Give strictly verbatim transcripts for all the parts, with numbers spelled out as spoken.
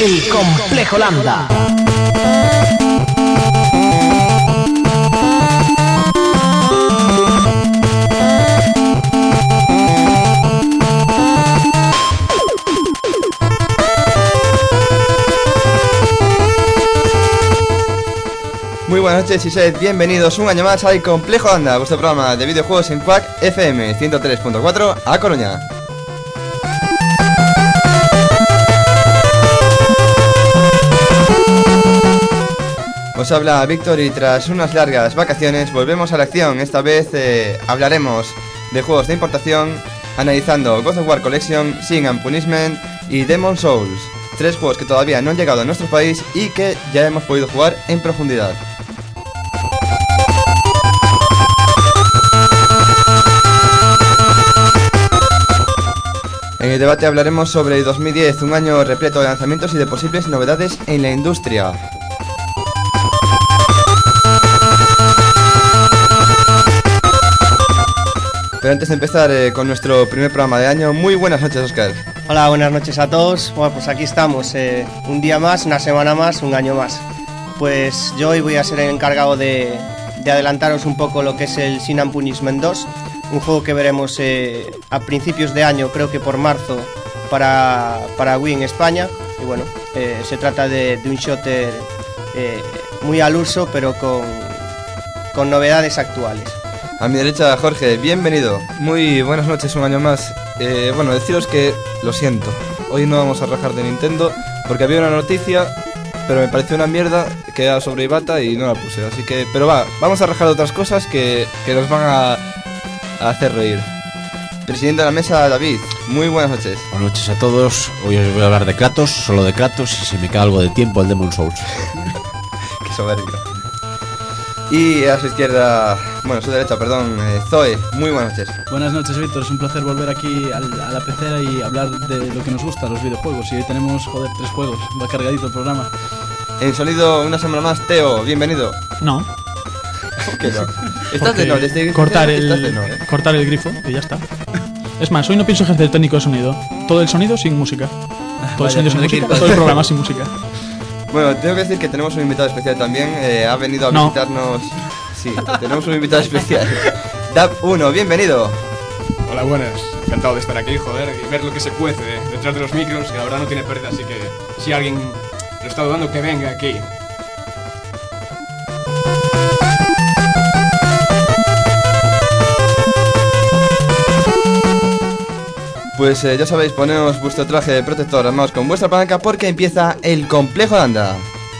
El Complejo Lambda. Muy buenas noches y sed bienvenidos un año más al Complejo Lambda, vuestro programa de videojuegos en Quack F M ciento tres punto cuatro a Coruña. Os habla Víctor y tras unas largas vacaciones volvemos a la acción. Esta vez eh, hablaremos de juegos de importación, analizando God of War Collection, Sin and Punishment y Demon's Souls. Tres juegos que todavía no han llegado a nuestro país y que ya hemos podido jugar en profundidad. En el debate hablaremos sobre dos mil diez, un año repleto de lanzamientos y de posibles novedades en la industria. Pero antes de empezar eh, con nuestro primer programa de año, muy buenas noches, Óscar. Hola, buenas noches a todos. Bueno, pues aquí estamos, eh, un día más, una semana más, un año más. Pues yo hoy voy a ser el encargado de, de adelantaros un poco lo que es el Sin and Punishment dos, un juego que veremos eh, a principios de año, creo que por marzo, para, para Wii en España. Y bueno, eh, se trata de, de un shooter eh, muy al uso, pero con, con novedades actuales. A mi derecha, Jorge, bienvenido. Muy buenas noches, un año más. Eh, bueno, deciros que lo siento, hoy no vamos a rajar de Nintendo porque había una noticia, pero me pareció una mierda que era sobre Iwata y no la puse, así que... Pero va, vamos a rajar de otras cosas que, que nos van a, a hacer reír. Presidente de la mesa, David, muy buenas noches. Buenas noches a todos, hoy os voy a hablar de Kratos, solo de Kratos, y si me queda algo de tiempo, el Demon's Souls. Qué soberbio. Y a su izquierda, bueno, a su derecha, perdón, eh, Zoe, muy buenas noches. Buenas noches, Víctor, es un placer volver aquí al, a la pecera y hablar de lo que nos gusta, los videojuegos. Y hoy tenemos, joder, tres juegos, va cargadito el programa. En sonido, una semana más, Teo, bienvenido. No. ¿Por qué no? Estás de no, desde cortar, desde el, de no, ¿eh? cortar el grifo y ya está. Es más, hoy no pienso ejercer técnico de sonido. Todo el sonido sin música. Todo Vaya, el sonido sin música, todo el programa sin música. Bueno, tengo que decir que tenemos un invitado especial también, eh, ha venido a no. visitarnos... Sí, tenemos un invitado especial. Dab uno, bienvenido. Hola, buenas. Encantado de estar aquí, joder, y ver lo que se cuece detrás de los micros, que la verdad no tiene pérdida, así que si alguien lo está dudando, que venga aquí. Pues eh, ya sabéis, poneos vuestro traje de protector, armaos con vuestra palanca porque empieza el Complejo Lambda.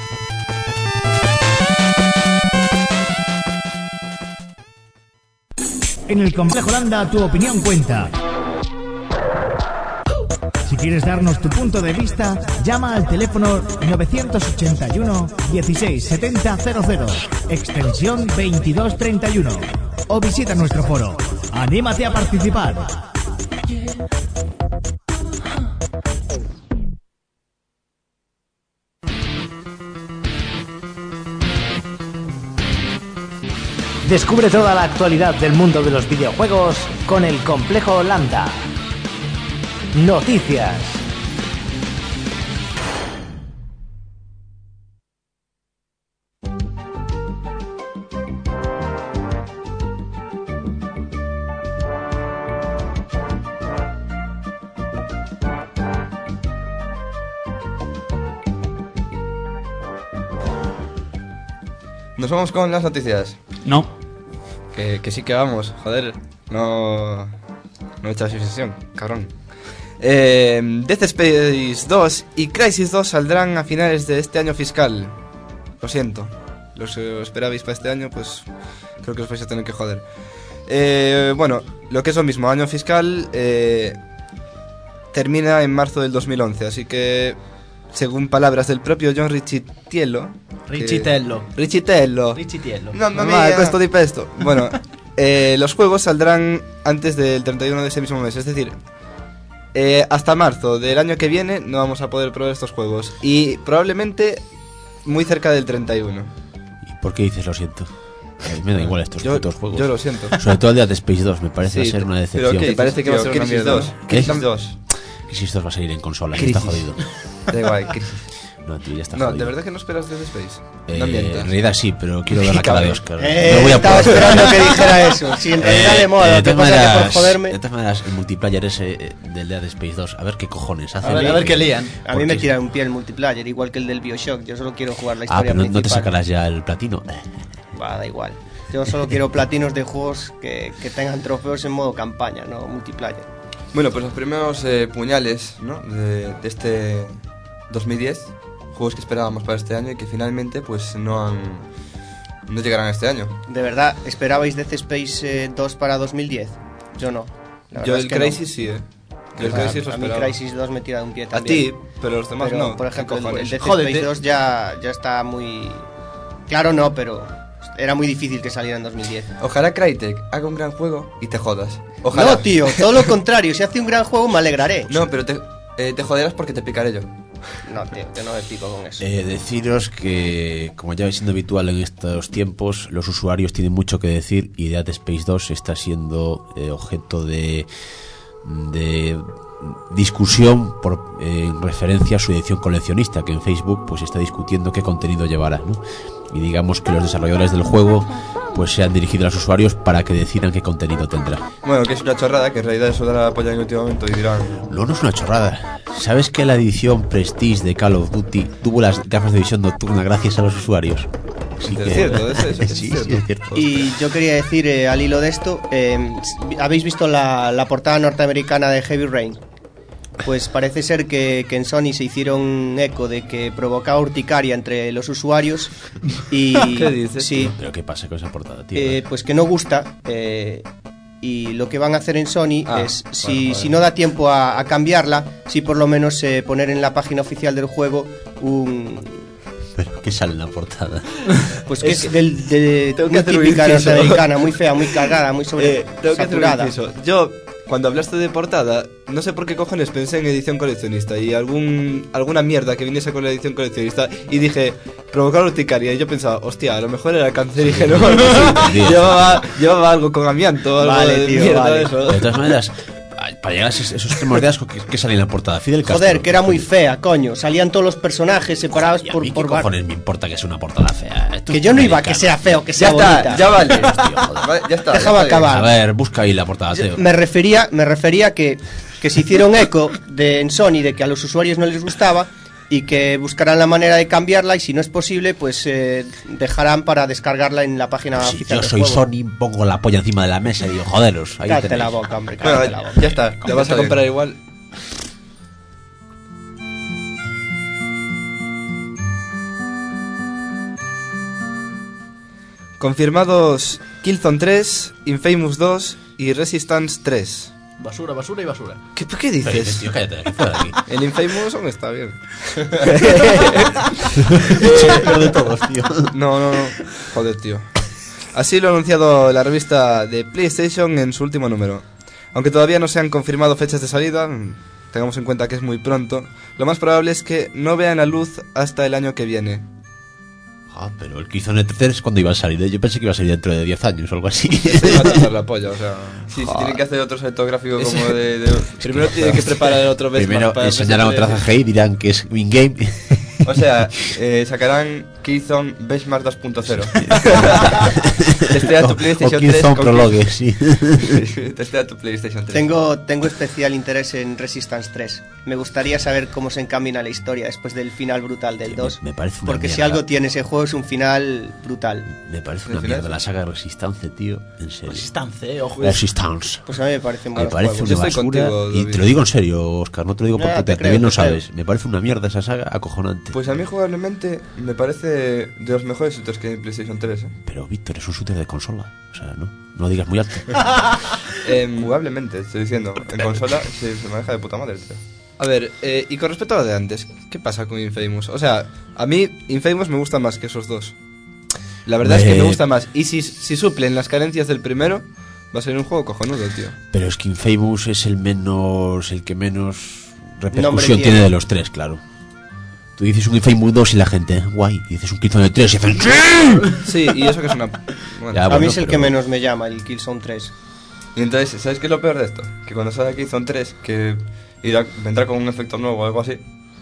En el Complejo Lambda tu opinión cuenta. Si quieres darnos tu punto de vista, llama al teléfono nueve ochenta y uno dieciséis setenta cero cero, extensión veintidós treinta y uno, o visita nuestro foro. ¡Anímate a participar! Descubre toda la actualidad del mundo de los videojuegos con el Complejo Lambda. Noticias. Nos vamos con las noticias. No. Que, que sí que vamos, joder. No... No he hecho así sesión, cabrón. Eh, Dead Space dos y Crysis dos saldrán a finales de este año fiscal. Lo siento. Los que esperabais para este año, pues creo que os vais a tener que joder. Eh, bueno, lo que es lo mismo, año fiscal eh, termina en marzo del dos mil once, así que según palabras del propio John Riccitiello Riccitiello Riccitiello Riccitiello No, no, no, questo di pesto. Bueno, eh, los juegos saldrán antes del treinta y uno de ese mismo mes, es decir, eh, hasta marzo del año que viene no vamos a poder probar estos juegos. Y probablemente muy cerca del treinta y uno. ¿Y por qué dices lo siento? A mí me da igual estos yo, putos juegos. Yo lo siento. Sobre todo el de Dead Space dos, me parece sí, ser una decepción. ¿Pero qué? ¿Te parece que va a ser una mierda? ¿Qué? Crisis dos va a salir en consola, que está jodido. Da igual, Crisis. No, tío, ya está No, jodido. ¿de verdad que no esperas Dead Space? Eh, No mientas. en realidad sí, pero quiero ver la cara de Oscar. Eh, no voy a estaba poder. esperando que dijera eso. Si en realidad le mola, Eh, lo de que todas pasa es que por maneras- joderme. De todas maneras, el multiplayer ese eh, del Dead Space dos, a ver qué cojones hace. A ver, a ver qué lían. A mí me Porque- tira un pie el multiplayer, igual que el del Bioshock. Yo solo quiero jugar la Ah, historia pero no, no te principal. sacarás ya el platino. Va, da igual. Yo solo quiero platinos de juegos que, que tengan trofeos en modo campaña, no multiplayer. Bueno, pues los primeros eh, puñales, ¿no? de, de este dos mil diez, juegos que esperábamos para este año y que finalmente pues no han no llegarán este año. ¿De verdad esperabais Dead Space eh, dos para dos mil diez? Yo no. La Yo verdad el es que Crysis no. sí, eh. Yo el A- Crysis lo a mí esperaba. Crysis dos me tira de un pie A también. ti, pero los demás Pero, no. por ¿Qué ejemplo, el, cojones? el Dead Jódete. Space dos ya, ya está muy... Claro no, pero era muy difícil que saliera en dos mil diez. Ojalá Crytek haga un gran juego y te jodas. Ojalá. No, tío, todo lo contrario. Si hace un gran juego me alegraré. No, pero te, eh, te joderás porque te picaré yo. No, tío, yo no me pico con eso. Eh, deciros que, como ya va siendo habitual en estos tiempos, los usuarios tienen mucho que decir y Dead Space dos está siendo eh, objeto de, de discusión por, eh, en referencia a su edición coleccionista, que en Facebook pues está discutiendo qué contenido llevará, ¿no? Y digamos que los desarrolladores del juego pues se han dirigido a los usuarios para que decidan qué contenido tendrá. Bueno, que es una chorrada, que en realidad eso dará la polla en último momento y dirán... No, no es una chorrada. ¿Sabes que la edición Prestige de Call of Duty tuvo las gafas de visión nocturna gracias a los usuarios? Sí, Es cierto, eso- eso es sí, cierto. sí, es cierto. Y yo quería decir, eh, al hilo de esto, eh, ¿habéis visto la, la portada norteamericana de Heavy Rain? Pues parece ser que, que en Sony se hicieron eco de que provocaba urticaria entre los usuarios y... ¿Qué dices, Sí, Pero ¿qué pasa con esa portada, tío? eh, pues que no gusta. eh, y lo que van a hacer en Sony Ah, es, si, bueno, joder. si no da tiempo a, a cambiarla, sí por lo menos eh, poner en la página oficial del juego un... Pero ¿qué sale en la portada? Pues que Es es del, de, tengo que muy hacer un típica inciso. norteamericana, muy fea, muy cargada, muy sobre Eh, tengo que hacer un saturada. inciso. Yo, cuando hablaste de portada, no sé por qué cojones pensé en edición coleccionista y algún alguna mierda que viniese con la edición coleccionista y dije, provocar urticaria. Y yo pensaba, hostia, a lo mejor era cancerígeno o algo así. tío. llevaba, llevaba algo con amianto o algo Vale, de tío, mierda vale. de eso. De todas maneras, ay, para llegar a esos, esos extremos de asco, ¿qué, qué sale en la portada? Fidel Castro. Joder, que era muy fea, coño. Salían todos los personajes separados ¿Y a por, mí por qué bar- cojones me importa que sea una portada fea? Esto Que es yo no iba a que americano. sea feo, que Ya sea está, bonita. ya vale. Tío, joder. Vale, ya está. Déjame ya está bien. acabar. A ver, busca ahí la portada, Teo. Me refería, me refería que, que se hicieron eco de, en Sony de que a los usuarios no les gustaba y que buscarán la manera de cambiarla y si no es posible, pues eh, dejarán para descargarla en la página Si oficial yo del soy juego. Sony, pongo la polla encima de la mesa y digo, joderos, ahí Cállate tenéis. la boca, hombre, Bueno, cállate la boca. ya está, la vas a comprar igual. Confirmados Killzone tres, Infamous dos y Resistance tres. Basura, basura y basura. ¿Qué, ¿Qué Pero, dices? tío, cállate, aquí fuera de aquí. El Infamous aún está bien. Pero de todos, tío. No, no, no. Joder, tío. Así lo ha anunciado la revista de PlayStation en su último número. Aunque todavía no se han confirmado fechas de salida, tengamos en cuenta que es muy pronto, lo más probable es que no vean la luz hasta el año que viene. Ah, pero el Killzone tres, ¿cuándo iba a salir? Yo pensé que iba a salir dentro de diez años o algo así. Se va a tardar la polla, o sea... Sí, sí, tienen que hacer otro salto gráfico como de... de- Primero tienen que preparar el otro vez Primero enseñarán otra C G I y dirán que es in-game. O sea, eh, sacarán Killzone Benchmark dos punto cero. Testea tu O PlayStation tres Killzone con Prologue, sí. Kill- Testea tu PlayStation tres. Tengo, tengo especial interés en Resistance tres. Me gustaría saber cómo se encamina la historia después del final brutal del Me- dos. me parece una Porque si mierda. algo tiene ese juego es un final brutal. Me parece ¿El una final? mierda la saga Resistance, tío. En serio. Resistance, eh, ojo. Resistance. Pues a mí me parecen Me buenos parece juegos. Yo una estoy basura. contigo, Y David. te lo digo en serio, Oscar. No te lo digo por Ya, te putearte, creo, bien lo te creo. sabes. Me parece una mierda esa saga acojonante. Pues a mí jugablemente me parece de los mejores shooters que hay en PlayStation tres. ¿eh? Pero Víctor, es un shooter de consola. O sea, no, no digas muy alto. Eh, jugablemente, estoy diciendo. En consola se, se maneja de puta madre, tío. A ver, eh, y con respecto a lo de antes, ¿qué pasa con Infamous? O sea, a mí Infamous me gusta más que esos dos. La verdad es que Eh, me gusta más. Y si, si suplen las carencias del primero, va a ser un juego cojonudo, tío. Pero es que Infamous es el menos. El que menos Nombre repercusión tiene. tiene de los tres, claro. Tú dices un Infamous dos y la gente, guay. Y dices un Killzone tres y hacen. Sí, y eso que es una... Bueno. Ya, a mí bueno, es el pero- que menos me llama, el Killzone tres. Y entonces, ¿sabes qué es lo peor de esto? Que cuando salga Killzone tres, que irá, vendrá con un efecto nuevo o algo así,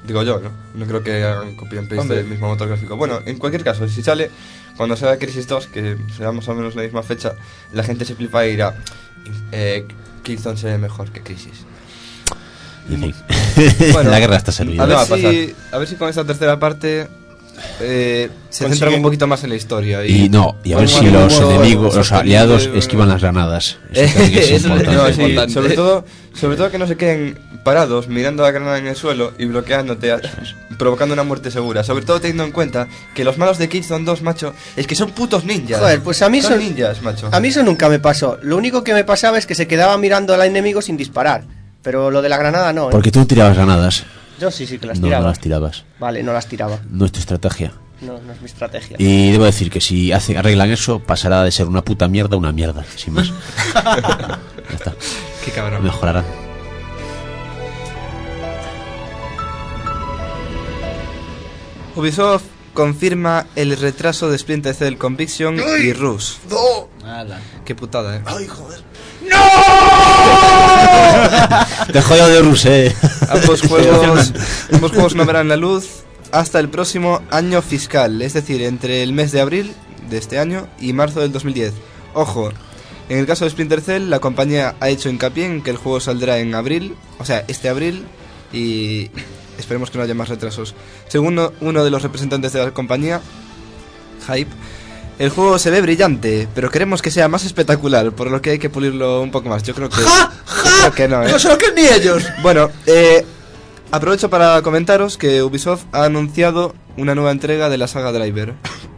Digo yo, ¿no? No creo que hagan copy and paste del mismo motor gráfico. Bueno, en cualquier caso, si sale, cuando salga Crisis dos, que será más o menos la misma fecha, la gente se flipa y dirá, eh, Killzone se ve mejor que Crisis. En fin. Bueno, la guerra está servida. A ver, Va a si, pasar. a ver si con esta tercera parte eh, se Consiguen- centran un poquito más en la historia. Y, Y no, y a ver Vamos si a los modo enemigos, los sorprendente, aliados bueno. esquivan las granadas. Eso también es Eso es- importante. no, sí, importante. sobre todo, sobre todo que no se queden parados mirando la granada en el suelo y bloqueándote, a- provocando una muerte segura. Sobre todo teniendo en cuenta que los malos de Killzone dos, macho, es que son putos ninjas. Joder, pues a mí son son- ninjas, macho. A mí eso nunca me pasó. Lo único que me pasaba es que se quedaba mirando al enemigo sin disparar. Pero lo de la granada no, ¿eh? Porque tú no tirabas granadas. Yo sí, sí que las No, tiraba. no las tirabas. Vale, no las tiraba. No es tu estrategia. No, no es mi estrategia. Y debo decir que si hacen, arreglan eso, pasará de ser una puta mierda a una mierda, sin más. Ya está. Qué cabrón. Mejorarán. Ubisoft confirma el retraso de Splinter Cell Conviction y Rush. Ala. Qué putada, eh. Te jodo de Rusé. Ambos juegos, ambos juegos no verán la luz hasta el próximo año fiscal, es decir, entre el mes de abril de este año y marzo del dos mil diez. Ojo, en el caso de Splinter Cell, la compañía ha hecho hincapié en que el juego saldrá en abril, o sea, este abril, y esperemos que no haya más retrasos. Según uno- uno de los representantes de la compañía, Hype, el juego se ve brillante, pero queremos que sea más espectacular, por lo que hay que pulirlo un poco más. Yo creo que, yo creo que no, ¿eh? No se lo creen ni ellos. Bueno, eh, aprovecho para comentaros que Ubisoft ha anunciado una nueva entrega de la saga Driver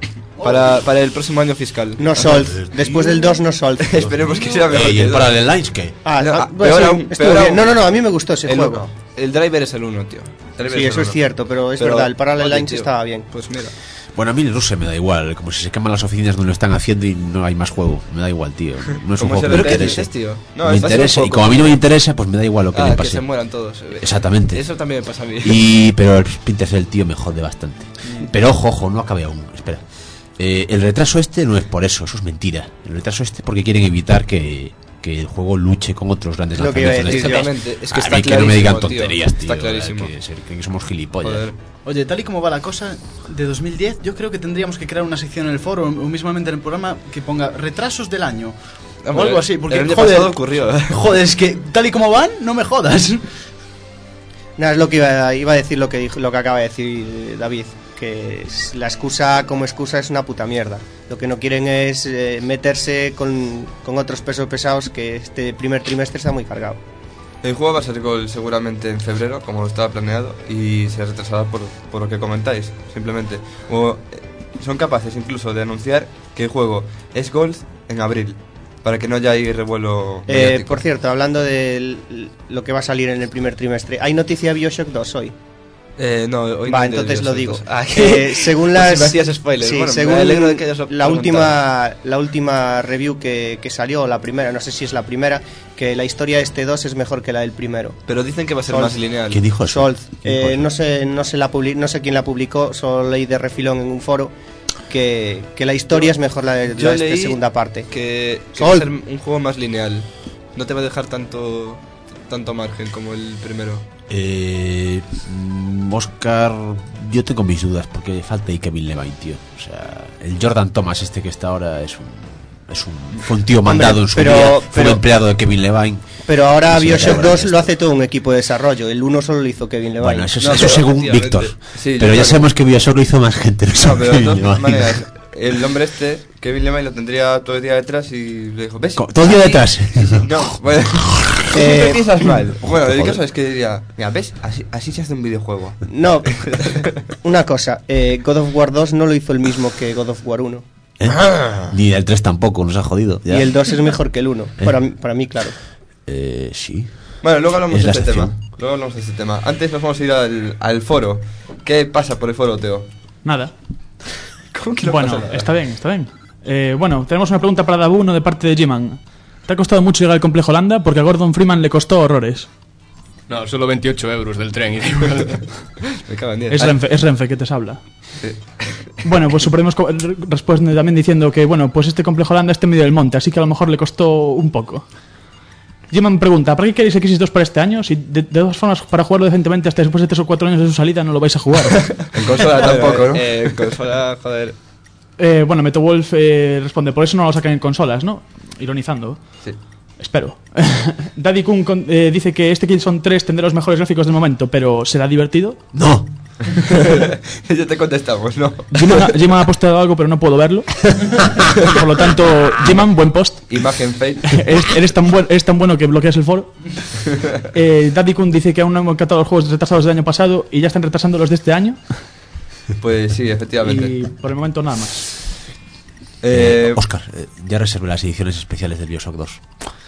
para, para el próximo año fiscal. No Sold. Después del dos no Sold. Esperemos que sea mejor. ¿Y que el el Parallel Lines qué? Ah, No, ah, ah, bueno, peor sí, aún, estuvo peor bien. aún. No, no, no, a mí me gustó ese el juego. uno. El Driver es el uno, tío. Driver Sí, el eso es uno. cierto, pero es Pero, verdad, el Parallel oye, Lines tío, estaba bien. Pues mira. Bueno, a mí el Rusé me da igual. Como si se queman las oficinas donde lo están haciendo y no hay más juego. Me da igual, tío. No es un ¿Cómo juego se que me ve que interese. dices, tío? No, me está siendo interesa. un Y poco- como a mí no me interesa, pues me da igual lo que Ah, le que pase. se mueran todos. eh. Exactamente. Eso también me pasa a mí. Y pero el Splinter Cell, tío, me jode bastante. Pero ojo, ojo, no acabé aún. Espera. Eh, el retraso este no es por eso, eso es mentira. El retraso este es porque quieren evitar que, que el juego luche con otros grandes Lo que iba a lanzamientos. decir yo. Exactamente. Es que A está mí que no me digan clarísimo, tío. tonterías, tío. Está clarísimo. Que, se creen que somos gilipollas. Joder. Oye, tal y como va la cosa de dos mil diez, yo creo que tendríamos que crear una sección en el foro o mismamente en el programa que ponga retrasos del año. O Hombre, algo así, porque el año joder, pasado ocurrió, ¿eh? joder, es que tal y como van, no me jodas. Nada, es lo que iba, iba a decir lo que dijo, lo que acaba de decir David, que es- la excusa como excusa es una puta mierda. Lo que no quieren es eh, meterse con, con otros pesos pesados, que este primer trimestre está muy cargado. El juego va a ser Gold seguramente en febrero, como estaba planeado, y se retrasará por, por lo que comentáis, simplemente. O eh, son capaces incluso de anunciar que el juego es Gold en abril, para que no haya ahí revuelo Eh, mediático. por cierto, hablando de l- lo que va a salir en el primer trimestre, ¿hay noticia de Bioshock dos hoy? Eh, no, hoy Va, no entonces hay lo de digo. esos. Ah, Eh, según pues las, si me hacías spoiler. sí, Bueno, según me alegro de que hayas la preguntado. última, la última review que, que salió, la primera, no sé si es la primera, que la historia de este dos es mejor que la del primero. Pero dicen que va a ser Sol- más lineal. ¿Quién dijo eso? Sold. ¿Quién dijo Eh, eso? no sé, no sé la publi- no sé quién la publicó, solo leí de refilón en un foro que, que la historia es mejor la de Yo la de leí segunda parte. Que, que Sol. va a ser un juego más lineal. No te va a dejar tanto tanto margen como el primero. Eh, mm, Oscar, yo tengo mis dudas porque falta ahí Kevin Levine, tío. O sea, el Jordan Thomas este que está ahora es un es un, fue un tío mandado en su pero- vida, fue pero- un empleado de Kevin Levine. Pero ahora Sí, Bioshock la verdad dos es lo hace todo un equipo de desarrollo. El uno solo lo hizo Kevin Levine. Bueno, eso, es- No, eso pero según efectivamente. Víctor. Sí, yo pero ya creo sabemos que Bioshock lo hizo más gente. No No, solo pero de Kevin todas Levine. maneras, el hombre este, Kevin Levine, lo tendría todo el día detrás y le dijo, ¿ves? Co- todo el día Así- detrás. No, bueno, Eh, tú piensas mal. Bueno, el joder. caso es que diría, mira, ¿ves? Así, así se hace un videojuego. No, una cosa, eh, God of War dos no lo hizo el mismo que God of War uno. ¿Eh? Ni el tres tampoco, nos ha jodido. ya. Y el dos es mejor que el uno. ¿Eh? Para, mí- para mí, claro. Eh, sí. Bueno, luego hablamos Es de la este excepción. tema. Luego hablamos de este tema. Antes nos vamos a ir al, al foro. ¿Qué pasa por el foro, Teo? Nada. ¿Cómo que no Bueno, pasa nada? está bien, está bien. Eh, bueno, tenemos una pregunta para Dabuno de parte de G-Man. ¿Te ha costado mucho llegar al complejo Landa? Porque a Gordon Freeman le costó horrores. No, solo veintiocho euros del tren. y da igual. Me cago en diez. Es Ay, Renfe, es Renfe que te habla. sí. Bueno, pues Supremos co- re- responde también diciendo que, bueno, pues este complejo Landa está en medio del monte, así que a lo mejor le costó un poco. Jimman pregunta, ¿para qué queréis Crisis dos para este año? Si de, de todas formas, para jugarlo decentemente hasta después de tres o cuatro años de su salida no lo vais a jugar. En consola tampoco, ¿no? Eh, en consola, joder. Eh, bueno, MetoWolf eh, responde, por eso no lo sacan en consolas, ¿no? Ironizando. Sí. Espero. Daddy Kun con- eh, dice que este Killzone tres tendrá los mejores gráficos del momento, pero ¿será divertido? No. Ya te contestamos, ¿no? Jimman ha, Jimman ha posteado algo, pero no puedo verlo. Por lo tanto, Jimman, buen post. Imagen fake. Eres, eres, tan buen, eres tan bueno que bloqueas el foro. Eh, Daddy Kun dice que aún no hemos catado los juegos retrasados del año pasado y ya están retrasando los de este año. Pues sí, efectivamente. Y por el momento nada más. Eh, Oscar, eh, ya reservé las ediciones especiales de Bioshock dos.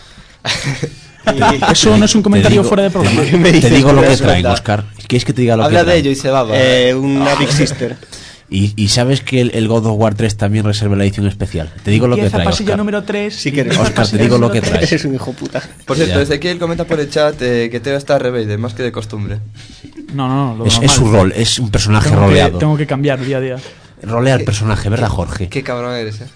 Eso no es un comentario Te digo- fuera de programa. ¿Qué me Te dices? digo lo Pero que es traen, verdad. Oscar. ¿Quieres que te diga lo habla que de traen? ello y se va. va. Eh, una Big Sister. Y, y sabes que el, el God of War tres también reserva la edición especial. Te digo lo que Empieza trae, pasillo Oscar. número tres. Sí que eres. Oscar, te digo lo que trae. Eres un hijo puta. Por cierto, Ya. Ezequiel comenta por el chat eh, que Teo está rebelde, más que de costumbre. No, no, no. Lo Es, normal. es su rol, es un personaje Tengo que, roleado. tengo que cambiar día a día. Rolea el personaje, ¿verdad, Jorge? Qué cabrón eres, eh.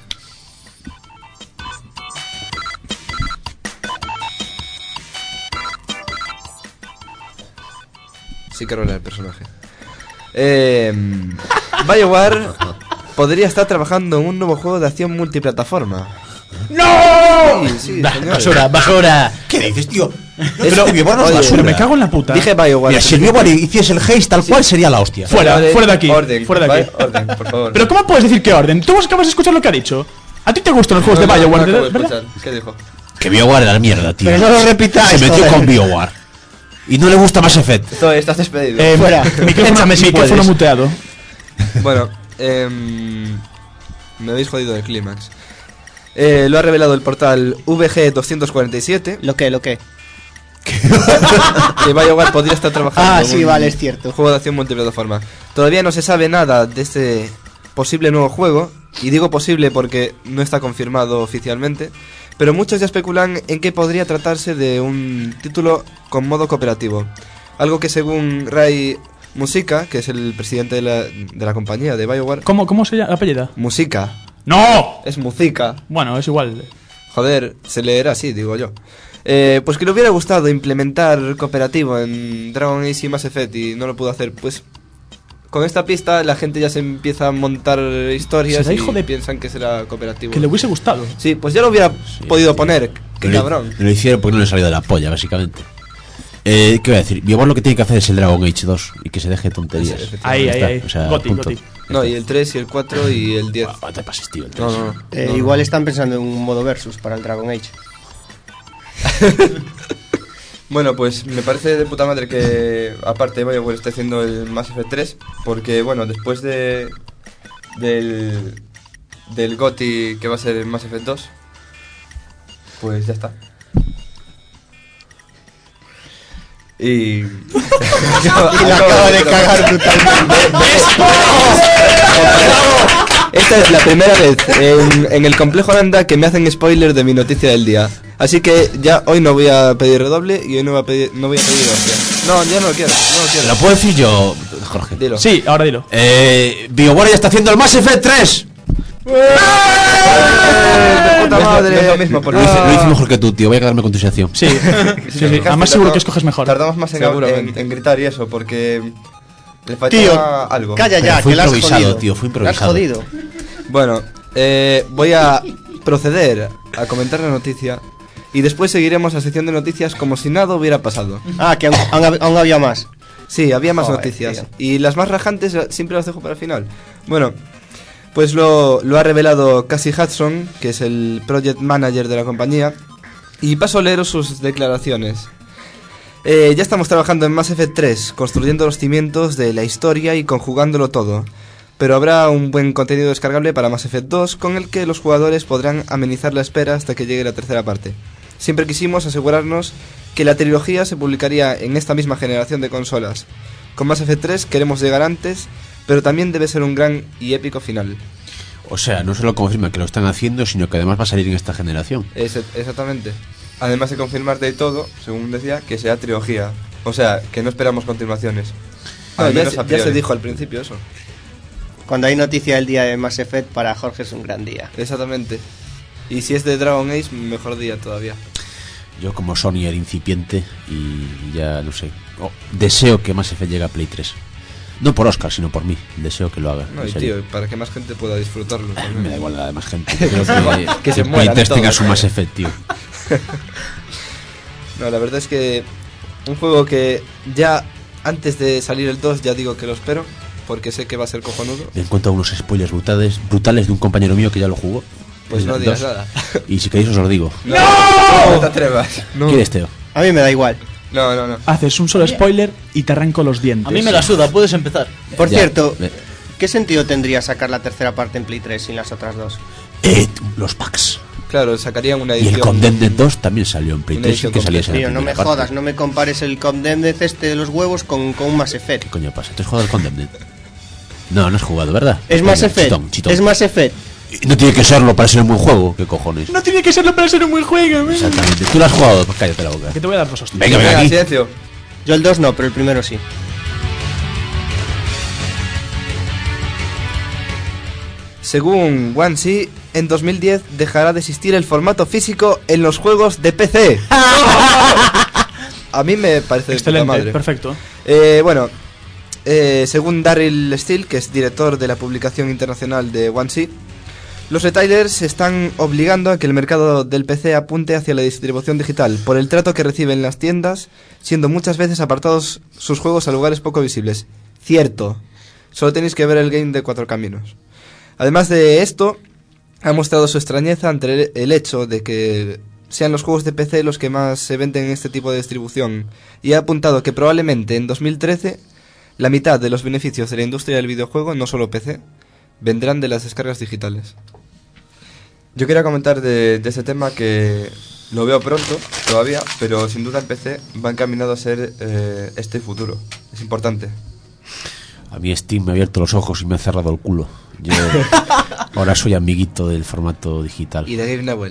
Sí que rolea el personaje. Eh, BioWare podría estar trabajando en un nuevo juego de acción multiplataforma. ¡No! Sí, sí, Ba- señor. basura, basura. ¿Qué dices, tío? Pero- el BioWare no es oye, basura. Pero me cago en la puta. Dije BioWare. Mira, si el BioWare hiciese el haste tal cual sería la hostia. Fuera, Orden, fuera de aquí. Orden, fuera de aquí. ¿vale? Orden, por favor. Pero ¿cómo puedes decir que orden? Tú acabas de escuchar lo que ha dicho. ¿A ti te gustan los juegos No, de no, no BioWare, acabo de verdad? escuchar. ¿Qué dijo? Que BioWare era mierda, tío. Pero no lo repitáis, Se metió joder. con BioWare. Y no le gusta Mass Effect. Esto, estás despedido. Eh, Fuera. Micrófono, Échame si micrófono puedes. muteado. Bueno, em, me habéis jodido el clímax. Eh, lo ha revelado el portal V G doscientos cuarenta y siete. ¿Lo que? ¿Lo que? Que BioWare podría estar trabajando Ah, en sí, un vale, es cierto. juego de acción multiplataforma. Todavía no se sabe nada de este posible nuevo juego, y digo posible porque no está confirmado oficialmente, pero muchos ya especulan en que podría tratarse de un título con modo cooperativo. Algo que según Ray Musica, que es el presidente de la, de la compañía de BioWare... ¿Cómo, cómo se llama? ¿Apellida? Musica. ¡No! Es Musica. Bueno, es igual. Joder, se leerá así, digo yo. Eh, pues que le hubiera gustado implementar cooperativo en Dragon Age y Mass Effect y no lo pudo hacer. Pues con esta pista la gente ya se empieza a montar historias Será y hijo de- piensan que será cooperativo. Que le hubiese gustado. Sí, pues ya lo hubiera podido poner. Qué Lo- cabrón. Lo hicieron porque no le salió de la polla, básicamente. Eh, ¿Qué voy a decir? BioWare lo que tiene que hacer es el Dragon Age dos y que se deje tonterías. Sí, Ahí, Ya ahí, está, ahí. o sea, Goti, punto. Goti. No, y el tres y el cuatro y el diez. Ah, te pases, tío, el No, tres. no, no. Eh, No, no. igual están pensando en un modo versus para el Dragon Age. Bueno, pues me parece de puta madre que aparte BioWare esté haciendo el Mass Effect tres, porque bueno, después de del del GOTY que va a ser el Mass Effect dos, pues ya está. Y Y la acaba de cagar brutalmente. esta es la primera vez en, en el complejo Holanda que me hacen spoiler de mi noticia del día. Así que ya hoy no voy a pedir redoble y hoy no voy a pedir, no voy a pedir hostia. No, ya no lo quiero, no lo quiero. Lo puedo decir yo, Jorge. Dilo. Sí, ahora dilo. Eh, BioWare ya está haciendo el Mass Effect tres. ¡Eh, de puta madre! No es lo mismo, porque lo hice, lo hice mejor que tú, tío. Voy a quedarme con tu sección. Sí, sí, sí. Además seguro que escoges mejor. Tardamos más en, Seguramente. en, en gritar y eso, porque le faltaba Tío, algo. calla Pero ya, fue que la has improvisado, jodido. tío, fue La has improvisado. jodido. Bueno, eh, voy a proceder a comentar la noticia y después seguiremos a sección de noticias como si nada hubiera pasado. Ah, que aún, aún- aún había más. Sí, había más Joder, noticias. tío. Y las más rajantes eh, siempre las dejo para el final. Bueno, pues lo, lo ha revelado Cassie Hudson, que es el project manager de la compañía. Y paso a leeros sus declaraciones. Eh, ya estamos trabajando en Mass Effect tres, construyendo los cimientos de la historia y conjugándolo todo. Pero habrá un buen contenido descargable para Mass Effect dos, con el que los jugadores podrán amenizar la espera hasta que llegue la tercera parte. Siempre quisimos asegurarnos que la trilogía se publicaría en esta misma generación de consolas. Con Mass Effect tres queremos llegar antes, pero también debe ser un gran y épico final. O sea, no solo confirma que lo están haciendo, sino que además va a salir en esta generación. Es- exactamente. Además de confirmarte y todo, según decía, que sea trilogía. O sea, que no esperamos continuaciones. No, Al ya menos se- a ya priori. se dijo al principio eso. Cuando hay noticia del día de Mass Effect, para Jorge es un gran día. Exactamente. Y si es de Dragon Age, mejor día todavía. Yo como Sony era incipiente y ya no sé. Oh, deseo que Mass Effect llegue a Play tres. No por Oscar, sino por mí. Deseo que lo haga. No, y tío, para que más gente pueda disfrutarlo. También. Me da igual la de más gente. Creo que, que se que mueran Play tres tenga todos, su eh. Mass Effect, tío. No, la verdad es que un juego que ya antes de salir el dos ya digo que lo espero, porque sé que va a ser cojonudo. Me encuentro unos spoilers brutales, brutales de un compañero mío que ya lo jugó. Pues El no digas dos. nada. Y si queréis os lo digo. ¡No! No te atrevas. No. ¿Quieres, Teo? A mí me da igual. No, no, no. Haces un solo spoiler y te arranco los dientes. A mí me la suda, puedes empezar. Por Ya, cierto, me- ¿qué sentido tendría sacar la tercera parte en Play tres sin las otras dos? Eh, los packs. Claro, sacarían una Y edición. el Condemned dos también salió en Play Una tres edición que salía completa. en la Tío, no me primera parte. jodas, no me compares el Condemned este de los huevos con, con un Mass ¿Qué Effect. coño pasa? ¿Tú has jugado al Condemned? No, no has jugado, ¿verdad? Es Mass Venga, Effect, chitón, chitón. es Mass Effect. Y no tiene que serlo para ser un buen juego. ¿Qué cojones? No tiene que serlo para ser un buen juego, ¿eh? Exactamente. ¿Tú lo has jugado? Pues cállate la boca. Que te voy a dar dos hostias. Venga, venga, Venga, aquí. silencio. Yo el dos no, pero el primero sí. Según OneSea, en dos mil diez dejará de existir el formato físico en los juegos de P C. A mí me parece de puta Excelente, madre. perfecto. Eh, bueno, eh, según Daryl Steele, que es director de la publicación internacional de OneSea, los retailers se están obligando a que el mercado del P C apunte hacia la distribución digital por el trato que reciben las tiendas, siendo muchas veces apartados sus juegos a lugares poco visibles. Cierto, solo tenéis que ver el game de Cuatro Caminos. Además de esto, ha mostrado su extrañeza ante el, el hecho de que sean los juegos de P C los que más se venden en este tipo de distribución, y ha apuntado que probablemente en dos mil trece la mitad de los beneficios de la industria del videojuego, no solo P C, vendrán de las descargas digitales. Yo quería comentar de, de ese tema que lo veo pronto todavía, pero sin duda el P C va encaminado a ser eh, este futuro. Es importante. A mí Steam me ha abierto los ojos y me ha cerrado el culo. Yo ahora soy amiguito del formato digital. Y de Game Newell.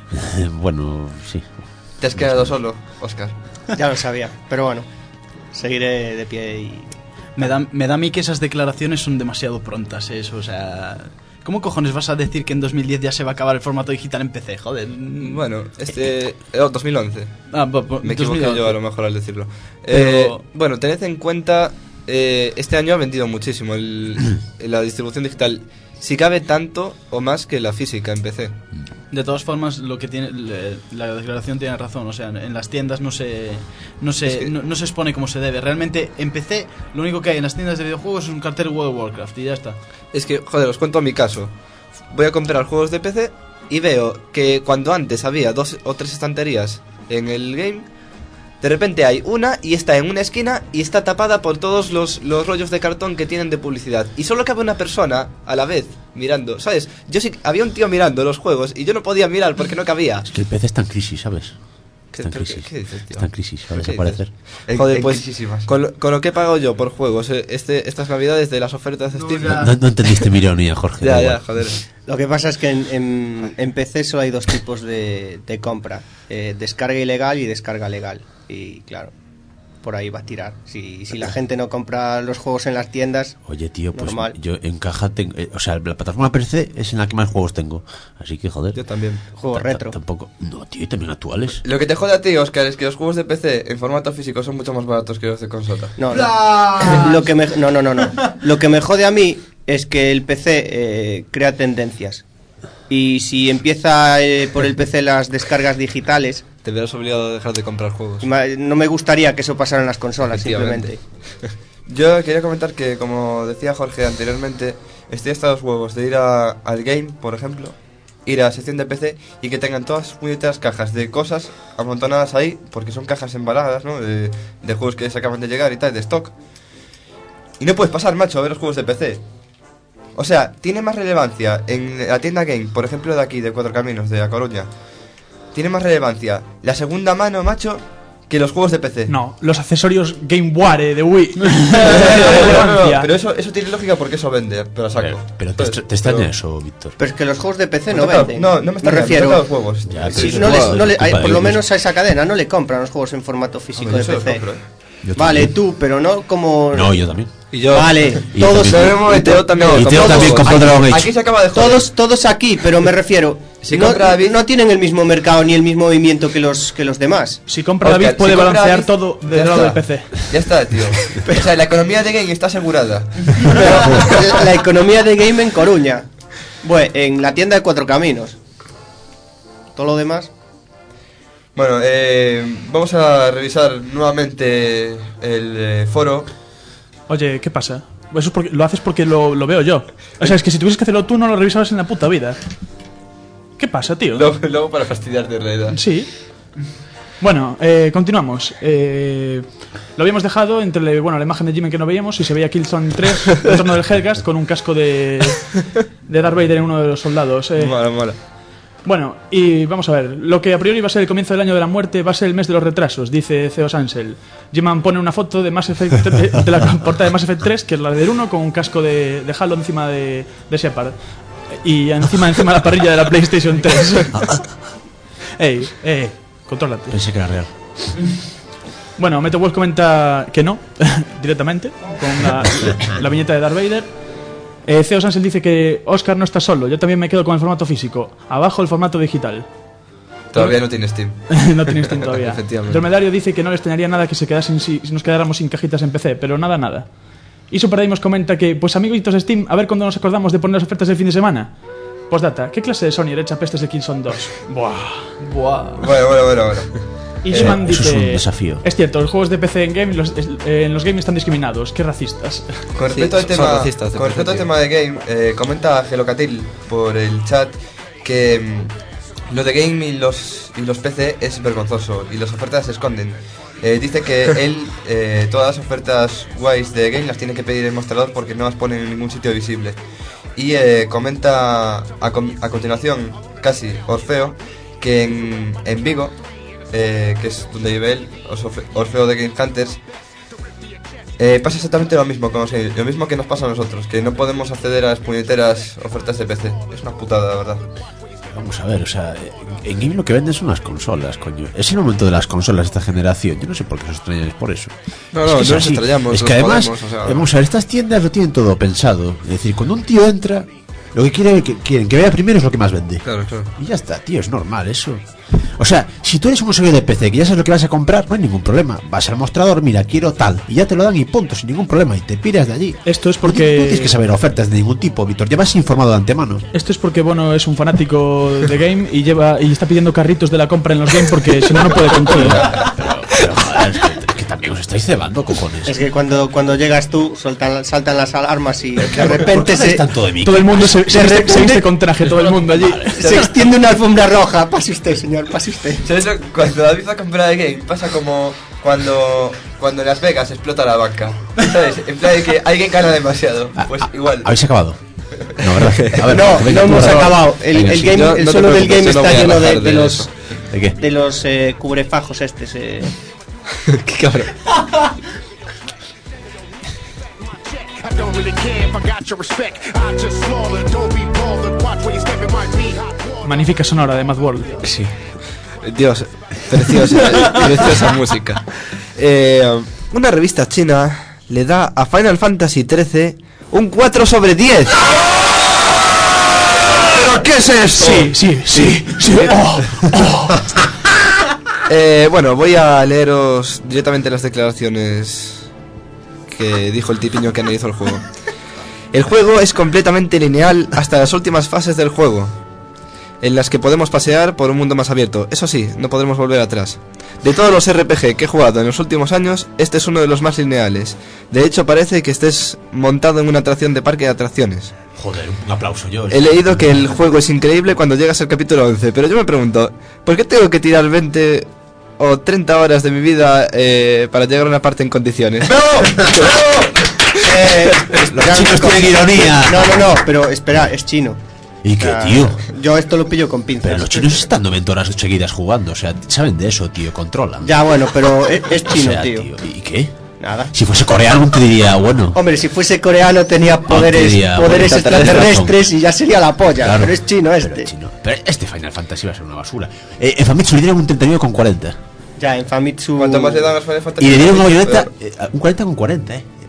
Bueno, sí. Te has quedado solo, Oscar. Ya lo sabía, pero bueno, seguiré de pie y... Me da, me da a mí que esas declaraciones son demasiado prontas, ¿eh? Eso, o sea... ¿Cómo cojones vas a decir que en dos mil diez ya se va a acabar el formato digital en P C? Joder. Bueno, este... Oh, dos mil once. Ah, bo- bo- Me equivoqué dos mil once. yo a lo mejor al decirlo. Pero- Eh, bueno, tened en cuenta, eh, este año ha vendido muchísimo el, la distribución digital. Si cabe tanto o más que la física en P C. De todas formas, lo que tiene le- la declaración tiene razón. O sea, en las tiendas no se no se Es que- no, no se expone como se debe. Realmente en P C lo único que hay en las tiendas de videojuegos es un cartel World of Warcraft y ya está. Es que, joder, os cuento mi caso. Voy a comprar juegos de P C y veo que cuando antes había dos o tres estanterías en el game, de repente hay una y está en una esquina y está tapada por todos los, los rollos de cartón que tienen de publicidad. Y solo cabe una persona a la vez mirando, ¿sabes? Yo sí, había un tío mirando los juegos y yo no podía mirar porque no cabía. Es que el P C está en crisis, ¿sabes? ¿Qué- Está en pero qué- crisis. qué dices, tío? Está en crisis, va a ¿Qué desaparecer. En- Joder, en pues crisísimas. con lo, con lo que he pagado yo por juegos eh, este, estas navidades de las ofertas de Steam. No, no entendiste mi ironía, Jorge. Ya, da ya, igual. joder. Lo que pasa es que en, en, en P C solo hay dos tipos de, de compra. Eh, descarga ilegal y descarga legal. Y claro, por ahí va a tirar. Si, si la gente no compra los juegos en las tiendas... Oye, tío, pues Normal. yo en caja tengo... eh, o sea, la plataforma P C es en la que más juegos tengo. Así que, joder. Yo también. Juegos ta- ta- retro. Tampoco... No, tío, y también actuales. Lo que te jode a ti, Oscar, es que los juegos de P C en formato físico son mucho más baratos que los de consola. No, no. Lo que me, no, no, no, no. Lo que me jode a mí es que el P C eh, crea tendencias. Y si empieza eh, por el P C las descargas digitales, Te verás obligado a dejar de comprar juegos. ma- no me gustaría que eso pasara en las consolas, Efectivamente. simplemente. Yo quería comentar que, como decía Jorge anteriormente, estoy hasta los huevos de ir a- al game, por ejemplo, ir a la sección de P C y que tengan todas sus puñeteras cajas de cosas amontonadas ahí, porque son cajas embaladas, ¿no? De, de juegos que se acaban de llegar y tal, de stock. Y no puedes pasar, macho, a ver los juegos de P C. O sea, tiene más relevancia en la tienda game, por ejemplo, de aquí, de Cuatro Caminos, de A Coruña. Tiene más relevancia la segunda mano, macho, que los juegos de P C. No, los accesorios Gameware de Wii. No, no, no, Relevancia. pero eso, eso tiene lógica porque eso vende, pero a saco. Pero, pero te, Entonces, extra- te extraña pero- eso, Víctor. Pero es que los juegos de P C Pues no claro, venden. no, no me está refiero. los juegos. Ya, Sí, pero no eso les- es no le- culpa ay, de por lo ellos. menos a esa cadena no le compran los juegos en formato físico Hombre, de yo se P los C. compro, ¿eh? Yo Vale, también. tú, pero no como... No, yo también. Y yo. Vale, Y todos. también- No, no, no, Teo también. Y Teo Todos. también compró Aquí- Dragon Age. Aquí se acaba de joder. Todos, todos aquí, pero me refiero. Si no, compra David- no tienen el mismo mercado ni el mismo movimiento que los que los demás. Si compra Oscar, David, puede si compra balancear David, todo ya del lado del está. P C. Ya está, tío. O sea, la economía de Game está asegurada. Pero la, la economía de Game en Coruña. Bueno, en la tienda de Cuatro Caminos. Todo lo demás. Bueno, eh, vamos a revisar nuevamente el eh, foro. Oye, ¿qué pasa? Eso es porque, lo haces porque lo, lo veo yo. O sea, es que si tuvieses que hacerlo tú, no lo revisabas en la puta vida. ¿Qué pasa, tío? Luego, luego para fastidiarte en realidad. Sí. Bueno, eh, continuamos. Eh, lo habíamos dejado entre bueno, la imagen de Jimmy que no veíamos y se veía Killzone tres, el torno del Hellcast, con un casco de, de Darth Vader en uno de los soldados. Eh, Mola, mola. Bueno, y vamos a ver. Lo que a priori va a ser el comienzo del año de la muerte va a ser el mes de los retrasos, dice Theo Sansel. Jim pone una foto de Mass Effect de, de la portada de Mass Effect tres, que es la del uno, con un casco de, de Halo encima de, de Shepard. Y encima, encima de la parrilla de la PlayStation tres. Ey, eh, contrólate. Pensé que era real. Bueno, Meto Wolf comenta que no, directamente, con la, la viñeta de Darth Vader. Eh, Theo Sansel dice que Oscar no está solo, yo también me quedo con el formato físico. Abajo el formato digital. Todavía no tiene Steam. No tiene Steam todavía. Efectivamente. Dromedario dice que no le extrañaría nada que se quedasen si, si nos quedáramos sin cajitas en P C, pero nada, nada. Y Super Daimos comenta que, pues amiguitos de Steam, a ver cuándo nos acordamos de poner las ofertas del fin de semana. Postdata, ¿qué clase de Sony echa pestes de Killzone dos? Buah, buah. Bueno, bueno, bueno, bueno. Y Shman eso dice, es un desafío. Es cierto, los juegos de P C en, game, los, eh, en los games están discriminados, qué racistas. Con respecto Sí, al son tema, racistas de con respecto al P C, tema de Game, eh, comenta Gelocatil por el chat que mm, lo de Game y los, y los P C es vergonzoso y las ofertas se esconden. Eh, dice que él eh, todas las ofertas guays de Game las tiene que pedir en mostrador porque no las pone en ningún sitio visible. Y eh, comenta a, con- a continuación, casi Orfeo, que en, en Vigo, eh, que es donde vive él, Orfe- Orfeo de Game Hunters, eh, pasa exactamente lo mismo, con los games, lo mismo que nos pasa a nosotros, que no podemos acceder a las puñeteras ofertas de P C. Es una putada, la verdad. Vamos a ver, o sea, en Game lo que venden son las consolas, coño. Es el momento de las consolas de esta generación. Yo no sé por qué os extrañáis por eso. No, Es no, que es no nos así. extrañamos, Es que nos además, podemos, o sea- vamos a ver, estas tiendas lo tienen todo pensado. Es decir, cuando un tío entra, lo que quiere que, quieren que vea primero es lo que más vende. Claro, claro. Y ya está, tío, es normal eso. O sea, si tú eres un usuario de P C que ya sabes lo que vas a comprar, no hay ningún problema. Vas al mostrador, mira, quiero tal, y ya te lo dan y punto, sin ningún problema, y te piras de allí. Esto es No porque... ti- no tienes que saber ofertas de ningún tipo, Víctor, ya vas informado de antemano. Esto es porque Bono es un fanático de game y lleva y está pidiendo carritos de la compra en los game porque si no, no puede contigo. Pero joder, es que, que también os estáis cebando, cojones. Es que cuando, cuando llegas tú, soltan, saltan las alarmas y de repente se, tanto de mí. Todo el mundo se, se, De viste, repente- se viste con traje, todo el mundo allí. se extiende una alfombra roja. Pase usted, señor, pase usted. ¿Sabes lo- Cuando David va a comprar de Game, pasa como cuando, cuando en Las Vegas explota la banca. ¿Sabes? En plan de que alguien gana demasiado. Pues igual. ¿Habéis acabado? No, ¿verdad? A ver, No, venga, no tú, hemos Rafa. acabado. El, Venga, el sí. game, yo- el no te solo del preocupes, game yo no está voy a lleno de, bajar de de los eso. ¿De qué? de los eh, cubrefajos estos. Eh. Qué cabrón. I don't really care if I got your respect. I just slaughtered, don't be bothered. Watch where you step, it might be hot water. Magnífica sonora de Mad World. Sí. Dios, preciosa, preciosa música. Eh, una revista china le da a Final Fantasy trece un cuatro sobre diez. ¿Pero qué es esto? Sí, sí, sí, sí. Oh, oh. Eh, bueno, voy a leeros directamente las declaraciones que dijo el tipiño que analizó el juego. El juego es completamente lineal hasta las últimas fases del juego, en las que podemos pasear por un mundo más abierto. Eso sí, no podremos volver atrás. De todos los R P G que he jugado en los últimos años, este es uno de los más lineales. De hecho, parece que estés montado en una atracción de parque de atracciones. Joder, un aplauso yo. He leído que el juego es increíble cuando llegas al capítulo once, pero yo me pregunto, ¿por qué tengo que tirar veinte o treinta horas de mi vida eh, para llegar a una parte en condiciones? ¡No! Eh, Los ya- chicos tienen ironía. No, no, no, pero espera, es chino. ¿Y qué, O sea, tío? Yo esto lo pillo con pinzas. Pero los chinos están noventa horas seguidas jugando, o sea, saben de eso, tío, controlan. Ya, bueno, pero es, es O chino, sea, tío. ¿Y qué? Nada. Si fuese coreano te diría, bueno. Hombre, si fuese coreano tenía poderes, diría, poderes bueno, extraterrestres y ya sería la polla. Claro, pero es chino pero este. es chino. Pero este Final Fantasy va a ser una basura. Eh, en Famitsu le dieron un treinta y nueve con cuarenta. Ya, en Famitsu. Cuanto más le dan a los Final Fantasy, Y le dieron una peor. bayoneta, eh, un cuarenta con cuarenta, eh.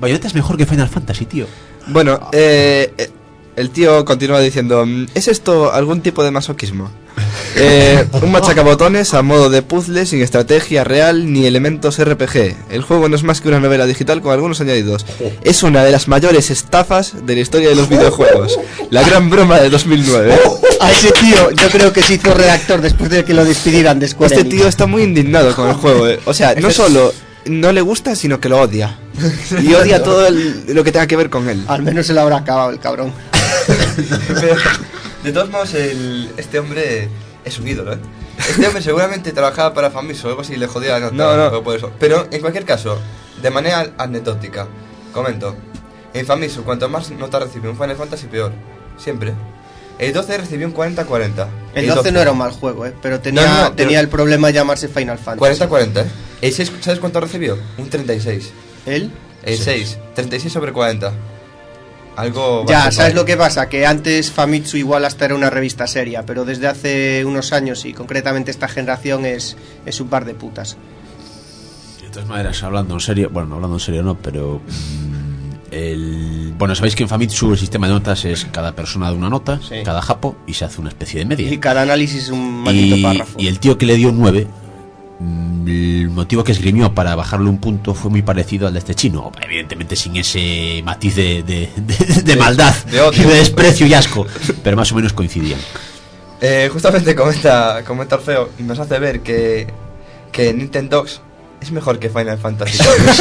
Bayonetta es mejor que Final Fantasy, tío. Bueno, eh, eh, el tío continúa diciendo: ¿es esto algún tipo de masoquismo? Eh, un machacabotones a modo de puzzle sin estrategia real ni elementos R P G. El juego no es más que una novela digital con algunos añadidos. Es una de las mayores estafas de la historia de los videojuegos. La gran broma de dos mil nueve. A ese tío yo creo que se hizo redactor después de que lo despidieran de Square Este Enix. tío está muy indignado con el juego, eh. O sea, no solo no le gusta, sino que lo odia. Y odia todo el- lo que tenga que ver con él. Al menos se lo habrá acabado el cabrón. Pero, de todos modos, el- este hombre es un ídolo, ¿eh? Este hombre seguramente trabajaba para Famitsu o algo así y le jodía la nota. No, no. o por eso. Pero, en cualquier caso, de manera anecdótica, comento. En Famitsu, cuanto más nota recibe un Final Fantasy, peor. Siempre. El doce recibió un cuarenta cuarenta. El doce no era un mal juego, ¿eh? Pero tenía, No, no, no, tenía pero- el problema de llamarse Final Fantasy. cuarenta cuarenta, ¿eh? El seis, ¿sabes cuánto recibió? Un treinta y seis. ¿Él? El seis. treinta y seis sobre cuarenta. Algo... Ya, bastante ¿sabes mal. lo que pasa? Que antes Famitsu igual hasta era una revista seria, pero desde hace unos años y concretamente esta generación es, es un par de putas. De todas maneras, hablando en serio, bueno, no hablando en serio no, pero mm, el, bueno, sabéis que en Famitsu el sistema de notas es cada persona da una nota, Sí. cada japo, y se hace una especie de media. Y cada análisis es un maldito Y, párrafo. y el tío que le dio un nueve, mm, el motivo que esgrimió para bajarle un punto fue muy parecido al de este chino, evidentemente sin ese matiz de, de, de- de maldad, de odio. y de desprecio y asco, pero más o menos coincidían. Eh, justamente comenta, comenta Orfeo y nos hace ver que, que Nintendo es mejor que Final Fantasy.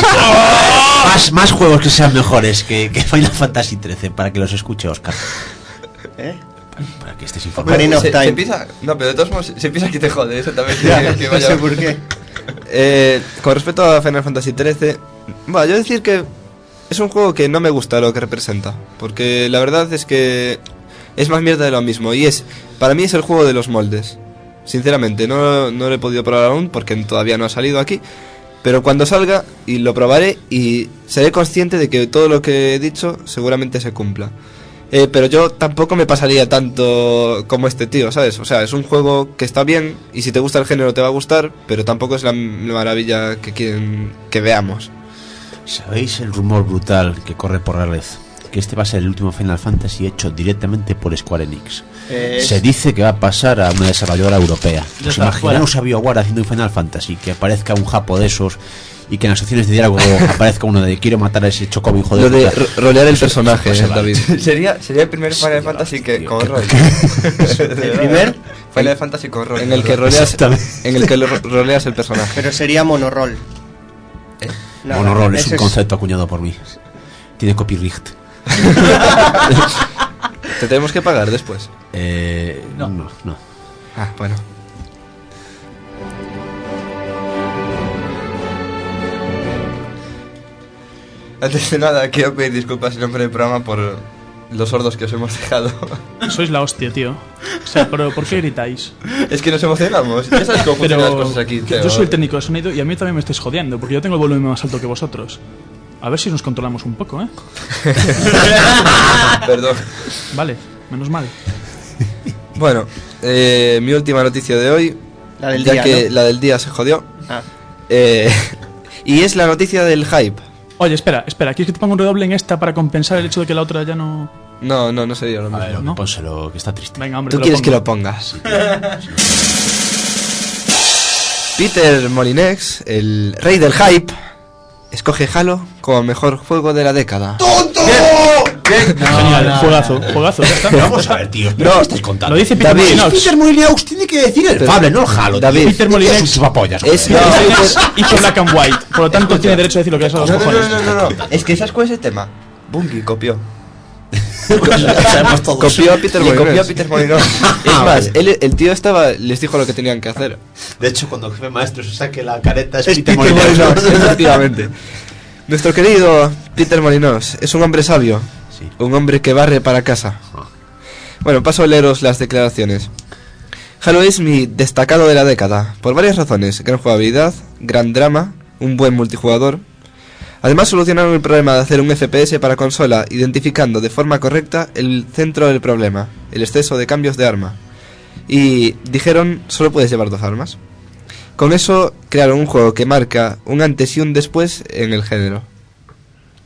Más, más juegos que sean mejores que, que Final Fantasy trece, para que los escuche Oscar, ¿Eh? para que estés informado. Ocarina of se, Time. se piensa, no, pero de todos modos, se piensa que te jode, eso también. Ya, que- que no vaya- sé por qué. Eh, con respecto a Final Fantasy trece, bueno, yo decir que es un juego que no me gusta lo que representa, porque la verdad es que es más mierda de lo mismo, y es, para mí es el juego de los moldes. Sinceramente, no, no lo he podido probar aún porque todavía no ha salido aquí, pero cuando salga y lo probaré y seré consciente de que todo lo que he dicho seguramente se cumpla. Eh, pero yo tampoco me pasaría tanto como este tío, ¿sabes? O sea, es un juego que está bien y si te gusta el género te va a gustar, pero tampoco es la m- maravilla que quieren que veamos. ¿Sabéis el rumor brutal que corre por la red? Que este va a ser el último Final Fantasy hecho directamente por Square Enix. Eh, Se dice que va a pasar a una desarrolladora europea. Ya ¿Os está, imaginaros a BioWare haciendo un Final Fantasy? Que aparezca un japo de esos y que en las opciones de diálogo aparezca uno de quiero matar a ese chocobo hijo de Lo de puta. ro- rolear el personaje, pues se va. David. Sería, sería el primer Final Sería Fantasy la que hostia, con qué- rol. ¿El primer? Final Fantasy con rol. En el que roleas, en el que lo- roleas el personaje. Pero sería monorol. ¿Eh? No, Monorol es ese un concepto acuñado por mí. Tiene copyright. Te tenemos que pagar después. Eh, no, no, no. Ah, bueno. Antes de nada, quiero pedir disculpas en nombre del programa por los sordos que os hemos dejado. Sois la hostia, tío. O sea, pero ¿por qué gritáis? Es que nos emocionamos. Ya sabes cómo funcionan las Pero cosas aquí. que Teo. yo soy el técnico de sonido y a mí también me estáis jodiendo, porque yo tengo el volumen más alto que vosotros. A ver si nos controlamos un poco, ¿eh? Perdón. Vale, menos mal. Bueno, eh, mi última noticia de hoy, La del ya día, que ¿no? la del día se jodió, Ah. eh, y es la noticia del hype. Oye, espera, espera, ¿quieres que te ponga un redoble en esta para compensar el hecho de que la otra ya no...? No, no, no sería lo A mismo. ver, ¿no? pónselo, que está triste. Venga, hombre, Tú te quieres que lo pongo. pongas. Peter Molinex, el rey del hype, escoge Halo como mejor juego de la década. Genial, juegazo, juegazo, ya está. Vamos a ver, tío. ¿Pero No, qué estáis contando? Lo dice Peter David. Molyneux. Peter Molyneux tiene que decir el Pero- Fable, no el Halo. David. tío. Peter Molyneux Sus chupapollas, Es- joder. Es- Hizo Black and White, por lo tanto tiene derecho a decir lo que es a los No, no, cojones. no, no, no, no. Es que ¿sabes cuál es el tema? Bungie copió. Sabemos todos. Copió a Peter Le Molyneux. copió a Peter Molyneux. Es Ah, más, vale. él- el tío estaba, les dijo lo que tenían que hacer. De hecho, cuando el jefe maestro se saque la careta es, Es Peter Peter Molyneux. Molyneux, efectivamente. Nuestro querido Peter Molyneux es un hombre sabio, Sí. un hombre que barre para casa. Bueno, paso a leeros las declaraciones. Halo es mi destacado de la década, por varias razones. Gran jugabilidad, gran drama, un buen multijugador. Además solucionaron el problema de hacer un F P S para consola, identificando de forma correcta el centro del problema, el exceso de cambios de arma. Y dijeron, solo puedes llevar dos armas. Con eso crearon un juego que marca un antes y un después en el género.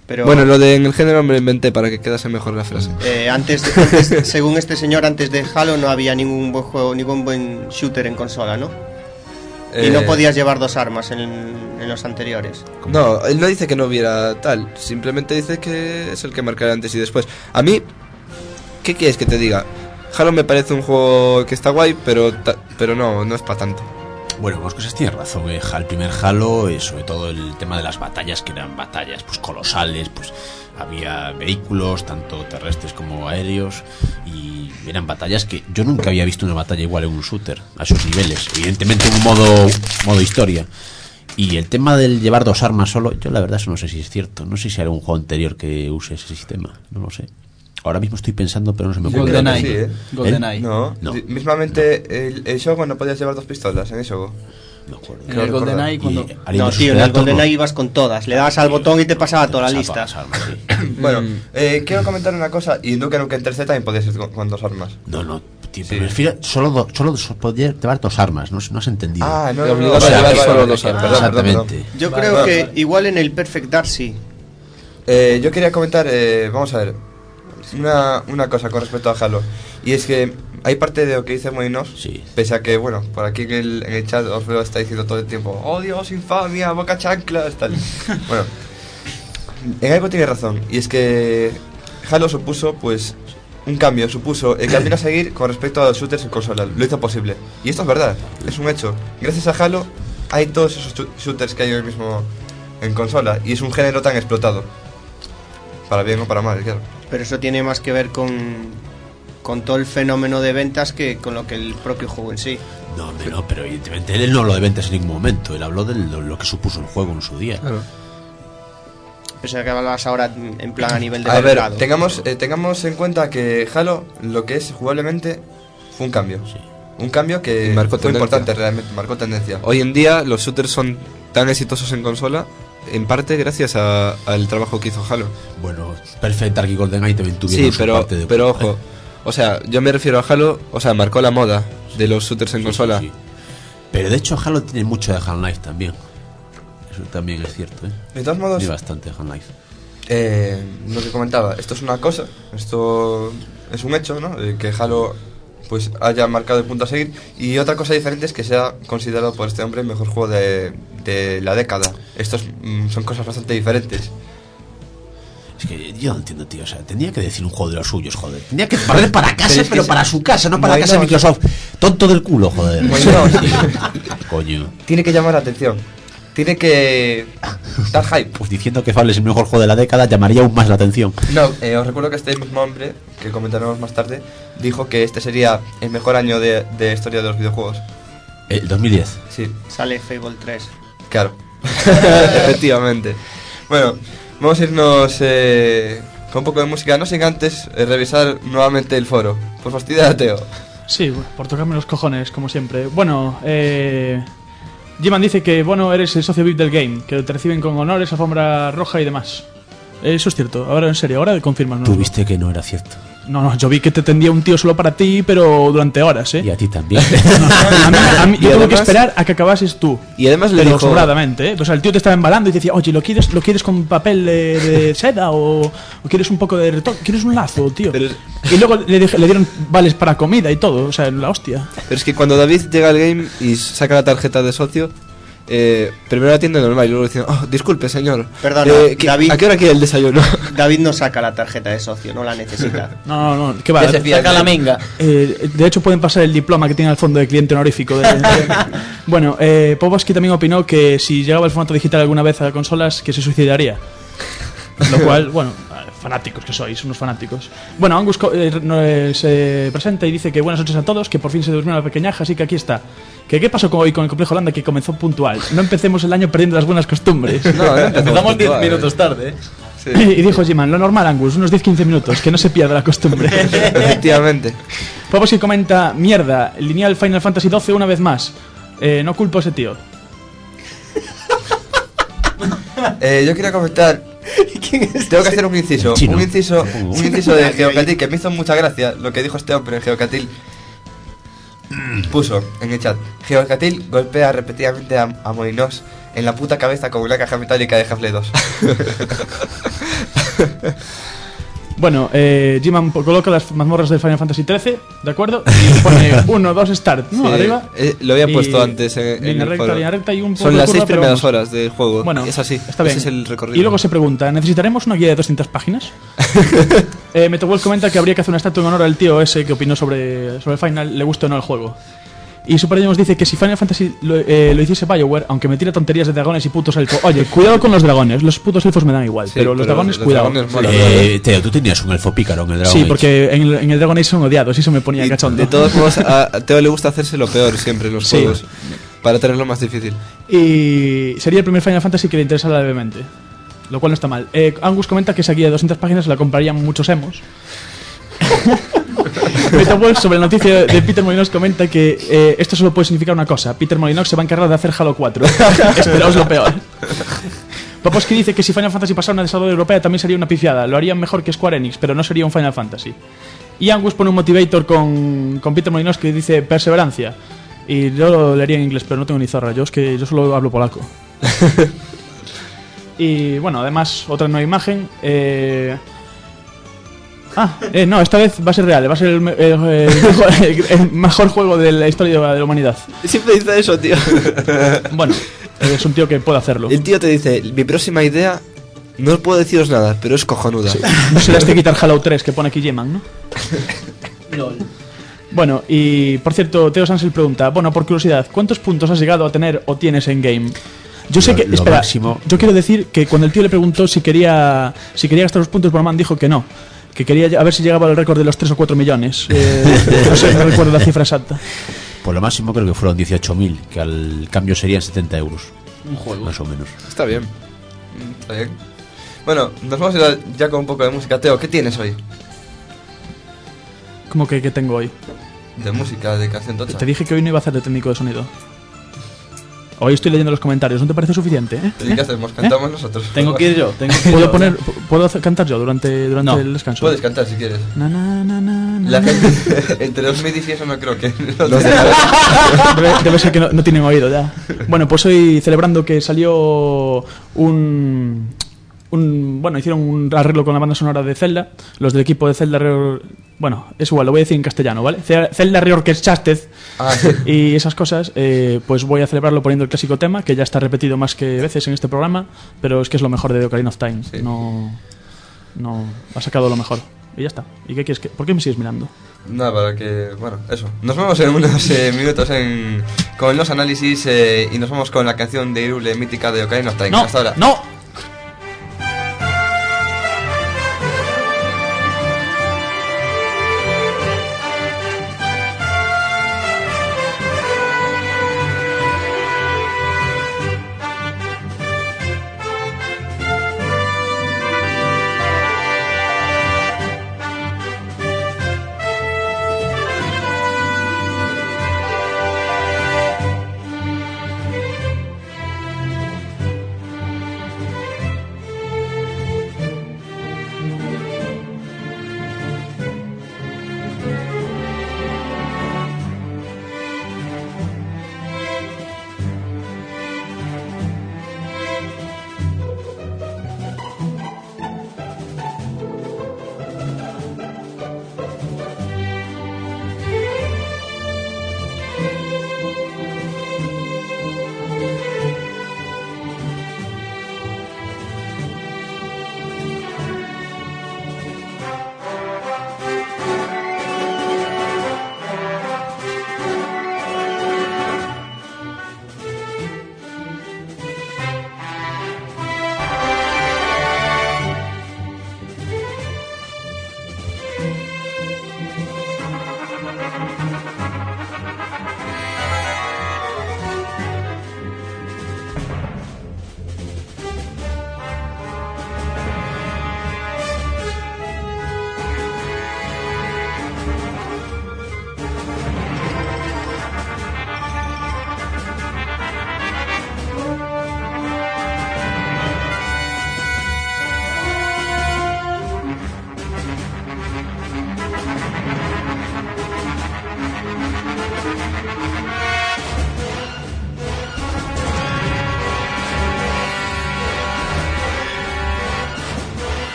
Pero, Bueno, lo de en el género me lo inventé para que quedase mejor la frase. eh, antes, antes, según este señor, antes de Halo no había ningún buen juego, ningún buen shooter en consola, ¿no? Y no Eh, podías llevar dos armas en, en los anteriores. No, él no dice que no hubiera tal, simplemente dice que es el que marcará antes y después. A mí, ¿qué quieres que te diga? Halo me parece un juego que está guay, pero ta- pero no, no es para tanto. Bueno, vos cosas tienes razón, eh. El primer Halo, eh, sobre todo el tema de las batallas, que eran batallas pues colosales, pues había vehículos, tanto terrestres como aéreos, y eran batallas que yo nunca había visto una batalla igual en un shooter, a esos niveles, evidentemente en un modo, modo historia. Y el tema del llevar dos armas solo, yo la verdad eso no sé si es cierto, no sé si hay algún juego anterior que use ese sistema, no lo sé. Ahora mismo estoy pensando, pero no se me ocurre. GoldenEye. Sí, ¿eh? GoldenEye. No, No. di- mismamente el, el Shogun no podías llevar dos pistolas en el Shogun. No me acuerdo. En el GoldenEye cuando... Y Alien No, versus tío, en el Predator, GoldenEye no. ibas con todas. Le dabas al botón y te pasaba toda la Te lista. pasaba todas las armas, sí. Bueno, eh, quiero comentar una cosa, y Duke Nukem tres Z también podía ser con, con dos armas. No, no, tío, Sí. me refiero, solo, do- solo dos- podía llevar dos armas, no, no has entendido. Ah, no, Te no, obligaba no, a vale, llevar vale, solo vale, dos vale, armas. perdón, perdón, Exactamente. perdón. Yo Vale, creo vale, que vale. igual en el Perfect Dark sí. Eh, yo quería comentar, eh, vamos a ver, una, una cosa con respecto a Halo. Y es que hay parte de lo que dice Moinos, Sí. pese a que, bueno, por aquí en el, en el chat os veo está diciendo todo el tiempo, oh Dios, infamia, boca chanclas, tal. Bueno, en algo tiene razón, y es que Halo supuso, pues, un cambio, supuso el camino a seguir con respecto a los shooters en consola, lo hizo posible. Y esto es verdad, es un hecho. Gracias a Halo hay todos esos chu- shooters que hay hoy mismo en consola, y es un género tan explotado. Para bien o para mal, claro. Pero eso tiene más que ver con, con todo el fenómeno de ventas que con lo que el propio juego en sí. No, hombre, no, pero evidentemente él no habló de ventas en ningún momento, él habló de lo, lo que supuso el juego en su día. Pensaba que hablabas ahora en plan a nivel de A ver, mercado. tengamos, eh, tengamos en cuenta que Halo, lo que es jugablemente, fue un cambio. Un cambio que Y marcó fue tendencia. importante, realmente, marcó tendencia. Hoy en día los shooters son tan exitosos en consola, en parte gracias a- al trabajo que hizo Halo. Bueno, Perfect Dark y GoldenEye también tuvieron Sí, su pero, parte de... pero ojo, o sea, yo me refiero a Halo, o sea, marcó la moda de los shooters en Sí, consola. sí, sí. Pero de hecho Halo tiene mucho de Half-Life también. Eso también es cierto, ¿eh? De todos modos, Tiene bastante de Half-Life. eh, lo que comentaba, esto es una cosa, esto es un hecho, ¿no? Eh, que Halo pues haya marcado el punto a seguir, y otra cosa diferente es que sea considerado por este hombre el mejor juego de, de la década. Estos mm, son cosas bastante diferentes. Es que yo no entiendo, tío. O sea, tenía que decir un juego de los suyos, joder. Tenía que barrer para casa, Pero es pero, que para se- su casa, no para la Bueno, casa de Microsoft. Tonto del culo, joder. Bueno, Sí. Coño. Tiene que llamar la atención, tiene que dar hype. Pues diciendo que Fable es el mejor juego de la década llamaría aún más la atención. No, eh, os recuerdo que este mismo hombre, que comentaremos más tarde, dijo que este sería el mejor año de, de historia de los videojuegos. El dos mil diez. Sí, Sale Fable tres. claro. Efectivamente. Bueno, vamos a irnos eh, con un poco de música, no sin antes eh, revisar nuevamente el foro. Por fastidiar a Teo. Sí, bueno, por tocarme los cojones, como siempre. Bueno, eh... Jiman dice que, bueno, eres el socio V I P del game, que te reciben con honores, alfombra roja y demás. Eso es cierto, ahora en serio, ahora confirmas. Tú viste que no era cierto. No, no, yo vi que te tendía un tío solo para ti, pero durante horas, ¿eh? Y a ti también. A mí, a mí- Y yo tuve que además- esperar a que acabases tú. Y además le Pero dijo... sobradamente, ¿eh? O sea, el tío te estaba embalando y te decía, oye, ¿lo quieres, ¿lo quieres con papel de, de seda o, o quieres un poco de retoque? ¿Quieres un lazo, tío? Pero- Y luego le, dije- le dieron vales para comida y todo, o sea, la hostia. Pero es que cuando David llega al game y saca la tarjeta de socio, eh, primero la atiende normal y luego dice, oh, disculpe señor, Perdona, eh, ¿qué- David- ¿a qué hora quiere el desayuno? David no saca la tarjeta de socio, no la necesita. No, no, no, ¿qué va? Saca la minga. Eh, de hecho, pueden pasar el diploma que tiene al fondo de cliente honorífico. de- de- bueno, eh, Poboski también opinó que si llegaba el formato digital alguna vez a consolas, que se suicidaría. Lo cual, bueno, fanáticos que sois, unos fanáticos. Bueno, Angus co- eh, no, eh, se presenta y dice que buenas noches a todos, que por fin se durmió la pequeñaja, así que aquí está. Que qué pasó con hoy con el Complejo Holanda, que comenzó puntual. No empecemos el año perdiendo las buenas costumbres. No, no Empezamos diez puntual, minutos tarde, ¿eh? Sí. Y dijo Jiman, lo normal, Angus, unos diez a quince minutos, que no se pierda la costumbre. Efectivamente. Poboski comenta, mierda, lineal Final Fantasy doce una vez más. Eh, no culpo a ese tío. Eh, yo quería comentar. Tengo que hacer un inciso. Chino. Un inciso, un inciso de Geocatil que me hizo mucha gracia lo que dijo este hombre en Geocatil. puso en el chat: Geocatil golpea repetidamente a, a Molinos en la puta cabeza con una caja metálica de Half-Life dos. Bueno, eh, G-Man coloca las mazmorras del Final Fantasy trece, ¿de acuerdo? Y pone uno, dos, start, ¿no? Sí, Arriba. eh, lo había Y puesto antes en, en línea el recta, foro. línea recta y un poco Son de las curva, seis pero primeras vamos. horas del juego. Bueno, es así, está bien. ese es el recorrido. Y luego se pregunta, ¿necesitaremos una guía de doscientas páginas? eh, Metaworld comenta que habría que hacer una estatua en honor al tío ese que opinó sobre, sobre el Final, le gustó o no el juego. Y Super nos dice que si Final Fantasy lo, eh, lo hiciese BioWare, aunque me tira tonterías de dragones y putos elfos. Oye, cuidado con los dragones, los putos elfos me dan igual, Sí, pero los pero dragones, los cuidado. dragones molan. Eh, Teo, tú tenías un elfo pícaro en el Dragon Sí, Age. porque en el, en el Dragon Age son odiados, y eso me ponía Y cachondo. de todos modos, a a Teo le gusta hacerse lo peor siempre en los Sí. juegos. Para tenerlo más difícil. Y sería el primer Final Fantasy que le interesara levemente, lo cual no está mal. eh, Angus comenta que esa guía de doscientas páginas la comprarían muchos emos. Metawolf, sobre la noticia de Peter Molyneux, comenta que eh, esto solo puede significar una cosa: Peter Molyneux se va a encargar de hacer Halo cuatro. Esperaos lo peor. Paposki dice que si Final Fantasy pasara a una desarrolladora europea también sería una pifiada. Lo harían mejor que Square Enix, pero no sería un Final Fantasy. Y Angus pone un motivator con, con Peter Molyneux que dice perseverancia. Y yo lo leería en inglés, pero no tengo ni zorra. Yo es que yo solo hablo polaco. Y bueno, además, otra nueva imagen. Eh... Ah, eh, no, esta vez va a ser real. Va a ser el, me- el- el- el mejor juego de la historia de la humanidad. Siempre dice eso, tío. Bueno, es un tío que puede hacerlo. El tío te dice: mi próxima idea, no puedo deciros nada, pero es cojonuda. No será este Guitar Halo tres que pone aquí G-Man, ¿no? Bueno, y por cierto, Teo Sansel pregunta, bueno, por curiosidad, ¿cuántos puntos has llegado a tener o tienes en game? Yo sé Lo- que, lo espera, máximo. yo quiero decir que cuando el tío le preguntó si quería si quería gastar los puntos, Borman dijo que no, que quería a ver si llegaba al récord de los tres o cuatro millones. Eh, no sé, no recuerdo la cifra exacta. Por lo máximo creo que fueron dieciocho mil, que al cambio serían setenta euros. Un juego. Más o menos. Está bien. Mm, Está bien. Bueno, nos vamos a ir ya con un poco de música. Teo, ¿qué tienes hoy? ¿Cómo que, que tengo hoy? De música, de canción tocha. Te dije que hoy no iba a hacer de técnico de sonido. Hoy estoy leyendo los comentarios, ¿no te parece suficiente? ¿Eh? ¿Y qué hacemos? ¿Cantamos nosotros? Tengo que ir yo. Tengo que ir ¿Puedo, yo. poner, ¿Puedo hacer- cantar yo durante, durante No, el descanso? Puedes cantar si quieres. Na, na, na, na, na, La na. gente, entre los midis y eso no creo que los Debe, debe ser que no, no tienen oído ya. Bueno, pues hoy celebrando que salió un, un... Bueno, hicieron un arreglo con la banda sonora de Zelda. Los del equipo de Zelda... Re- Bueno, es igual, lo voy a decir en castellano, ¿vale? Ce- Zelda Reorquestasted Ah, sí. y esas cosas. eh, pues voy a celebrarlo poniendo el clásico tema, que ya está repetido más que veces en este programa, pero es que es lo mejor de The Ocarina of Time. Sí. No... No... Ha sacado lo mejor. Y ya está. ¿Y qué quieres que...? ¿Por qué me sigues mirando? Nada, para que... Bueno, eso. Nos vemos en unos eh, minutos en, con los análisis eh, y nos vamos con la canción de Irule mítica de Ocarina of Time. ¡No! Hasta ahora. ¡No!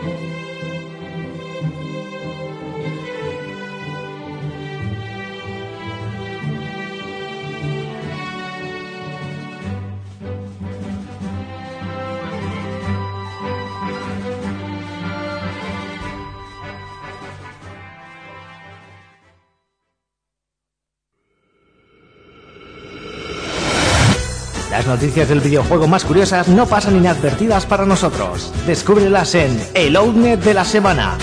Las noticias del videojuego más curiosas no pasan inadvertidas para nosotros. Descúbrelas en el Outnet de la semana.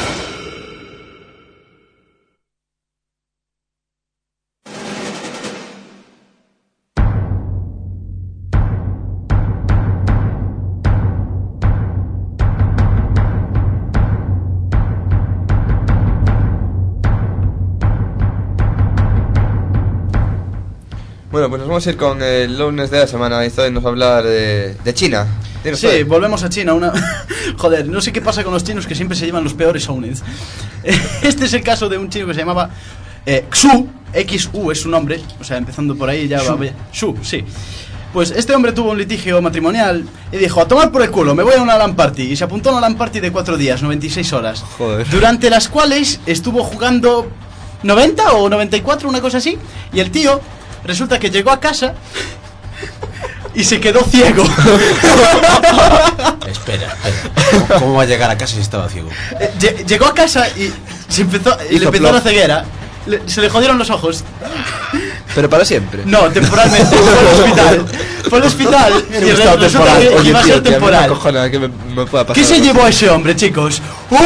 Bueno, pues nos vamos a ir con el lunes de la semana. Esta vez nos va a hablar de, de China. Dinos, Sí, padre. volvemos a China. Una... Joder, no sé qué pasa con los chinos que siempre se llevan los peores owneds. Este es el caso de un chino que se llamaba eh, Xu. X U es su nombre. O sea, empezando por ahí ya va. Xu, sí. Pues este hombre tuvo un litigio matrimonial y dijo, a tomar por el culo, me voy a una LAN party. Y se apuntó a una LAN party de cuatro días, noventa y seis horas. Joder. Durante las cuales estuvo jugando noventa o noventa y cuatro, una cosa así. Y el tío resulta que llegó a casa y se quedó ciego. Espera, espera. ¿Cómo va a llegar a casa si estaba ciego? Eh, lle- Llegó a casa y se empezó, y le Hizo empezó plop. la ceguera. Le- se le jodieron los ojos. Pero para siempre. No, temporalmente. Fue al hospital. Fue al hospital y Era un re- estado resulta temporal. que Oye, iba a tío, ser que a mí me temporal. acojona que me, me pueda pasar ¿Qué se algo. llevó a ese hombre, chicos? ¡Una!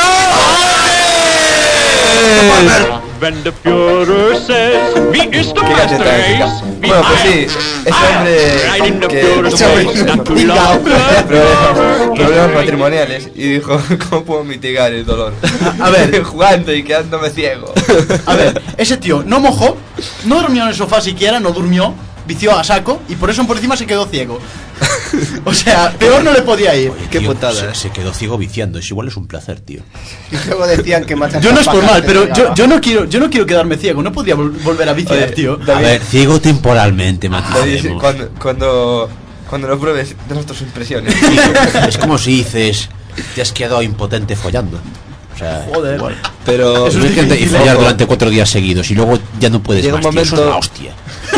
When the Führer says, "Me is the Qué master galleta race." épica. Me Bueno, pues I- sí, ese hombre Riding the que Führer's ese hombre ways, not too tuvo long. problemas, problemas matrimoniales y dijo, ¿cómo puedo mitigar el dolor? A ver. Jugando y quedándome ciego. A ver, ese tío no mojó, no durmió en el sofá siquiera, no durmió, vició a saco y por eso por encima se quedó ciego. O sea, peor no le podía ir. Oye, Qué tío, putada, se, eh. se quedó ciego viciando. Es igual, es un placer, tío. Y luego decían que machacas Yo no es por pajas mal, te pero pegaba. yo, yo no quiero yo no quiero quedarme ciego, no podría vol- volver a viciar, Oye, tío. A David, ver, ciego temporalmente, David, maticemos. cuando, cuando, cuando lo pruebes, danos tus impresiones. Sí, es como si dices, te has quedado impotente follando. O sea, Joder. igual. Pero Eso es Imagínate y difícil, follar ¿eh? durante cuatro días seguidos y luego ya no puedes Llega un más, tío, eso es momento- la hostia.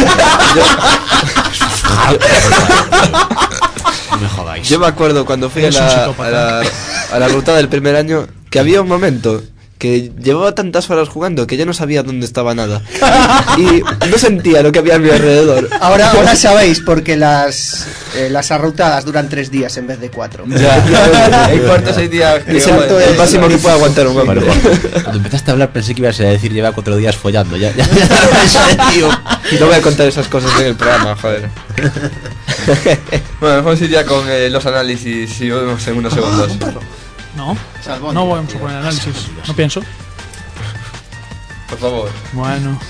No me jodáis. yo me acuerdo cuando fui a Eres un la, psicópata. a, la, a la ruta del primer año que había un momento que llevaba tantas horas jugando que ya no sabía dónde estaba nada y no sentía lo que había a mi alrededor. Ahora, ahora sabéis porque las eh, las arrutadas duran tres días en vez de cuatro. Ya, ya, hay cuartos, hay días que, Exacto, joder, el es- máximo que puede aguantar un Vale, hombre. vale. Cuando empezaste a hablar pensé que ibas a decir lleva cuatro días follando. Ya, ya, ya, tío. Y no voy a contar esas cosas en el programa, joder. Bueno, vamos a ir ya con eh, los análisis y volvemos en unos segundos. No, Salvón. no vamos a poner análisis. No pienso. Por favor. Bueno.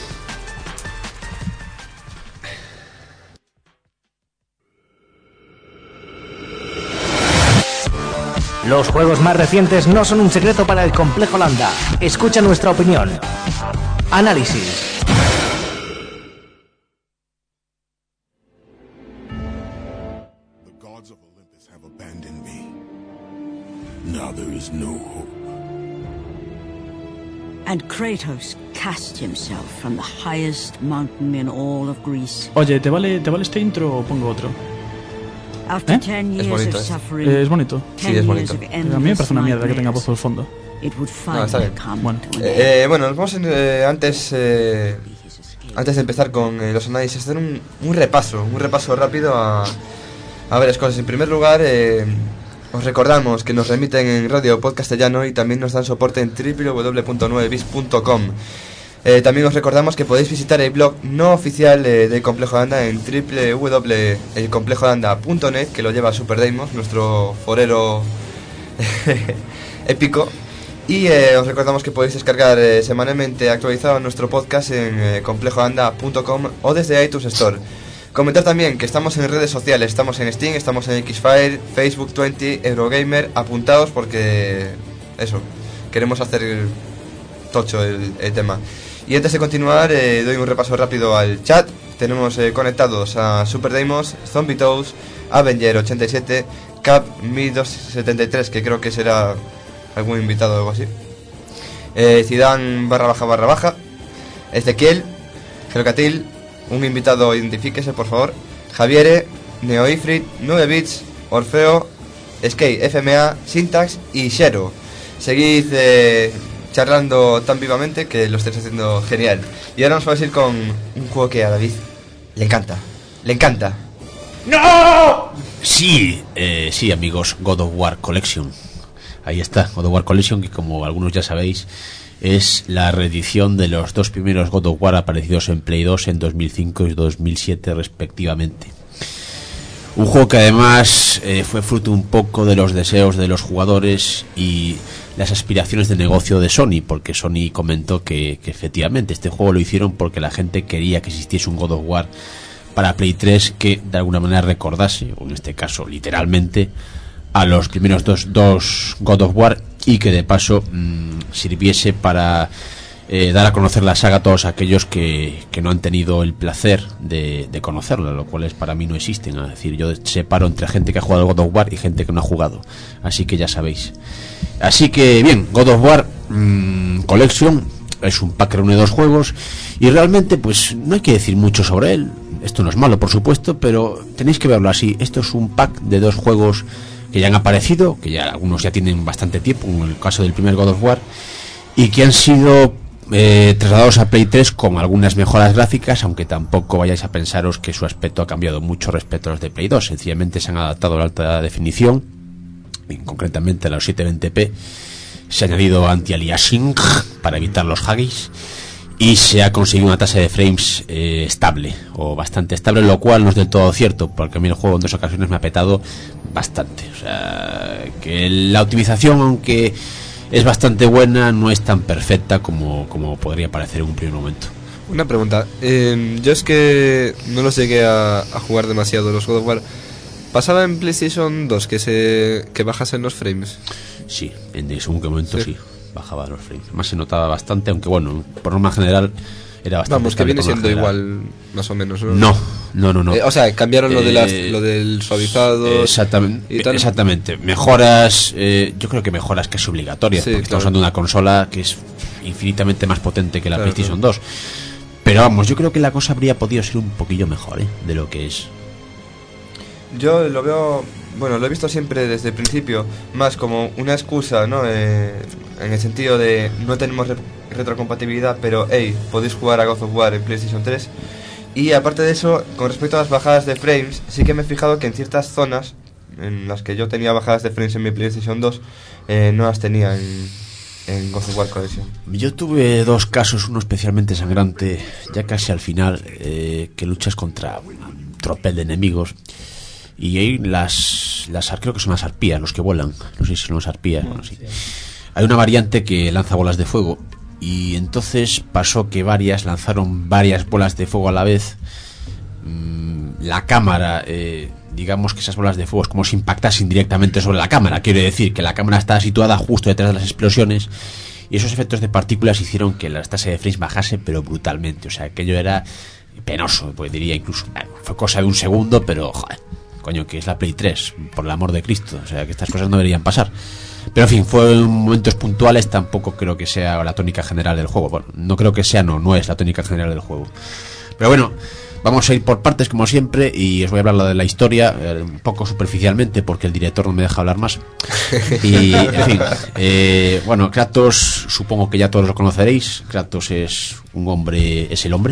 Los juegos más recientes no son un secreto para el Complejo Landa. Escucha nuestra opinión. Análisis. The gods of Olympus have abandoned me. Now there is no hope. And Kratos cast himself from the highest mountain in all of Greece. Oye, ¿te vale, ¿te vale este intro o pongo otro? After ¿Eh? ten Es years bonito, of eh. suffering, Eh, es bonito. ten Sí, es years bonito. of A mí me endless parece una mierda que tenga nightmares, voz al fondo. it would No, está finally bien. come Bueno. to an end. Eh, eh, bueno, nos vamos eh, antes eh, antes de empezar con eh, los análisis, hacer un, un repaso, un repaso rápido a, a varias cosas. En primer lugar, eh, os recordamos que nos remiten en Radio Podcastellano y también nos dan soporte en w w w punto nueve bis punto com. Eh, también os recordamos que podéis visitar el blog no oficial eh, del Complejo Landa en w w w punto el complejo landa punto net, que lo lleva Super Deimos, nuestro forero épico. Y eh, os recordamos que podéis descargar eh, semanalmente actualizado nuestro podcast en eh, complejo landa punto com o desde iTunes Store. Comentar también que estamos en redes sociales, estamos en Steam, estamos en Xfire, Facebook veinte, Eurogamer, apuntaos porque eso, queremos hacer tocho el, el tema. Y antes de continuar, eh, doy un repaso rápido al chat. Tenemos eh, conectados a Super Deimos, Zombie Toes, Avenger ochenta y siete, Cap mil doscientos setenta y tres, que creo que será algún invitado o algo así. Eh, Zidane barra baja barra baja. Ezequiel, Gelcatil, un invitado, identifíquese por favor. Javiere, Neoifrit, nueve bits, Orfeo, Skate, F M A, Syntax y Shero. Seguid eh, charlando tan vivamente que lo estáis haciendo genial. Y ahora nos vamos a ir con un juego que a David le encanta. Le encanta. ¡No! Sí, eh, sí, amigos, God of War Collection. Ahí está, God of War Collection, que como algunos ya sabéis, es la reedición de los dos primeros God of War aparecidos en Play dos en dos mil cinco y dos mil siete respectivamente. Un juego que además eh, fue fruto un poco de los deseos de los jugadores y las aspiraciones de negocio de Sony, porque Sony comentó que, que efectivamente este juego lo hicieron porque la gente quería que existiese un God of War para Play tres que de alguna manera recordase, o en este caso literalmente, a los primeros dos, dos God of War, y que de paso mmm, sirviese para eh, dar a conocer la saga a todos aquellos que, que no han tenido el placer de, de conocerla, lo cual es, para mí no existen. Es decir, yo separo entre gente que ha jugado God of War y gente que no ha jugado, así que ya sabéis. Así que bien, God of War mmm, Collection es un pack que reúne dos juegos y realmente pues no hay que decir mucho sobre él. Esto no es malo, por supuesto, pero tenéis que verlo así. Esto es un pack de dos juegos que ya han aparecido, que ya algunos ya tienen bastante tiempo, en el caso del primer God of War, y que han sido eh, trasladados a Play tres con algunas mejoras gráficas, aunque tampoco vayáis a pensaros que su aspecto ha cambiado mucho respecto a los de Play dos. Sencillamente se han adaptado a la alta definición, y concretamente a los setecientos veinte p. Se ha añadido anti-aliasing para evitar los haggies y se ha conseguido una tasa de frames eh, estable, o bastante estable, lo cual no es del todo cierto, porque a mí el juego en dos ocasiones me ha petado bastante. O sea, que la optimización, aunque es bastante buena, no es tan perfecta como, como podría parecer en un primer momento. Una pregunta, eh, yo es que no los llegué a, a jugar demasiado los God of War. ¿Pasaba en PlayStation dos que se que bajasen los frames? Sí, en según qué momento sí, sí bajaba los frames. Además se notaba bastante, aunque bueno, por norma general era bastante. Vamos, que viene siendo igual, más o menos, ¿no? No, no, no, no. Eh, o sea, cambiaron lo, eh, de las, lo del suavizado. Exactamente, y tal. exactamente. Mejoras, eh, yo creo que mejoras casi obligatorias, Sí, porque claro. estamos usando una consola que es infinitamente más potente que la Claro, PlayStation claro. dos. Pero vamos, yo creo que la cosa habría podido ser un poquillo mejor, ¿eh? De lo que es. Yo lo veo, bueno, lo he visto siempre desde el principio, más como una excusa, ¿no? Eh, en el sentido de no tenemos re- retrocompatibilidad, pero hey, podéis jugar a God of War en PlayStation tres. Y aparte de eso, con respecto a las bajadas de frames, sí que me he fijado que en ciertas zonas en las que yo tenía bajadas de frames en mi PlayStation dos, eh, no las tenía en, en God of War Collection. Yo tuve dos casos, uno especialmente sangrante, ya casi al final, eh, que luchas contra un tropel de enemigos. Y ahí las, las creo que son las arpías, los que vuelan. No sé si son las arpías. Bueno, sí. Hay una variante que lanza bolas de fuego. Y entonces pasó que varias lanzaron varias bolas de fuego a la vez. Mm, la cámara, eh, digamos que esas bolas de fuego es como si impactasen directamente sobre la cámara. Quiero decir que la cámara estaba situada justo detrás de las explosiones. Y esos efectos de partículas hicieron que la tasa de frames bajase, pero brutalmente. O sea, aquello era penoso, pues diría incluso. Bueno, fue cosa de un segundo, pero joder. Coño, que es la Play tres, por el amor de Cristo. O sea, que estas cosas no deberían pasar. Pero en fin, fue en momentos puntuales. Tampoco creo que sea la tónica general del juego. Bueno, no creo que sea, no, no es la tónica general del juego. Pero bueno, vamos a ir por partes como siempre. Y os voy a hablar de la historia, eh, un poco superficialmente, porque el director no me deja hablar más. Y, en fin, eh, bueno, Kratos, supongo que ya todos lo conoceréis. Kratos es un hombre, es el hombre.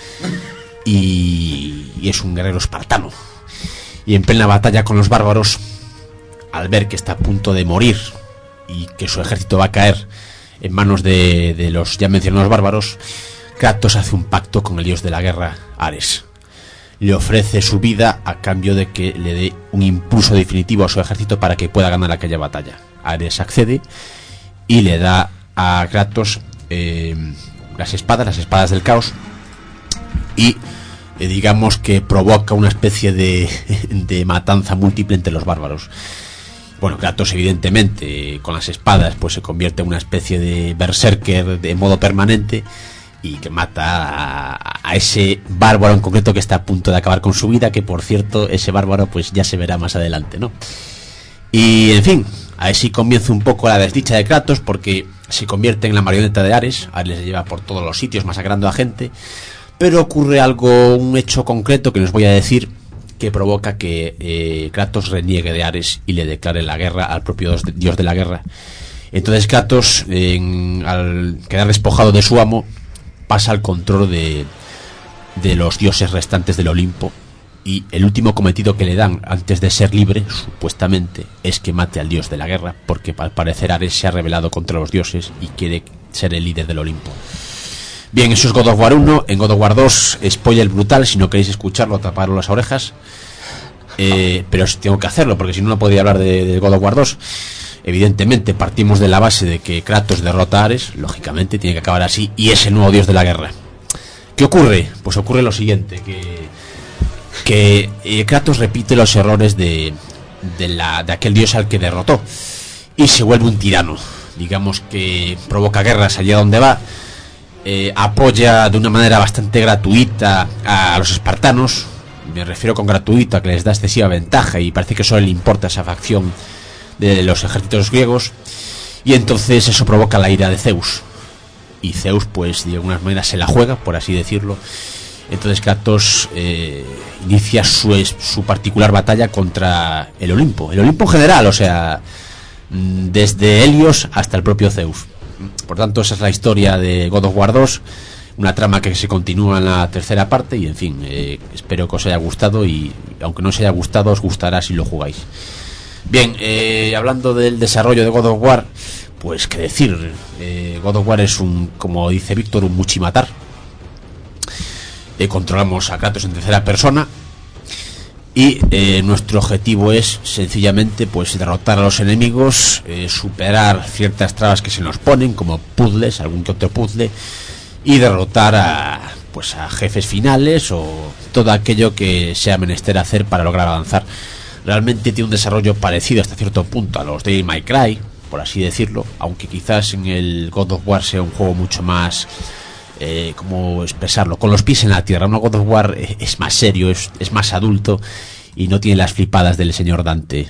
Y, y es un guerrero espartano. Y en plena batalla con los bárbaros, al ver que está a punto de morir y que su ejército va a caer en manos de, de los ya mencionados bárbaros, Kratos hace un pacto con el dios de la guerra, Ares. Le ofrece su vida a cambio de que le dé un impulso definitivo a su ejército para que pueda ganar aquella batalla. Ares accede y le da a Kratos eh, las espadas, las espadas del caos, y Eh, digamos que provoca una especie de, de matanza múltiple entre los bárbaros. Bueno, Kratos evidentemente con las espadas pues se convierte en una especie de berserker de modo permanente y que mata a, a ese bárbaro en concreto que está a punto de acabar con su vida, que por cierto ese bárbaro pues ya se verá más adelante, ¿no? Y en fin, así comienza un poco la desdicha de Kratos, porque se convierte en la marioneta de Ares. Ares le lleva por todos los sitios masacrando a gente, pero ocurre algo, un hecho concreto que les voy a decir, que provoca que eh, Kratos reniegue de Ares y le declare la guerra al propio dios de la guerra. Entonces Kratos, en, al quedar despojado de su amo, pasa al control de, de los dioses restantes del Olimpo, y el último cometido que le dan antes de ser libre, supuestamente, es que mate al dios de la guerra, porque al parecer Ares se ha rebelado contra los dioses y quiere ser el líder del Olimpo. Bien, eso es God of War uno. En God of War dos, spoiler brutal, si no queréis escucharlo, taparos las orejas. Eh, pero tengo que hacerlo, porque si no, no podía hablar de, de God of War dos. Evidentemente, partimos de la base de que Kratos derrota a Ares, lógicamente, tiene que acabar así, y es el nuevo dios de la guerra. ¿Qué ocurre? Pues ocurre lo siguiente, que, que eh, Kratos repite los errores de, de, la, de aquel dios al que derrotó, y se vuelve un tirano. Digamos que provoca guerras allá donde va. Eh, apoya de una manera bastante gratuita a, a los espartanos. Me refiero con gratuita, que les da excesiva ventaja, y parece que solo le importa esa facción de los ejércitos griegos. Y entonces eso provoca la ira de Zeus, y Zeus, pues de alguna manera se la juega, por así decirlo. Entonces Kratos eh, inicia su, su particular batalla contra el Olimpo, el Olimpo en general, o sea, desde Helios hasta el propio Zeus. Por tanto, esa es la historia de God of War dos, una trama que se continúa en la tercera parte. Y en fin, eh, espero que os haya gustado, y aunque no os haya gustado, os gustará si lo jugáis. Bien, eh, hablando del desarrollo de God of War, pues qué decir, eh, God of War es un, como dice Víctor, un muchimatar. Eh, controlamos a Kratos en tercera persona, y eh, nuestro objetivo es sencillamente pues derrotar a los enemigos, eh, superar ciertas trabas que se nos ponen, como puzzles, algún que otro puzzle, y derrotar a pues a jefes finales o todo aquello que sea menester hacer para lograr avanzar. Realmente tiene un desarrollo parecido hasta cierto punto a los de Devil May Cry, por así decirlo, aunque quizás en el God of War sea un juego mucho más Eh, ¿cómo expresarlo? Con los pies en la tierra. Un God of War es más serio, es, es más adulto, y no tiene las flipadas del señor Dante.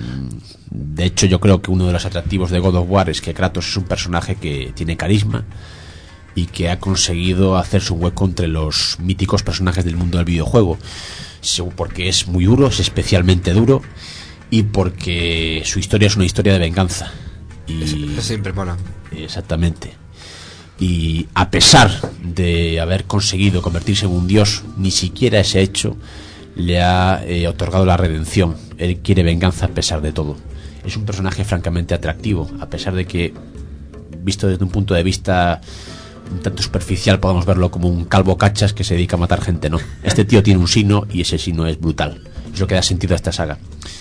De hecho, yo creo que uno de los atractivos de God of War es que Kratos es un personaje que tiene carisma y que ha conseguido hacerse un hueco entre los míticos personajes del mundo del videojuego, porque es muy duro, es especialmente duro, y porque su historia es una historia de venganza. Y eso siempre mola. Exactamente. Y a pesar de haber conseguido convertirse en un dios, ni siquiera ese hecho le ha eh, otorgado la redención. Él quiere venganza a pesar de todo. Es un personaje francamente atractivo, a pesar de que, visto desde un punto de vista un tanto superficial, podemos verlo como un calvo cachas que se dedica a matar gente. No, este tío tiene un sino, y ese sino es brutal. Es lo que da sentido a esta saga.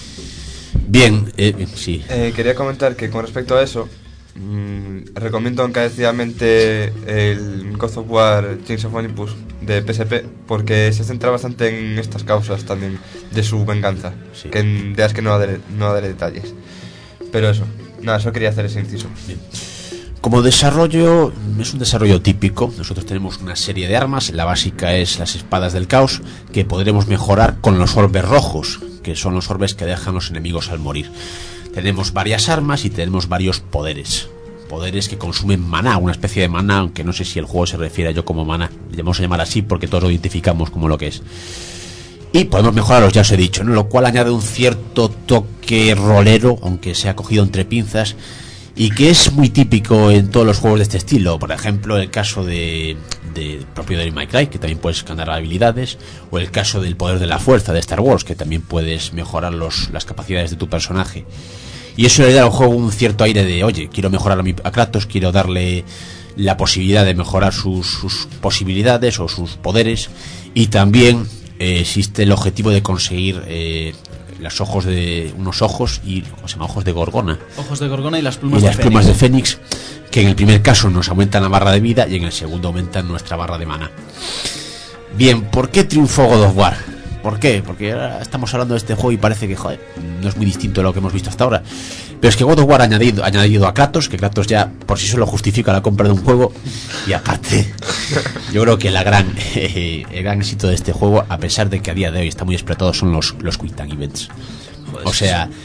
Bien, eh, sí. Eh, quería comentar que con respecto a eso, Mm, recomiendo encarecidamente el God of War Chains of Olympus de P S P, porque se centra bastante en estas causas también de su venganza, sí. Que en, de las que no daré, no daré detalles. Pero eso, nada, solo quería hacer ese inciso. Bien. Como desarrollo, es un desarrollo típico. Nosotros tenemos una serie de armas. La básica es las espadas del caos, que podremos mejorar con los orbes rojos, que son los orbes que dejan los enemigos al morir. Tenemos varias armas y tenemos varios poderes. Poderes que consumen maná, una especie de maná, aunque no sé si el juego se refiere a ello como maná. Le vamos a llamar así porque todos lo identificamos como lo que es. Y podemos mejorarlos, ya os he dicho, ¿no? Lo cual añade un cierto toque rolero, aunque sea cogido entre pinzas, y que es muy típico en todos los juegos de este estilo. Por ejemplo, el caso de, de propio Devil May Cry, que también puedes ganar habilidades, o el caso del poder de la fuerza de Star Wars, que también puedes mejorar los, las capacidades de tu personaje. Y eso le da al juego un cierto aire de, oye, quiero mejorar a, mi, a Kratos, quiero darle la posibilidad de mejorar sus, sus posibilidades o sus poderes. Y también eh, existe el objetivo de conseguir eh, los ojos de unos ojos y ¿cómo se llama? Ojos de Gorgona. Ojos de Gorgona y las plumas y las de plumas Fénix. de Fénix, que en el primer caso nos aumentan la barra de vida y en el segundo aumentan nuestra barra de mana. Bien, ¿por qué triunfó God of War? ¿Por qué? Porque ahora estamos hablando de este juego y parece que, joder, no es muy distinto de lo que hemos visto hasta ahora. Pero es que God of War ha añadido, ha añadido a Kratos, que Kratos ya por sí solo justifica la compra de un juego. Y aparte, yo creo que la gran, eh, el gran éxito de este juego, a pesar de que a día de hoy está muy explotado, son los, los Quick Time Events. O sea,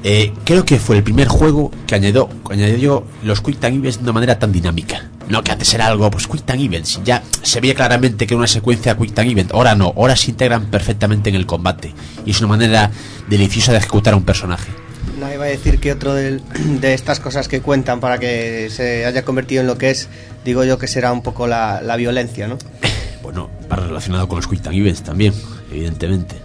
Eh, creo que fue el primer juego que añadió, añadió los Quick Time Events de una manera tan dinámica. No que antes era algo, pues Quick Time Events, ya se veía claramente que era una secuencia Quick Time Event. Ahora no, ahora se integran perfectamente en el combate. Y es una manera deliciosa de ejecutar a un personaje. No, iba a decir que otro de, de estas cosas que cuentan para que se haya convertido en lo que es, digo yo que será un poco la, la violencia, ¿no? Bueno, va relacionado con los Quick Time Events también, evidentemente.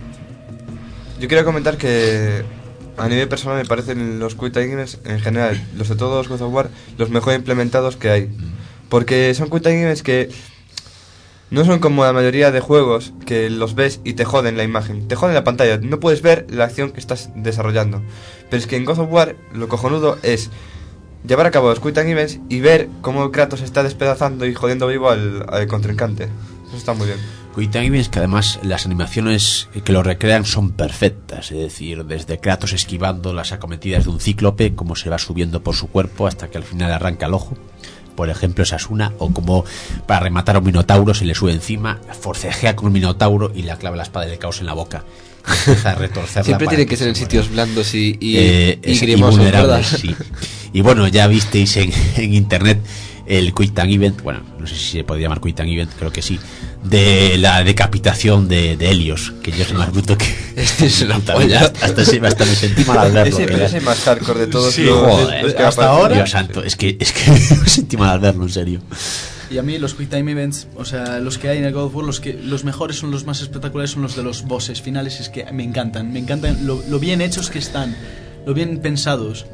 Yo quería comentar que a nivel personal me parecen los Quick Time Events en general, los de todos God of War, los mejor implementados que hay. Porque son Quick Time Events que no son como la mayoría de juegos que los ves y te joden la imagen, te joden la pantalla, no puedes ver la acción que estás desarrollando. Pero es que en God of War lo cojonudo es llevar a cabo los Quick Time Events y ver cómo Kratos está despedazando y jodiendo vivo al, al contrincante. Eso está muy bien. Quick Time Events que además las animaciones que lo recrean son perfectas, es decir, desde Kratos esquivando las acometidas de un cíclope, como se va subiendo por su cuerpo hasta que al final arranca el ojo. Por ejemplo, esa es una, o como para rematar a un minotauro se le sube encima, forcejea con un minotauro y le clava la espada del caos en la boca. Empieza a retorcerla. Siempre tiene que, que ser en sitios blandos y, y, eh, y grimosos, ¿verdad? Sí. Y bueno, ya visteis en, en internet el Quick Time Event, bueno, no sé si se puede llamar Quick Time Event, creo que sí, de la decapitación de, de Helios, que yo soy más bruto que este es una polla. Hasta, hasta, hasta me sentí mal al verlo. Ese, ese es el más hardcore de todos. Sí, los, joder, los que hasta ahora. Dios santo, es que, es que me sentí mal al verlo, en serio. Y a mí los Quick Time Events, o sea, los que hay en el God of War, los, que, los mejores son los más espectaculares, son los de los bosses finales, es que me encantan, me encantan lo, lo bien hechos que están, lo bien pensados.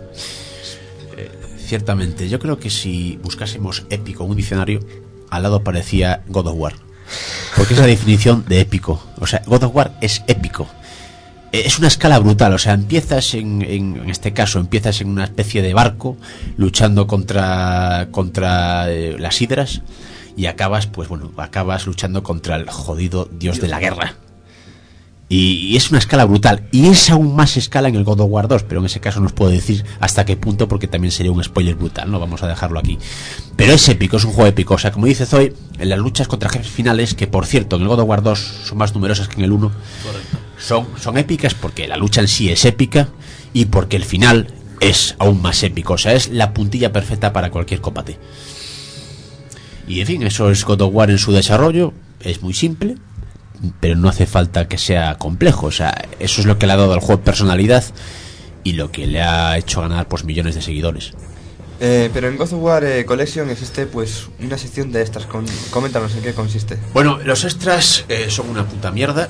Ciertamente, yo creo que si buscásemos épico en un diccionario, al lado aparecía God of War. Porque es la definición de épico. O sea, God of War es épico. Es una escala brutal. O sea, empiezas en, en, en este caso, empiezas en una especie de barco luchando contra, contra eh, las hidras y acabas, pues bueno, acabas luchando contra el jodido dios de la guerra. Y, y es una escala brutal. Y es aún más escala en el God of War dos, pero en ese caso no os puedo decir hasta qué punto, porque también sería un spoiler brutal, no vamos a dejarlo aquí. Pero es épico, es un juego épico. O sea, como dice Zoe, en las luchas contra jefes finales, que por cierto en el God of War dos son más numerosas que en el uno, son, son épicas porque la lucha en sí es épica y porque el final es aún más épico. O sea, es la puntilla perfecta para cualquier combate. Y en fin, eso es God of War en su desarrollo. Es muy simple, pero no hace falta que sea complejo. O sea, eso es lo que le ha dado al juego personalidad y lo que le ha hecho ganar pues millones de seguidores. Eh, pero en God of War eh, Collection existe pues una sección de extras. Con, coméntanos en qué consiste. Bueno, los extras eh, son una puta mierda.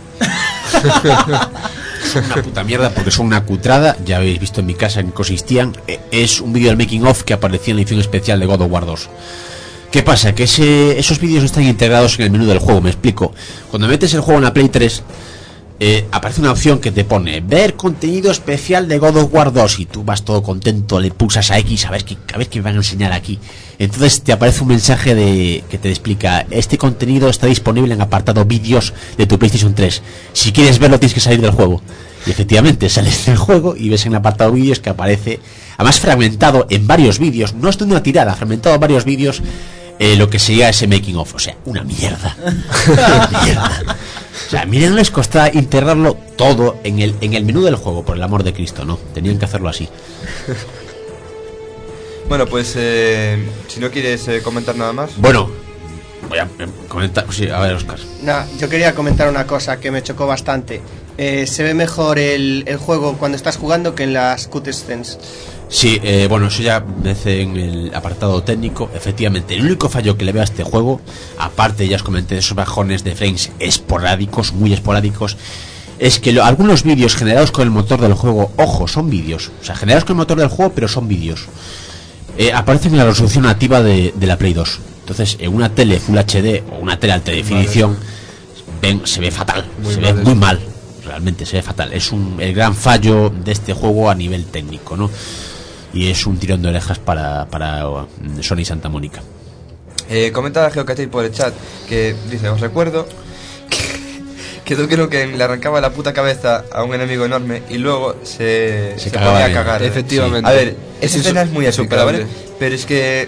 Son una puta mierda porque son una cutrada. Ya habéis visto en mi casa en qué consistían. Eh, es un vídeo del making of que aparecía en la edición especial de God of War dos. ¿Qué pasa? Que ese, esos vídeos están integrados en el menú del juego, me explico. Cuando metes el juego en la Play tres, eh, aparece una opción que te pone ver contenido especial de God of War dos y tú vas todo contento, le pulsas a X a ver qué, a ver qué me van a enseñar aquí. Entonces te aparece un mensaje de que te explica: este contenido está disponible en apartado vídeos de tu PlayStation tres. Si quieres verlo tienes que salir del juego. Y efectivamente sales del juego y ves en el apartado vídeos que aparece, además fragmentado en varios vídeos, no es de una tirada, fragmentado en varios vídeos. Eh, lo que sería ese making of, o sea, una mierda. Una mierda. O sea, miren, les costaba integrarlo todo en el, en el menú del juego, por el amor de Cristo, no, tenían que hacerlo así. Bueno, pues eh, si no quieres eh, comentar nada más. Bueno, voy a eh, comentar, sí, a ver, Oscar. Nah, yo quería comentar una cosa que me chocó bastante. Eh, se ve mejor el, el juego cuando estás jugando que en las cutscenes. Sí, eh, bueno, eso ya dice en el apartado técnico. Efectivamente, el único fallo que le veo a este juego, aparte ya os comenté de esos bajones de frames esporádicos, muy esporádicos, es que lo, algunos vídeos generados con el motor del juego, ojo, son vídeos, o sea, generados con el motor del juego, pero son vídeos, eh, aparecen en la resolución nativa de, de la Play dos. Entonces, en una tele Full H D o una tele alta definición, ven, se ve fatal, muy se ve muy mal, realmente se ve fatal. Es un, el gran fallo de este juego a nivel técnico, ¿no? Y es un tirón de orejas para, para Sony Santa Mónica. Eh, comenta Geocatil por el chat que dice: os recuerdo que, que Duke Nukem le arrancaba la puta cabeza a un enemigo enorme y luego se, se, se ponía a cagar. Efectivamente. Sí. A ver, esa es escena es muy épica, ¿vale? superable. Pero es que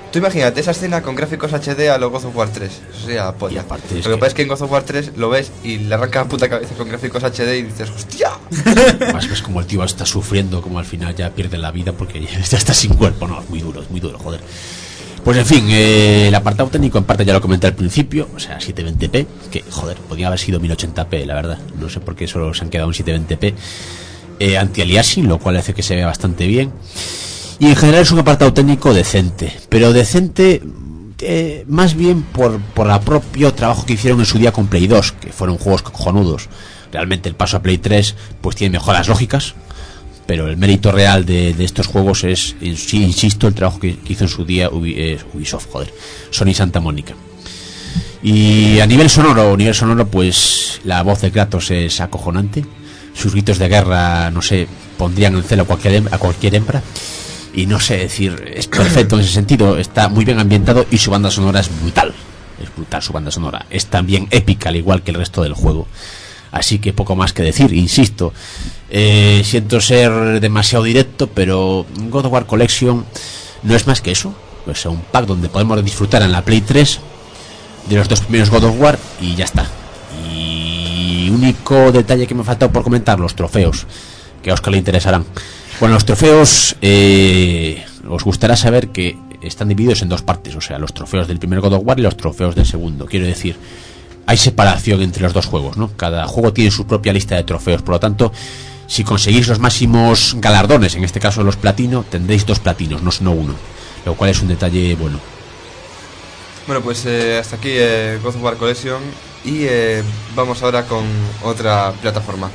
Tú imagínate esa escena con gráficos H D a lo God of War tres. Eso sería polla. Y aparte Lo es que, que- pasa es que en God of War tres lo ves y le arranca la puta cabeza con gráficos H D y dices, ¡hostia! Además ves como el tío está sufriendo, como al final ya pierde la vida porque ya está sin cuerpo. No, es muy duro, es muy duro, joder. Pues en fin, eh, el apartado técnico en parte ya lo comenté al principio, o sea, setecientos veinte p, que joder, podría haber sido mil ochenta p, la verdad. No sé por qué solo se han quedado en setecientos veinte p. Eh, anti-aliasing, lo cual hace que se vea bastante bien. Y en general es un apartado técnico decente, pero decente eh, más bien por, por el propio trabajo que hicieron en su día con Play dos, que fueron juegos cojonudos. Realmente el paso a Play tres pues tiene mejoras lógicas, pero el mérito real de, de estos juegos es, sí, insisto, el trabajo que hizo en su día Ubi, eh, Ubisoft, joder, Sony Santa Mónica. Y a nivel sonoro, a nivel sonoro, pues la voz de Kratos es acojonante. Sus gritos de guerra, no sé, pondrían en celo a cualquier, a cualquier hembra. Y no sé decir, es perfecto en ese sentido, está muy bien ambientado y su banda sonora es brutal. Es brutal su banda sonora. Es también épica, al igual que el resto del juego. Así que poco más que decir, insisto. Eh, siento ser demasiado directo, pero God of War Collection no es más que eso. Pues un pack donde podemos disfrutar en la Play tres de los dos primeros God of War y ya está. Y único detalle que me ha faltado por comentar, los trofeos, que a Oscar le interesarán. Bueno, los trofeos, eh, os gustará saber que están divididos en dos partes, o sea, los trofeos del primer God of War y los trofeos del segundo. Quiero decir, hay separación entre los dos juegos, ¿no? Cada juego tiene su propia lista de trofeos, por lo tanto, si conseguís los máximos galardones, en este caso los platino, tendréis dos platinos, no solo uno, lo cual es un detalle bueno. Bueno, pues eh, hasta aquí eh, God of War Collection y eh, vamos ahora con otra plataforma.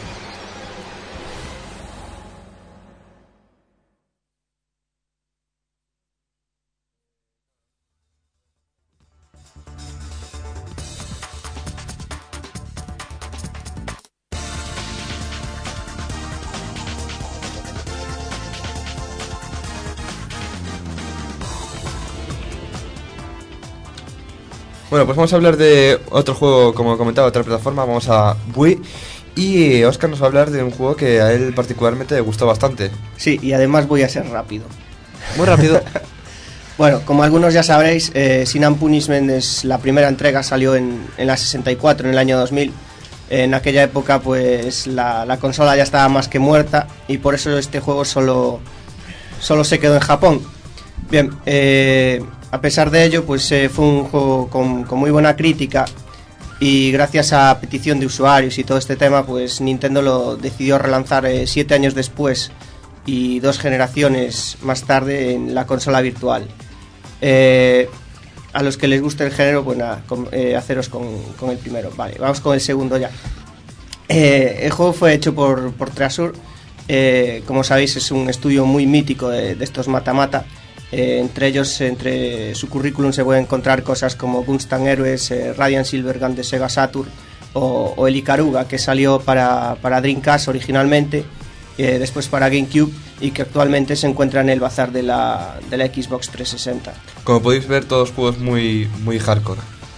Bueno, pues vamos a hablar de otro juego, como comentaba, otra plataforma, vamos a Wii. Y Oscar nos va a hablar de un juego que a él particularmente le gustó bastante. Sí, y además voy a ser rápido. Muy rápido. Bueno, como algunos ya sabréis, eh, Sin and Punishment es la primera entrega, salió en, en la sesenta y cuatro, en el año dos mil. En aquella época, pues la, la consola ya estaba más que muerta y por eso este juego solo, solo se quedó en Japón. Bien, eh, a pesar de ello, pues eh, fue un juego con, con muy buena crítica y gracias a petición de usuarios y todo este tema, pues Nintendo lo decidió relanzar eh, siete años después y dos generaciones más tarde en la consola virtual. Eh, a los que les guste el género, pues nada, con, eh, haceros con, con el primero. Vale, vamos con el segundo ya. Eh, el juego fue hecho por, por Treasure. Eh, como sabéis, es un estudio muy mítico de, de estos mata-mata. Eh, entre ellos, entre su currículum se pueden encontrar cosas como Gunstar Heroes, eh, Radiant Silvergun de Sega Saturn o, o el Ikaruga, que salió para, para Dreamcast originalmente, eh, después para GameCube y que actualmente se encuentra en el bazar de la, de la Xbox trescientos sesenta. Como podéis ver, todos juegos muy, muy hardcore,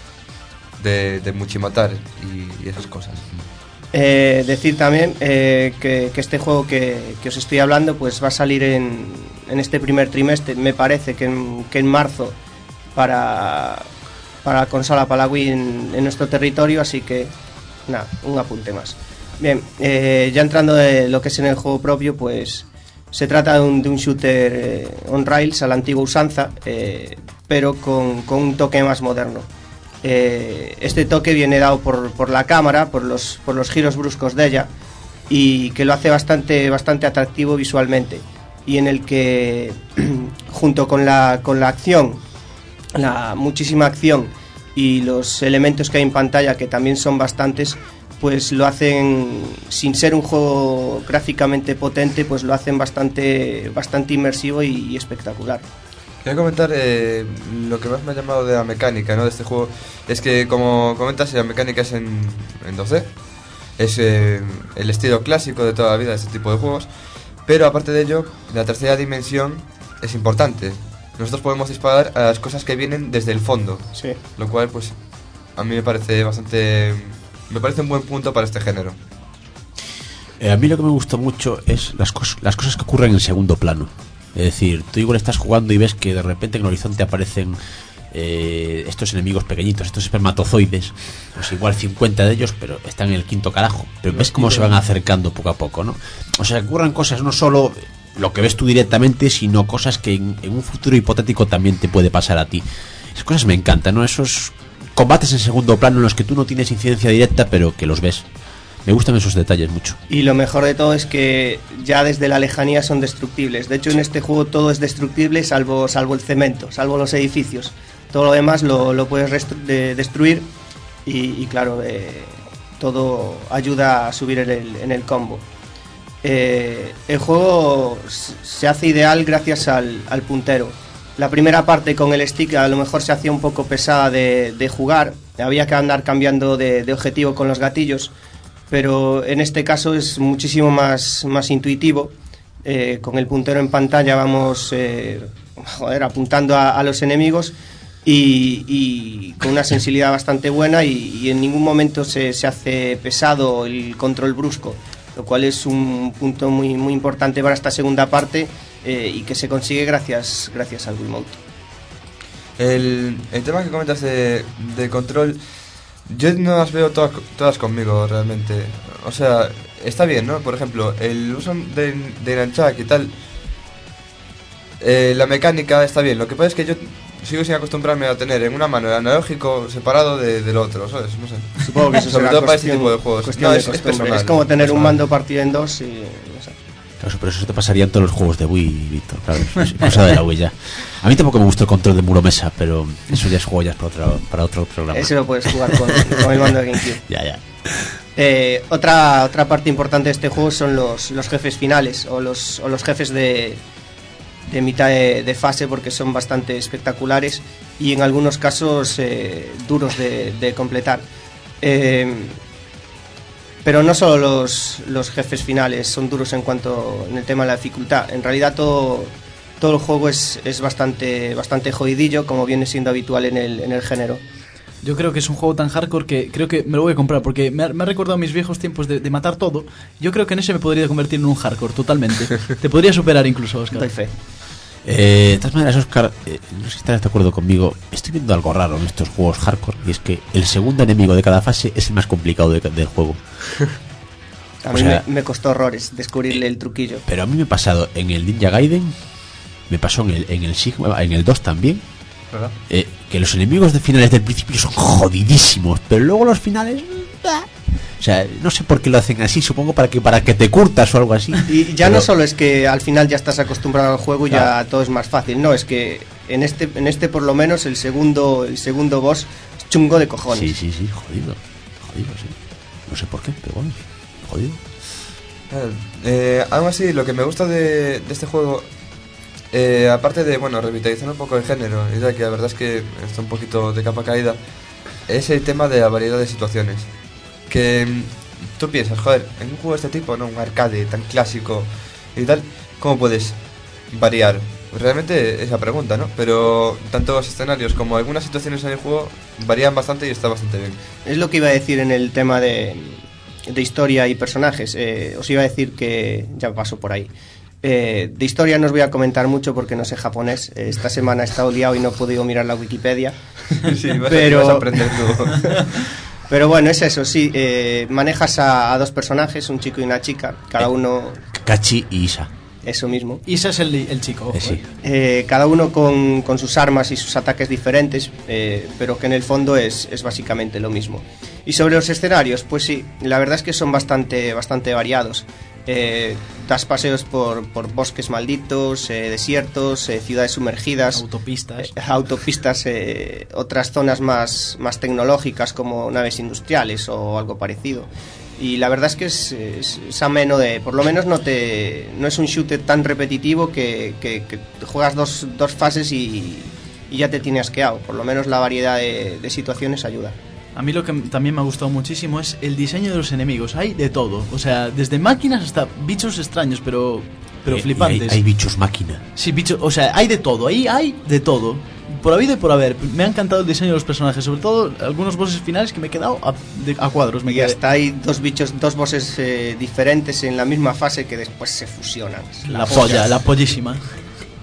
de, de muchimatar y, y esas cosas. Eh, decir también eh, que, que este juego que, que os estoy hablando pues va a salir en, en este primer trimestre, me parece que en, que en marzo para, para la consola, para la Wii en, en nuestro territorio, así que nada, un apunte más. Bien, eh, ya entrando de lo que es en el juego propio, pues se trata de un, de un shooter eh, on rails a la antigua usanza, eh, pero con, con un toque más moderno. Eh, este toque viene dado por, por la cámara, por los, por los giros bruscos de ella, y que lo hace bastante, bastante atractivo visualmente, y en el que junto con la, con la acción, la muchísima acción y los elementos que hay en pantalla, que también son bastantes, pues lo hacen, sin ser un juego gráficamente potente, pues lo hacen bastante, bastante inmersivo y, y espectacular. Quería comentar eh, lo que más me ha llamado de la mecánica, ¿no?, de este juego. Es que, como comentas, la mecánica es en, en dos D. Es eh, el estilo clásico de toda la vida de este tipo de juegos. Pero aparte de ello, la tercera dimensión es importante. Nosotros podemos disparar a las cosas que vienen desde el fondo. Sí. Lo cual, pues, a mí me parece bastante... Me parece un buen punto para este género. Eh, a mí lo que me gusta mucho es las, cos- las cosas que ocurren en segundo plano. Es decir, tú igual estás jugando y ves que de repente en el horizonte aparecen eh, estos enemigos pequeñitos, estos espermatozoides, pues igual cincuenta de ellos, pero están en el quinto carajo. Pero ves cómo se van acercando poco a poco, ¿no? O sea, que ocurran cosas no solo lo que ves tú directamente, sino cosas que en, en un futuro hipotético también te puede pasar a ti. Esas cosas me encantan, ¿no? Esos combates en segundo plano en los que tú no tienes incidencia directa, pero que los ves. Me gustan esos detalles mucho. Y lo mejor de todo es que ya desde la lejanía son destructibles. De hecho, en este juego todo es destructible salvo, salvo el cemento, salvo los edificios. Todo lo demás lo, lo puedes restru- de, destruir y, y claro, eh, todo ayuda a subir en el, en el combo. Eh, el juego se hace ideal gracias al, al puntero. La primera parte con el stick a lo mejor se hacía un poco pesada de, de jugar. Había que andar cambiando de, de objetivo con los gatillos. Pero en este caso es muchísimo más, más intuitivo. Eh, con el puntero en pantalla vamos eh, joder, apuntando a, a los enemigos y, y con una sensibilidad bastante buena y, y en ningún momento se, se hace pesado el control brusco, lo cual es un punto muy, muy importante para esta segunda parte eh, y que se consigue gracias, gracias al Wiimote. El, el tema que comentas de, de control, yo no las veo todas, todas conmigo realmente. O sea, está bien, ¿no? Por ejemplo, el uso de, de Nunchuck y tal, eh, la mecánica está bien. Lo que pasa es que yo sigo sin acostumbrarme a tener en una mano el analógico separado de, del otro, ¿sabes? No sé. Supongo que eso sobre será todo para cuestión, este tipo de juegos. cuestión No, de es, es costumbre. personal. Es como tener personal. un mando partido en dos y... no sé. Claro, pero eso te pasaría en todos los juegos de Wii, Víctor. Claro, es cosa de la Wii ya. A mí tampoco me gustó el control de muro mesa, pero eso ya es juego ya es para otro, para otro programa. Eso lo puedes jugar con, con el mando de GameCube. Ya, ya. Eh, otra, otra parte importante de este juego son los, los jefes finales o los, o los jefes de, de mitad de, de fase, porque son bastante espectaculares y en algunos casos eh, duros de, de completar. Eh, pero no solo los, los jefes finales son duros en cuanto en el tema de la dificultad. En realidad todo, todo el juego es, es bastante, bastante jodidillo, como viene siendo habitual en el, en el género. Yo creo que es un juego tan hardcore que creo que me lo voy a comprar porque me ha, me ha recordado mis viejos tiempos de, de matar todo. Yo creo que en ese me podría convertir en un hardcore totalmente. Te podría superar incluso, Oscar. Doy fe. Eh, de todas maneras, Oscar, eh, no sé si estarás de acuerdo conmigo. Estoy viendo algo raro en estos juegos hardcore, y es que el segundo enemigo de cada fase es el más complicado de, del juego. A O mí sea, me, me costó horrores descubrirle el truquillo. Pero a mí me ha pasado en el Ninja Gaiden, me pasó en el, en el Sigma, en el dos también. ¿Verdad? Eh, que los enemigos de finales del principio son jodidísimos, pero luego los finales, bah. O sea, no sé por qué lo hacen así, supongo para que para que te curtas o algo así. Y ya pero, no solo es que al final ya estás acostumbrado al juego y Claro. ya todo es más fácil, no, es que en este en este por lo menos el segundo el segundo boss es chungo de cojones. Sí, sí, sí, jodido. Jodido, sí. No sé por qué, pero bueno, jodido. Eh, aún así, lo que me gusta de, de este juego, eh, aparte de, bueno, revitalizar un poco el género, y tal, que la verdad es que está un poquito de capa caída, es el tema de la variedad de situaciones. Que mm, tú piensas, joder, en un juego de este tipo, no, un arcade tan clásico y tal, ¿cómo puedes variar? Realmente es la pregunta, ¿no? Pero tanto los escenarios como algunas situaciones en el juego varían bastante y está bastante bien. Es lo que iba a decir en el tema de, de historia y personajes. Eh, os iba a decir que ya paso por ahí. Eh, de historia no os voy a comentar mucho porque no sé japonés. Eh, esta semana he estado liado y no he podido mirar la Wikipedia. Sí, vas, pero... vas a aprender tú. Pero bueno, es eso, sí. Eh, manejas a, a dos personajes, un chico y una chica. Cada uno... Kachi y Isa. Eso mismo. Isa es el, el chico. Ojo, Eh, sí. eh. Eh, cada uno con, con sus armas y sus ataques diferentes, eh, pero que en el fondo es, es básicamente lo mismo. Y sobre los escenarios, pues sí, la verdad es que son bastante, bastante variados. Eh, das paseos por, por bosques malditos, eh, desiertos, eh, ciudades sumergidas, Autopistas. eh, autopistas, eh, otras zonas más, más tecnológicas como naves industriales o algo parecido. Y la verdad es que es, es, es ameno de, por lo menos no te no es un shooter tan repetitivo que, que, que juegas dos, dos fases y, y ya te tienes asqueado. Por lo menos la variedad de, de situaciones ayuda. A mí lo que también me ha gustado muchísimo es el diseño de los enemigos. Hay de todo. O sea, desde máquinas hasta bichos extraños, pero, pero Eh, y flipantes. Hay, hay bichos máquina. Sí, bichos. O sea, hay de todo. Ahí hay de todo. Por habido y por haber. Me ha encantado el diseño de los personajes. Sobre todo algunos bosses finales que me he quedado a, de- a cuadros. Me Y quedé. hasta hay dos bichos, dos bosses eh, diferentes en la misma fase que después se fusionan. La polla, la pollísima.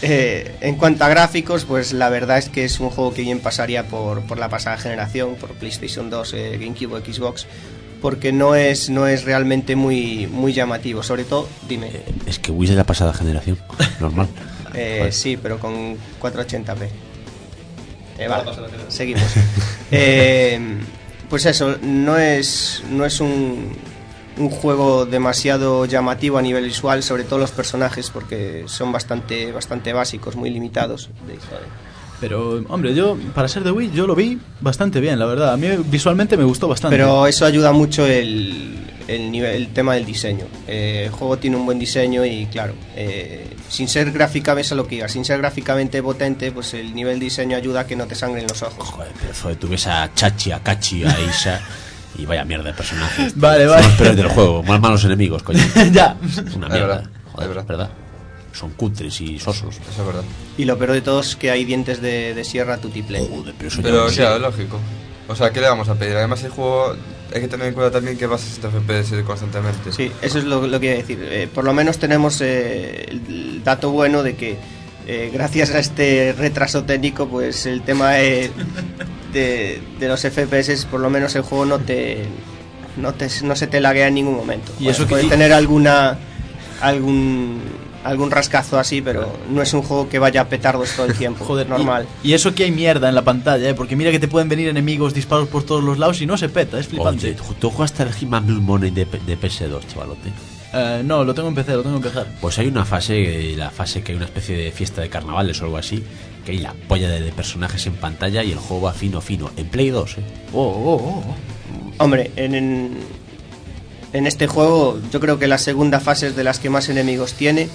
Eh, en cuanto a gráficos, pues la verdad es que es un juego que bien pasaría por, por la pasada generación, por PlayStation dos, eh, GameCube o Xbox, porque no es no es realmente muy muy llamativo, sobre todo, dime. Eh, es que Wii es de la pasada generación, normal. Eh, sí, pero con cuatrocientos ochenta p. Eh, vale, seguimos. eh, pues eso, no es no es un, un juego demasiado llamativo a nivel visual, sobre todo los personajes, porque son bastante bastante básicos, muy limitados. Pero, hombre, yo, para ser de Wii, yo lo vi bastante bien, la verdad. A mí visualmente me gustó bastante. Pero eso ayuda mucho el, el, nivel, el tema del diseño. Eh, el juego tiene un buen diseño y, claro, eh, sin ser gráficamente, eso es lo que diga, sin ser gráficamente potente, pues el nivel de diseño ayuda a que no te sangren los ojos. Joder, pero joder, tú ves a Chachi, a Kachi, a Isa y vaya mierda de personajes. Vale, Son vale. los peores del juego, más malos enemigos, coño. Ya. Una Es mierda. verdad, Joder, es verdad. verdad. Son cutres y sosos. Eso es verdad. Y lo peor de todo es que hay dientes de, de sierra tutiplén. Joder, pero eso ya Pero no claro, sé. lógico. O sea, ¿qué le vamos a pedir? Además el juego hay que tener en cuenta también que va a sesenta F P S constantemente. Sí, eso es lo, lo que iba a decir. Eh, por lo menos tenemos eh, el dato bueno de que eh, gracias a este retraso técnico, pues el tema de, de, de los F P S, por lo menos el juego no te no, te, no se te laguea en ningún momento. Y Bueno, eso que- puedes tener alguna algún algún rascazo así, pero no es un juego que vaya a petardos todo el tiempo. Joder, normal. Y, y eso que hay mierda en la pantalla, ¿eh? Porque mira que te pueden venir enemigos disparos por todos los lados y no se peta, es flipante. Oye, ¿tú jugaste al He-Man Blue Money de, de P S dos, chavalote? Eh, no, lo tengo en P C, lo tengo en P C. Pues hay una fase, eh, la fase que hay una especie de fiesta de carnavales o algo así, que hay la polla de, de personajes en pantalla y el juego va fino, fino. En Play dos, ¿eh? Oh, oh, oh. Hombre, en, en, en este juego yo creo que la segunda fase es de las que más enemigos tiene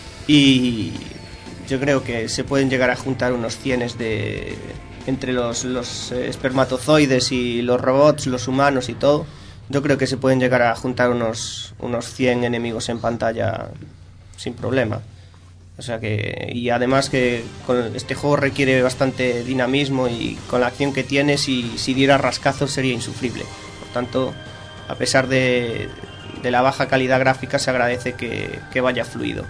y yo creo que se pueden llegar a juntar unos cienes de entre los, los eh, espermatozoides y los robots, los humanos y todo. Yo creo que se pueden llegar a juntar unos, unos cien enemigos en pantalla sin problema. O sea que, y además que con este juego requiere bastante dinamismo y con la acción que tiene, si, si diera rascazos sería insufrible. Por tanto, a pesar de, de la baja calidad gráfica, se agradece que, que vaya fluido.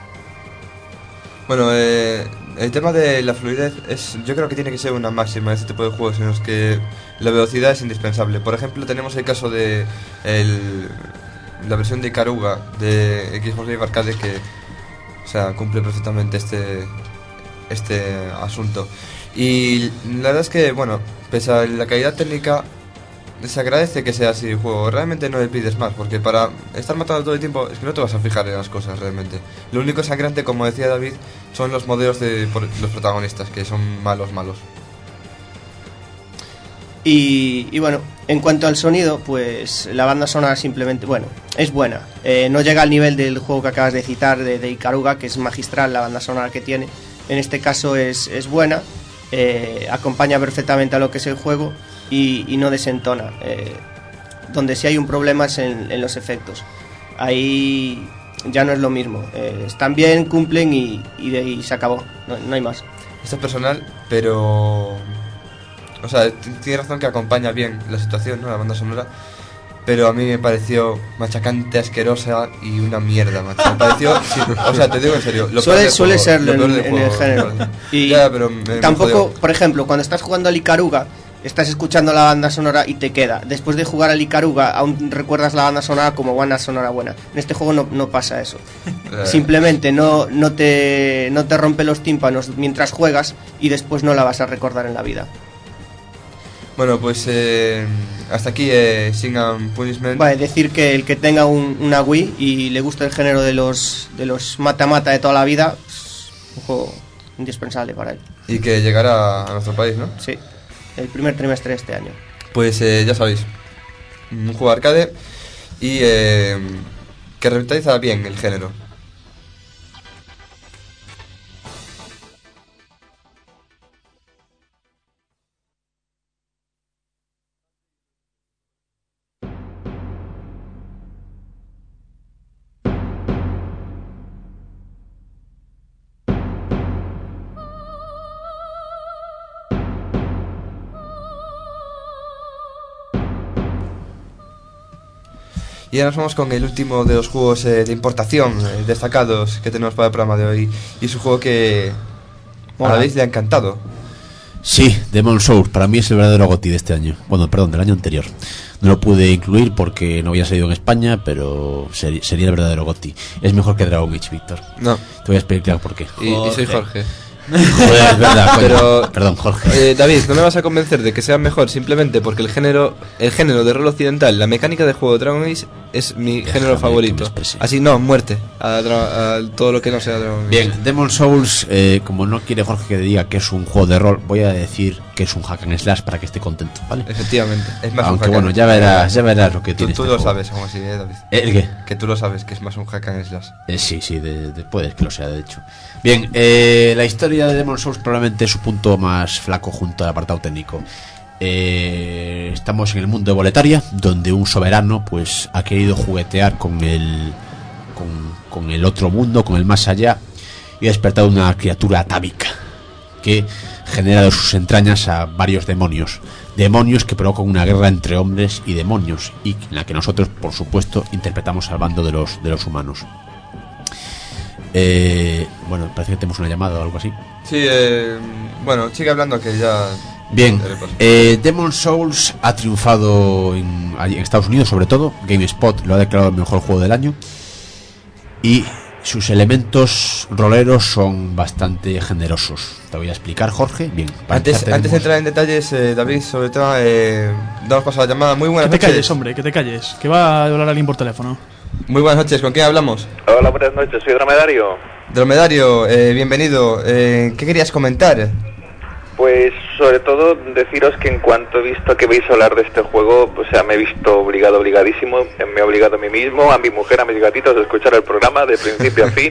Bueno, eh, el tema de la fluidez es, yo creo que tiene que ser una máxima en este tipo de juegos en los que la velocidad es indispensable. Por ejemplo, tenemos el caso de el, la versión de Ikaruga de Xbox Live Arcade que, o sea, cumple perfectamente este este asunto. Y la verdad es que, bueno, pese a la calidad técnica, se agradece que sea así el juego. Realmente no le pides más, porque para estar matando todo el tiempo es que no te vas a fijar en las cosas realmente. Lo único sangrante, como decía David, son los modelos de por- los protagonistas, que son malos, malos. Y, y bueno, en cuanto al sonido, pues la banda sonora simplemente, bueno, es buena. Eh, no llega al nivel del juego que acabas de citar, de, de Ikaruga, que es magistral la banda sonora que tiene. En este caso es, es buena, eh, acompaña perfectamente a lo que es el juego y, y no desentona. Eh, donde sí hay un problema es en, en los efectos. Ahí ya no es lo mismo. Eh, están bien, cumplen y, y de ahí se acabó. No, no hay más. Esto es personal, pero... O sea, t- tiene razón que acompaña bien la situación, ¿no? La banda sonora. Pero a mí me pareció machacante, asquerosa y una mierda, macho. Me pareció... sí, o sea, te digo en serio. Lo Suele, peor del suele juego, serlo lo peor en, del en el juego, género. me parece. Y Ya, pero me- me tampoco, jodió. por ejemplo, cuando estás jugando al Ikaruga, estás escuchando la banda sonora y te queda. Después de jugar al Ikaruga, aún recuerdas la banda sonora como banda sonora buena. En este juego no, no pasa eso. Eh. Simplemente no, no, te, no te rompe los tímpanos mientras juegas y después no la vas a recordar en la vida. Bueno, pues eh, hasta aquí eh, Sin and Punishment. Vale, decir que el que tenga un- una Wii y le gusta el género de los de los mata-mata de toda la vida, pues, un juego indispensable para él. Y que llegará a nuestro país, ¿no? Sí, el primer trimestre de este año. Pues eh, ya sabéis, un juego arcade y eh, que revitaliza bien el género. Y Y ahora nos vamos con el último de los juegos eh, de importación eh, destacados que tenemos para el programa de hoy. Y es un juego que a la vez le ha encantado. Sí, Demon's Souls, para mí es el verdadero GOTY de este año. Bueno, perdón, del año anterior. No lo pude incluir porque no había salido en España, pero seri- sería el verdadero GOTY. Es mejor que Dragon Age, Víctor. No. Te voy a explicar por qué. Y, y soy Jorge. Joder, es verdad, coño. Pero, perdón, Jorge. Eh, David, no me vas a convencer de que sea mejor simplemente porque el género el género de rol occidental, la mecánica de juego de Dragon Age es mi Déjame género que favorito. me exprese. Así no, muerte a, dra- a todo lo que no sea Dragon Age. Bien, Demon's Souls, eh, como no quiere Jorge que diga que es un juego de rol, voy a decir que es un hack and slash para que esté contento, ¿vale? Efectivamente, es más Aunque un hack bueno, and- ya verás, ya verás lo que Tú, tiene tú este lo juego. sabes, aún así, ¿eh, David? ¿El qué? Que tú lo sabes, que es más un hack and slash. Eh, sí, sí, de, de- puede que lo sea, de hecho. Bien, eh, la historia de Demon's Souls probablemente es su punto más flaco junto al apartado técnico. Eh, estamos en el mundo de Boletaria, donde un soberano pues ha querido juguetear con el con, con el otro mundo, con el más allá, y ha despertado una criatura atávica que genera de sus entrañas a varios demonios. Demonios que provocan una guerra entre hombres y demonios, y en la que nosotros, por supuesto, interpretamos al bando de los, de los humanos. Eh, bueno, parece que tenemos una llamada o algo así. Sí, eh, bueno, sigue hablando que ya... Bien, eh, Demon's Souls ha triunfado en, en Estados Unidos, sobre todo. GameSpot lo ha declarado el mejor juego del año. Y sus elementos roleros son bastante generosos. Te voy a explicar, Jorge. Bien, para Antes, empezar antes de tenemos- entrar en detalles, eh, David, sobre todo, eh, damos paso a la llamada. Muy Que buenas te noches. calles, hombre, que te calles. Que va a hablar alguien por teléfono. Muy buenas noches, ¿con quién hablamos? Hola, buenas noches, soy Dromedario. Dromedario, eh, bienvenido. Eh, ¿Qué querías comentar? Pues sobre todo deciros que en cuanto he visto que vais a hablar de este juego, o sea, me he visto obligado, obligadísimo, me he obligado a mí mismo, a mi mujer, a mis gatitos a escuchar el programa de principio a fin,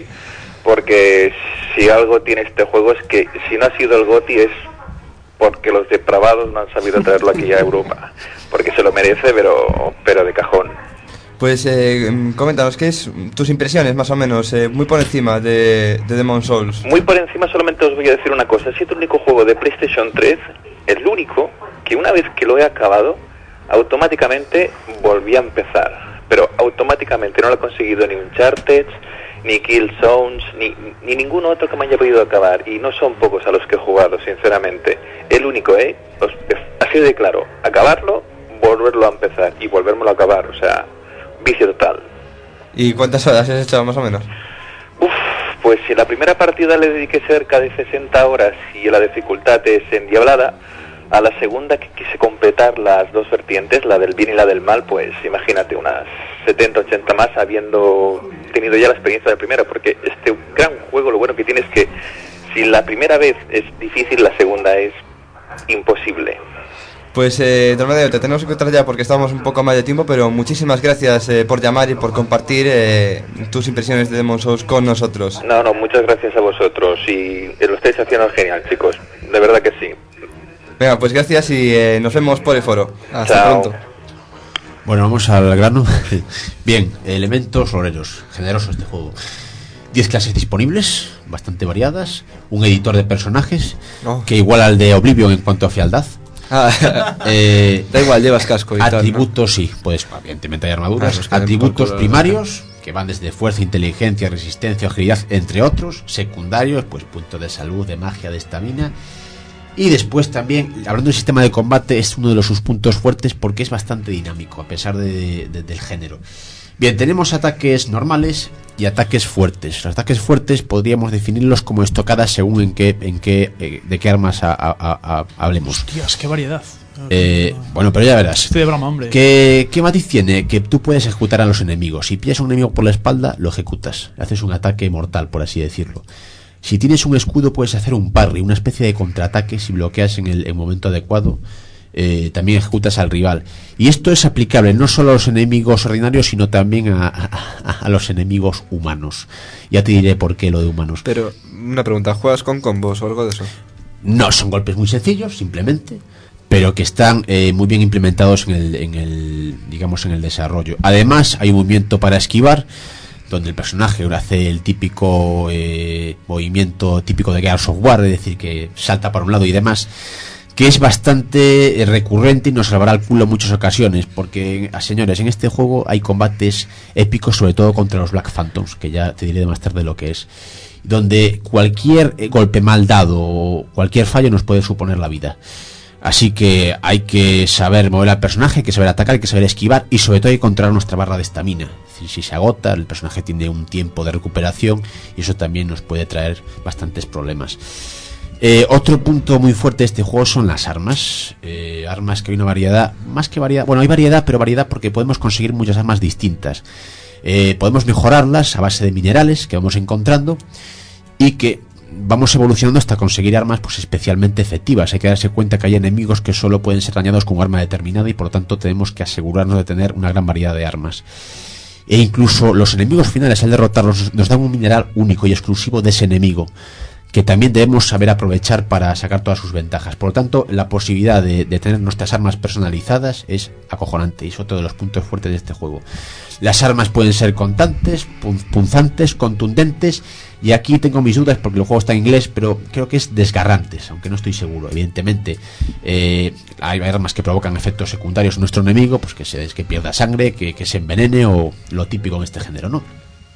porque si algo tiene este juego es que si no ha sido el GOTY es porque los depravados no han sabido traerlo aquí a Europa, porque se lo merece, pero, pero de cajón. Pues eh, mm, coméntanos, ¿qué es tus impresiones más o menos, eh, muy por encima de, de Demon's Souls? Muy por encima solamente os voy a decir una cosa, ha sido el único juego de PlayStation tres, el único, que una vez que lo he acabado, automáticamente volví a empezar, pero automáticamente no lo he conseguido ni Uncharted, ni Killzones, ni, ni ningún otro que me haya podido acabar, y no son pocos a los que he jugado, sinceramente. El único, ¿eh? Os, así de claro, acabarlo, volverlo a empezar, y volvérmelo a acabar, o sea, vicio total. ¿Y cuántas horas has hecho más o menos? Uf, pues si la primera partida le dediqué cerca de sesenta horas y la dificultad es endiablada, a la segunda que quise completar las dos vertientes, la del bien y la del mal, pues imagínate, unas setenta, ochenta más, habiendo tenido ya la experiencia de la primera, porque este gran juego lo bueno que tiene es que si la primera vez es difícil, la segunda es imposible. Pues, eh, Dromedario, te tenemos que encontrar ya porque estamos un poco más de tiempo, pero muchísimas gracias eh, por llamar y por compartir eh, tus impresiones de Demon's Souls con nosotros. No, no, muchas gracias a vosotros y lo estáis haciendo genial, chicos, de verdad que sí. Venga, pues gracias y eh, nos vemos por el foro. Hasta Chao. pronto. Bueno, vamos al grano. Bien, elementos roleros. Generoso este juego. diez clases disponibles, bastante variadas. Un editor de personajes Oh. que iguala al de Oblivion en cuanto a fealdad. Ah, Eh, da igual, llevas casco y tal, ¿no? atributos, sí, pues evidentemente hay armaduras. Ah, pues que den atributos por culo, primarios, que van desde fuerza, inteligencia, resistencia, agilidad, entre otros. Secundarios, pues puntos de salud, de magia, de estamina. Y después también, hablando del sistema de combate, es uno de los sus puntos fuertes porque es bastante dinámico, a pesar de, de- del género. Bien, tenemos ataques normales y ataques fuertes. Los ataques fuertes podríamos definirlos como estocadas según en qué, en qué, eh, de qué armas a- a- a- a- hablemos. Dios, qué variedad. Eh, bueno, pero ya verás. Estoy de broma, hombre. ¿Qué, ¿Qué matiz tiene? Que tú puedes ejecutar a los enemigos. Si pillas a un enemigo por la espalda, lo ejecutas. Le haces un ataque mortal, por así decirlo. Si tienes un escudo, puedes hacer un parry, una especie de contraataque. Si bloqueas en el, en el momento adecuado, eh, también ejecutas al rival. Y esto es aplicable no solo a los enemigos ordinarios, sino también a, a, a los enemigos humanos. Ya te diré por qué lo de humanos. Pero, una pregunta, ¿juegas con combos o algo de eso? No, son golpes muy sencillos, simplemente, pero que están eh, muy bien implementados en el, en el, digamos, en el desarrollo. Además, hay un movimiento para esquivar, donde el personaje ahora hace el típico eh, movimiento típico de Gears of War, es decir, que salta para un lado y demás. que es bastante recurrente y nos salvará el culo en muchas ocasiones, porque, señores, en este juego hay combates épicos, sobre todo contra los Black Phantoms, que ya te diré más tarde lo que es, donde cualquier golpe mal dado o cualquier fallo nos puede suponer la vida. Así que hay que saber mover al personaje, hay que saber atacar, hay que saber esquivar, y sobre todo hay que controlar nuestra barra de estamina. Es decir, si se agota, el personaje tiene un tiempo de recuperación y eso también nos puede traer bastantes problemas. Eh, otro punto muy fuerte de este juego son las armas. Eh, armas que hay una variedad, más que variedad, bueno, hay variedad, pero variedad porque podemos conseguir muchas armas distintas. Eh, podemos mejorarlas a base de minerales que vamos encontrando y que vamos evolucionando hasta conseguir armas pues especialmente efectivas. Hay que darse cuenta que hay enemigos que solo pueden ser dañados con un arma determinada y por lo tanto tenemos que asegurarnos de tener una gran variedad de armas. E incluso los enemigos finales, al derrotarlos, nos dan un mineral único y exclusivo de ese enemigo, que también debemos saber aprovechar para sacar todas sus ventajas. Por lo tanto, la posibilidad de, de tener nuestras armas personalizadas es acojonante y es otro de los puntos fuertes de este juego. Las armas pueden ser contantes, punzantes, contundentes, y aquí tengo mis dudas porque el juego está en inglés, pero creo que es desgarrantes, aunque no estoy seguro. Evidentemente, eh, hay armas que provocan efectos secundarios en nuestro enemigo, pues que, se, que pierda sangre, que, que se envenene o lo típico en este género, ¿no?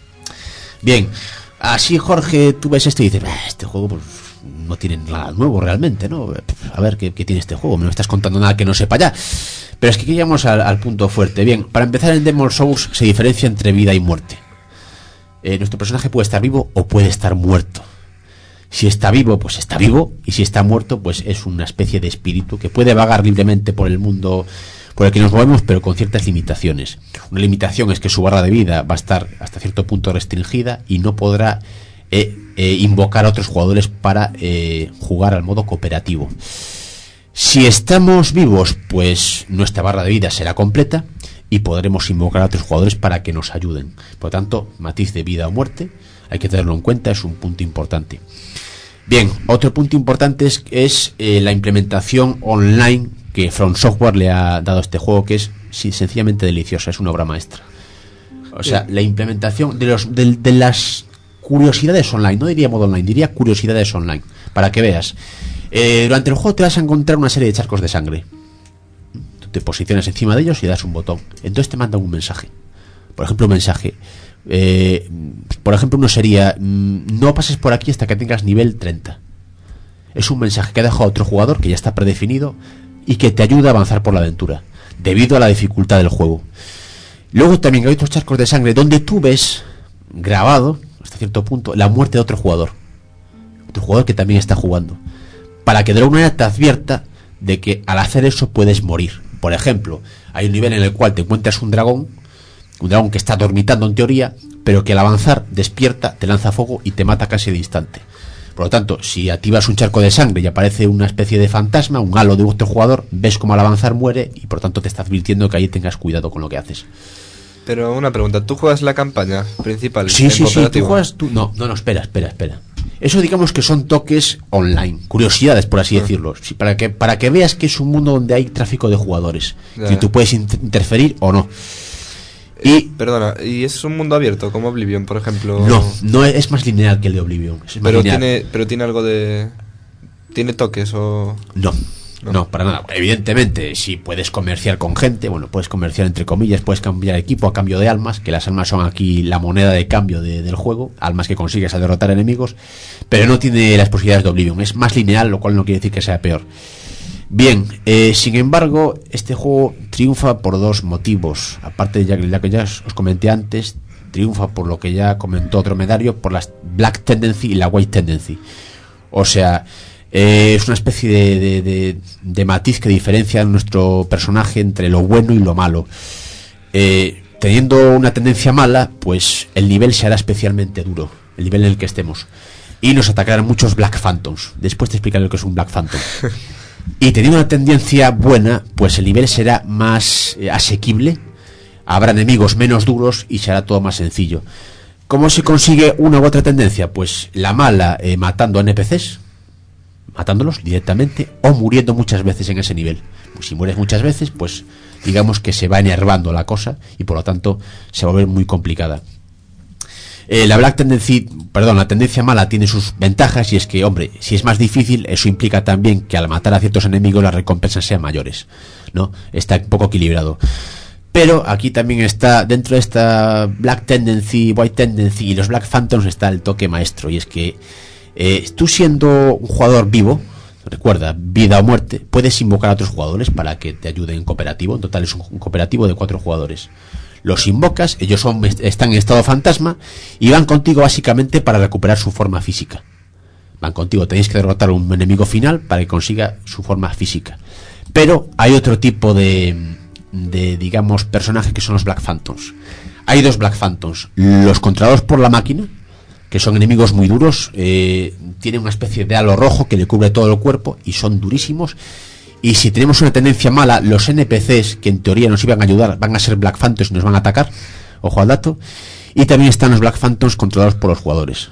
Bien. Así, Jorge, tú ves esto y dices, este juego pues no tiene nada nuevo realmente, ¿no? A ver, ¿qué, qué tiene este juego? Me no estás contando nada que no sepa ya. Pero es que aquí llegamos al, al punto fuerte. Bien, para empezar, en Demon's Souls se diferencia entre vida y muerte. Eh, nuestro personaje puede estar vivo o puede estar muerto. Si está vivo, pues está vivo, y si está muerto, pues es una especie de espíritu que puede vagar libremente por el mundo por el que nos movemos, pero con ciertas limitaciones. Una limitación es que su barra de vida va a estar hasta cierto punto restringida y no podrá eh, eh, invocar a otros jugadores para eh, jugar al modo cooperativo. Si estamos vivos, pues nuestra barra de vida será completa y podremos invocar a otros jugadores para que nos ayuden. Por lo tanto, matiz de vida o muerte, hay que tenerlo en cuenta, es un punto importante. Bien, otro punto importante es, es eh, la implementación online que From Software le ha dado a este juego, que es sí, sencillamente deliciosa, es una obra maestra. O sea, la implementación de, los, de, de las curiosidades online, no diría modo online, diría curiosidades online, para que veas. Eh, durante el juego te vas a encontrar una serie de charcos de sangre. Tú te posicionas encima de ellos y das un botón. Entonces te mandan un mensaje. Por ejemplo, un mensaje. Eh, por ejemplo, uno sería: no pases por aquí hasta que tengas nivel treinta. Es un mensaje que ha dejado otro jugador que ya está predefinido y que te ayuda a avanzar por la aventura, debido a la dificultad del juego. Luego también hay otros charcos de sangre donde tú ves grabado, hasta cierto punto, la muerte de otro jugador. Otro jugador que también está jugando. Para que de alguna manera te advierta de que al hacer eso puedes morir. Por ejemplo, hay un nivel en el cual te encuentras un dragón, un dragón que está dormitando en teoría, pero que al avanzar despierta, te lanza fuego y te mata casi de instante. Por lo tanto, si activas un charco de sangre y aparece una especie de fantasma, un halo de otro jugador, ves como al avanzar muere y por tanto te está advirtiendo que ahí tengas cuidado con lo que haces. Pero una pregunta, ¿tú juegas la campaña principal? Sí, en sí, cooperativo? sí, tú juegas tú. No, no, no, espera, espera, espera. Eso digamos que son toques online, curiosidades por así uh. decirlo, sí, para que para que veas que es un mundo donde hay tráfico de jugadores, ya, que ya. tú puedes inter- interferir o no. Y eh, perdona, ¿y es un mundo abierto como Oblivion, por ejemplo? No, no es, es más lineal que el de Oblivion. Es más pero lineal. tiene pero tiene algo de ¿tiene toques o no? No. No, para nada. Evidentemente, si puedes comerciar con gente, bueno, puedes comerciar entre comillas, puedes cambiar equipo a cambio de almas, que las almas son aquí la moneda de cambio de, del juego, almas que consigues al derrotar enemigos, pero no tiene las posibilidades de Oblivion, es más lineal, lo cual no quiere decir que sea peor. Bien, eh, sin embargo, este juego triunfa por dos motivos, aparte de la que ya os comenté antes, triunfa por lo que ya comentó Dromedario, por la Black Tendency y la White Tendency. O sea, Eh, es una especie de, de, de, de matiz que diferencia a nuestro personaje entre lo bueno y lo malo. Eh, teniendo una tendencia mala, pues el nivel se hará especialmente duro, el nivel en el que estemos, y nos atacarán muchos Black Phantoms. Después te explicaré lo que es un Black Phantom. Y teniendo una tendencia buena, pues el nivel será más eh, asequible, habrá enemigos menos duros y será todo más sencillo. ¿Cómo se consigue una u otra tendencia? Pues la mala, eh, matando a N P Cs, matándolos directamente o muriendo muchas veces en ese nivel. Pues si mueres muchas veces, pues digamos que se va enervando la cosa y por lo tanto se va a ver muy complicada. Eh, la Black Tendency, perdón, la tendencia mala tiene sus ventajas, y es que, hombre, si es más difícil, eso implica también que al matar a ciertos enemigos las recompensas sean mayores, ¿no? Está un poco equilibrado. Pero aquí también está, dentro de esta Black Tendency, White Tendency y los Black Phantoms, está el toque maestro, y es que eh, tú siendo un jugador vivo, recuerda, vida o muerte, puedes invocar a otros jugadores para que te ayuden en cooperativo. En total es un, un cooperativo de cuatro jugadores. Los invocas, ellos son, están en estado fantasma y van contigo básicamente para recuperar su forma física. Van contigo, tenéis que derrotar a un enemigo final para que consiga su forma física. Pero hay otro tipo de, de digamos, personajes que son los Black Phantoms. Hay dos Black Phantoms, los controlados por la máquina, que son enemigos muy duros, eh, tienen una especie de halo rojo que le cubre todo el cuerpo y son durísimos. Y si tenemos una tendencia mala, los N P Cs, que en teoría nos iban a ayudar, van a ser Black Phantoms y nos van a atacar. Ojo al dato. Y también están los Black Phantoms controlados por los jugadores.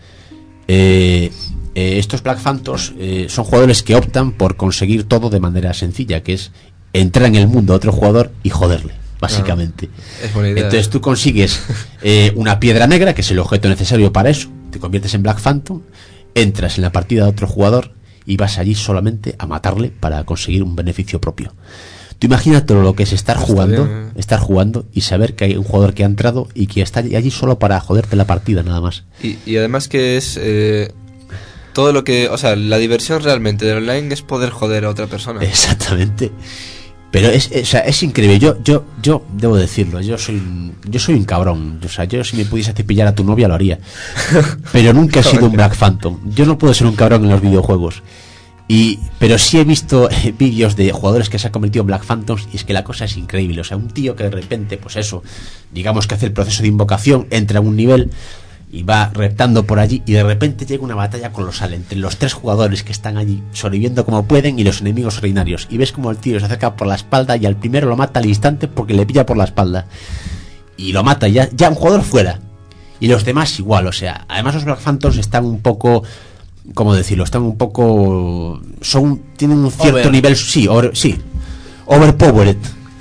Eh, eh, estos Black Phantoms eh, son jugadores que optan por conseguir todo de manera sencilla, que es entrar en el mundo a otro jugador y joderle, básicamente. Ah, es buena idea. Entonces tú consigues eh, una piedra negra, que es el objeto necesario para eso. Te conviertes en Black Phantom, entras en la partida de otro jugador y vas allí solamente a matarle para conseguir un beneficio propio. Tú imagínate lo que es estar Está jugando, bien, eh. estar jugando y saber que hay un jugador que ha entrado y que está allí solo para joderte la partida, nada más. Y, y además que es eh, todo lo que, o sea, la diversión realmente del online es poder joder a otra persona. Exactamente. Pero es, es, o sea, es increíble. Yo, yo, yo debo decirlo. Yo soy, un- yo soy un cabrón. O sea, yo si me pudiese cepillar a tu novia lo haría. Pero nunca he sido un Black Phantom. Yo no puedo ser un cabrón en los videojuegos. Y, pero sí he visto eh, vídeos de jugadores que se han convertido en Black Phantoms y es que la cosa es increíble. O sea, un tío que de repente, pues eso, digamos que hace el proceso de invocación, entra a un nivel y va reptando por allí y de repente llega una batalla colosal entre los tres jugadores que están allí sobreviviendo como pueden y los enemigos ordinarios. Y ves como el tío se acerca por la espalda y al primero lo mata al instante porque le pilla por la espalda. Y lo mata, ya, ya un jugador fuera. Y los demás igual, o sea, además los Black Phantoms están un poco... ¿Cómo decirlo? Están un poco... son Tienen un cierto Over. nivel... Sí, over, sí. Overpowered.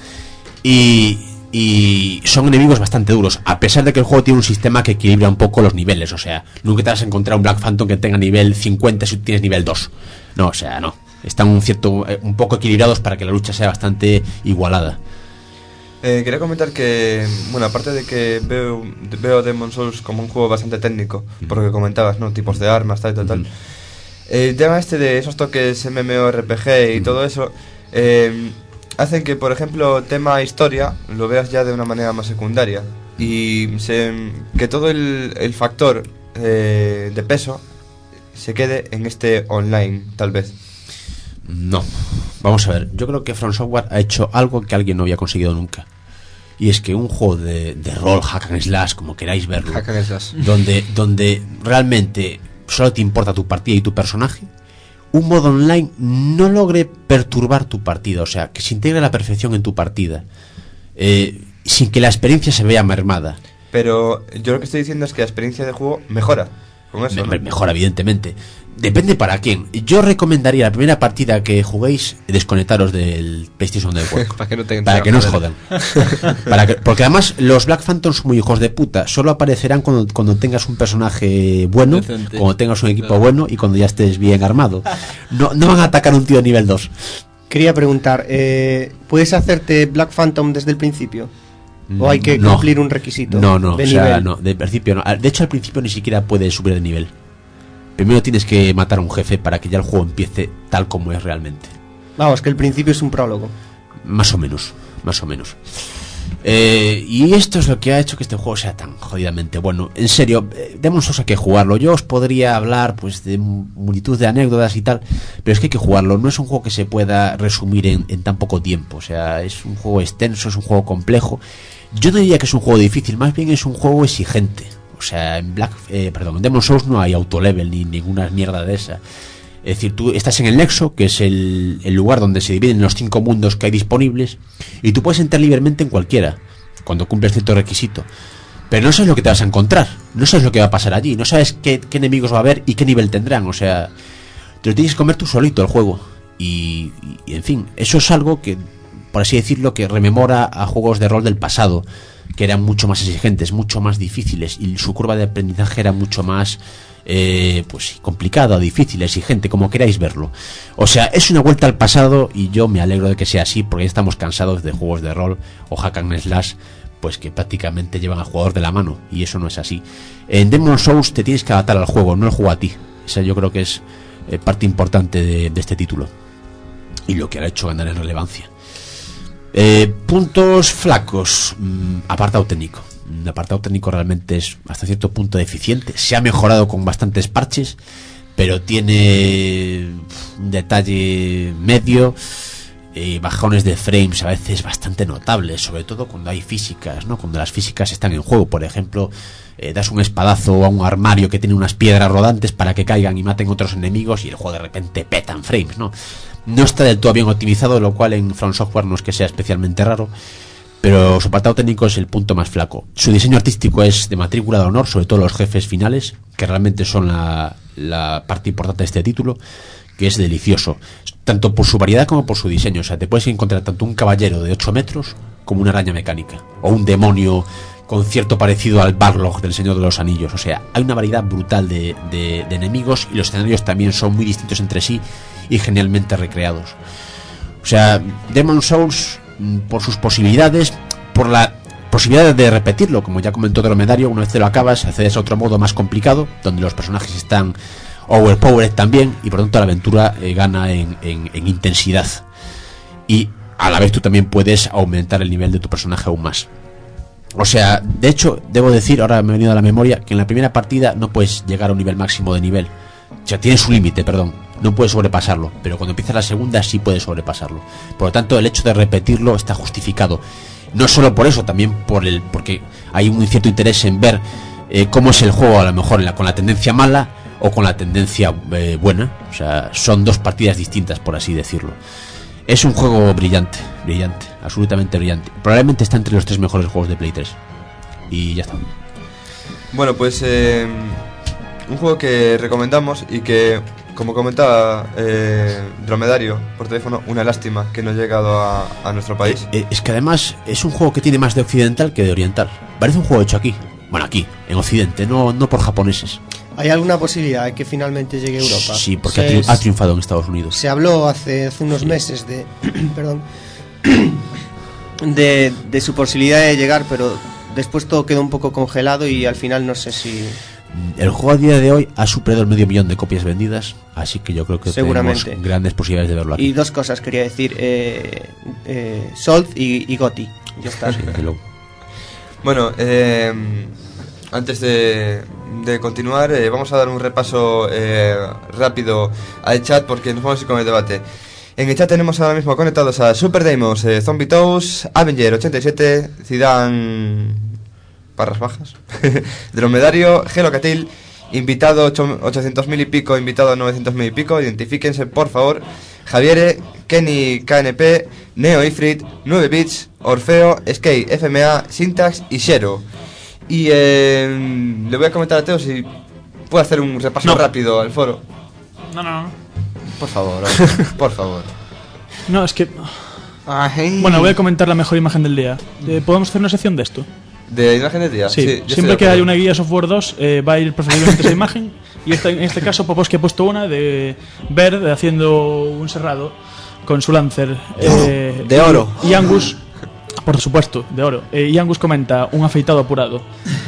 Y... Y son enemigos bastante duros, a pesar de que el juego tiene un sistema que equilibra un poco los niveles. O sea, nunca te vas a encontrar un Black Phantom que tenga nivel cincuenta si tú tienes nivel dos. No, o sea, no. Están un cierto eh, un poco equilibrados para que la lucha sea bastante igualada. Eh, quería comentar que, bueno, aparte de que veo, veo Demon's Souls como un juego bastante técnico, por lo que comentabas, ¿no? Tipos de armas, tal, tal, tal. El tema este de esos toques MMORPG y todo eso, eh, hacen que, por ejemplo, tema historia, lo veas ya de una manera más secundaria. Y se, que todo el, el factor eh, de peso se quede en este online, tal vez. No, vamos a ver, yo creo que From Software ha hecho algo que alguien no había conseguido nunca. Y es que un juego de, de rol, hack and slash, como queráis verlo, Hack and slash. donde, donde realmente solo te importa tu partida y tu personaje, un modo online no logre perturbar tu partida, o sea, que se integre a la perfección en tu partida, eh, sin que la experiencia se vea mermada. Pero yo lo que estoy diciendo es que la experiencia de juego mejora con eso, Me- ¿no? Mejora, evidentemente. Depende para quién. Yo recomendaría la primera partida que juguéis desconectaros del PlayStation Network. Para que no te Para que no os jodan. Para que- porque además los Black Phantoms son muy hijos de puta. Solo aparecerán cuando, cuando tengas un personaje bueno, Decente. cuando tengas un equipo Claro. bueno y cuando ya estés bien armado. No, no van a atacar a un tío de nivel dos. Quería preguntar, eh, ¿puedes hacerte Black Phantom desde el principio? ¿O hay que No. cumplir un requisito? No, no, de o sea, nivel? no, de principio no. De hecho, al principio ni siquiera puedes subir de nivel. Primero tienes que matar a un jefe para que ya el juego empiece tal como es realmente. Vamos, que el principio es un prólogo. Más o menos, más o menos. Eh, y esto es lo que ha hecho que este juego sea tan jodidamente bueno. En serio, eh, Demon's Souls hay que jugarlo. Yo os podría hablar pues de multitud de anécdotas y tal, pero es que hay que jugarlo. No es un juego que se pueda resumir en, en tan poco tiempo. O sea, es un juego extenso, es un juego complejo. Yo no diría que es un juego difícil, más bien es un juego exigente. O sea, en Black, eh, perdón, en Demon's Souls no hay autolevel ni ninguna mierda de esa. Es decir, tú estás en el Nexo, que es el, el lugar donde se dividen los cinco mundos que hay disponibles, y tú puedes entrar libremente en cualquiera, cuando cumples cierto requisito. Pero no sabes lo que te vas a encontrar, no sabes lo que va a pasar allí, no sabes qué, qué enemigos va a haber y qué nivel tendrán. O sea, te lo tienes que comer tú solito el juego. Y, y, en fin, eso es algo que, por así decirlo, que rememora a juegos de rol del pasado, que eran mucho más exigentes, mucho más difíciles, y su curva de aprendizaje era mucho más eh, pues complicada, difícil, exigente, como queráis verlo. O sea, es una vuelta al pasado, y yo me alegro de que sea así, porque ya estamos cansados de juegos de rol o hack and slash pues que prácticamente llevan al jugador de la mano, y eso no es así. En Demon's Souls te tienes que adaptar al juego, no el juego a ti. Esa yo creo que es eh, parte importante de, de este título, y lo que ha hecho ganar en relevancia. Eh, puntos flacos, mm, apartado técnico. El apartado técnico realmente es hasta cierto punto deficiente. Se ha mejorado con bastantes parches, pero tiene un detalle medio, eh, bajones de frames a veces bastante notables, sobre todo cuando hay físicas, ¿no? Cuando las físicas están en juego. Por ejemplo, eh, das un espadazo a un armario que tiene unas piedras rodantes para que caigan y maten otros enemigos, y el juego de repente peta en frames, ¿no? No está del todo bien optimizado, lo cual en From Software no es que sea especialmente raro, pero su apartado técnico es el punto más flaco. Su diseño artístico es de matrícula de honor, sobre todo los jefes finales, que realmente son la, la parte importante de este título, que es delicioso, tanto por su variedad como por su diseño. O sea, te puedes encontrar tanto un caballero de ocho metros como una araña mecánica, o un demonio con cierto parecido al Barlog del Señor de los Anillos. O sea, hay una variedad brutal de, de, de enemigos, y los escenarios también son muy distintos entre sí y genialmente recreados. O sea, Demon's Souls, por sus posibilidades, por la posibilidad de repetirlo, como ya comentó Dromedario, una vez te lo acabas, accedes a otro modo más complicado, donde los personajes están overpowered también, y por tanto la aventura eh, gana en, en, en intensidad, y a la vez tú también puedes aumentar el nivel de tu personaje aún más. O sea, de hecho, debo decir, ahora me ha venido a la memoria, que en la primera partida no puedes llegar a un nivel máximo de nivel. O sea, tiene su límite, perdón, no puedes sobrepasarlo, pero cuando empieza la segunda sí puedes sobrepasarlo. Por lo tanto, el hecho de repetirlo está justificado. No solo por eso, también por el porque hay un cierto interés en ver eh, cómo es el juego, a lo mejor la, con la tendencia mala o con la tendencia eh, buena. O sea, son dos partidas distintas, por así decirlo. Es un juego brillante, brillante, absolutamente brillante. Probablemente está entre los tres mejores juegos de Play tres. Y ya está. Bueno, pues eh, un juego que recomendamos y que, como comentaba eh, Dromedario por teléfono, una lástima que no ha llegado a, a nuestro país. Eh, eh, es que además es un juego que tiene más de occidental que de oriental. Parece un juego hecho aquí. Bueno, aquí, en Occidente, no, no por japoneses. ¿Hay alguna posibilidad de que finalmente llegue a Europa? Sí, porque se, ha, tri ha triunfado en Estados Unidos. Se habló hace, hace unos sí. meses de, perdón, de, de su posibilidad de llegar, pero después todo quedó un poco congelado y al final no sé si... El juego a día de hoy ha superado el medio millón de copias vendidas, así que yo creo que tenemos grandes posibilidades de verlo aquí. Y dos cosas quería decir, eh, eh, Sold y, y Gotti. Ya está. Sí, bueno, eh, antes de, de continuar, eh, vamos a dar un repaso eh, rápido al chat, porque nos vamos a ir con el debate. En el chat tenemos ahora mismo conectados a Super Deimos, eh, Zombie Toes, Avenger ochenta y siete, Zidane barras bajas, Dromedario, Gelocatil, invitado ochocientos mil y pico, invitado novecientos mil y pico, identifíquense por favor, Javiere, Kenny K N P, Neo Ifrit, nueve bits, Orfeo, Skate, F M A, Syntax y Shero. Y eh, le voy a comentar a Teo si puede hacer un repaso no. rápido al foro. No, no, no. Por favor, por favor. No, es que... Ay. Bueno, voy a comentar la mejor imagen del día. ¿Podemos hacer una sección de esto? ¿De imagen del día? Sí, sí, siempre que haya una guía software dos eh, va a ir preferiblemente esa imagen. Y esta, en este caso Popovsky ha puesto una de Bird haciendo un cerrado con su Lancer eh, de oro. Y, y Angus, por supuesto, de oro. eh, Y Angus comenta, un afeitado apurado.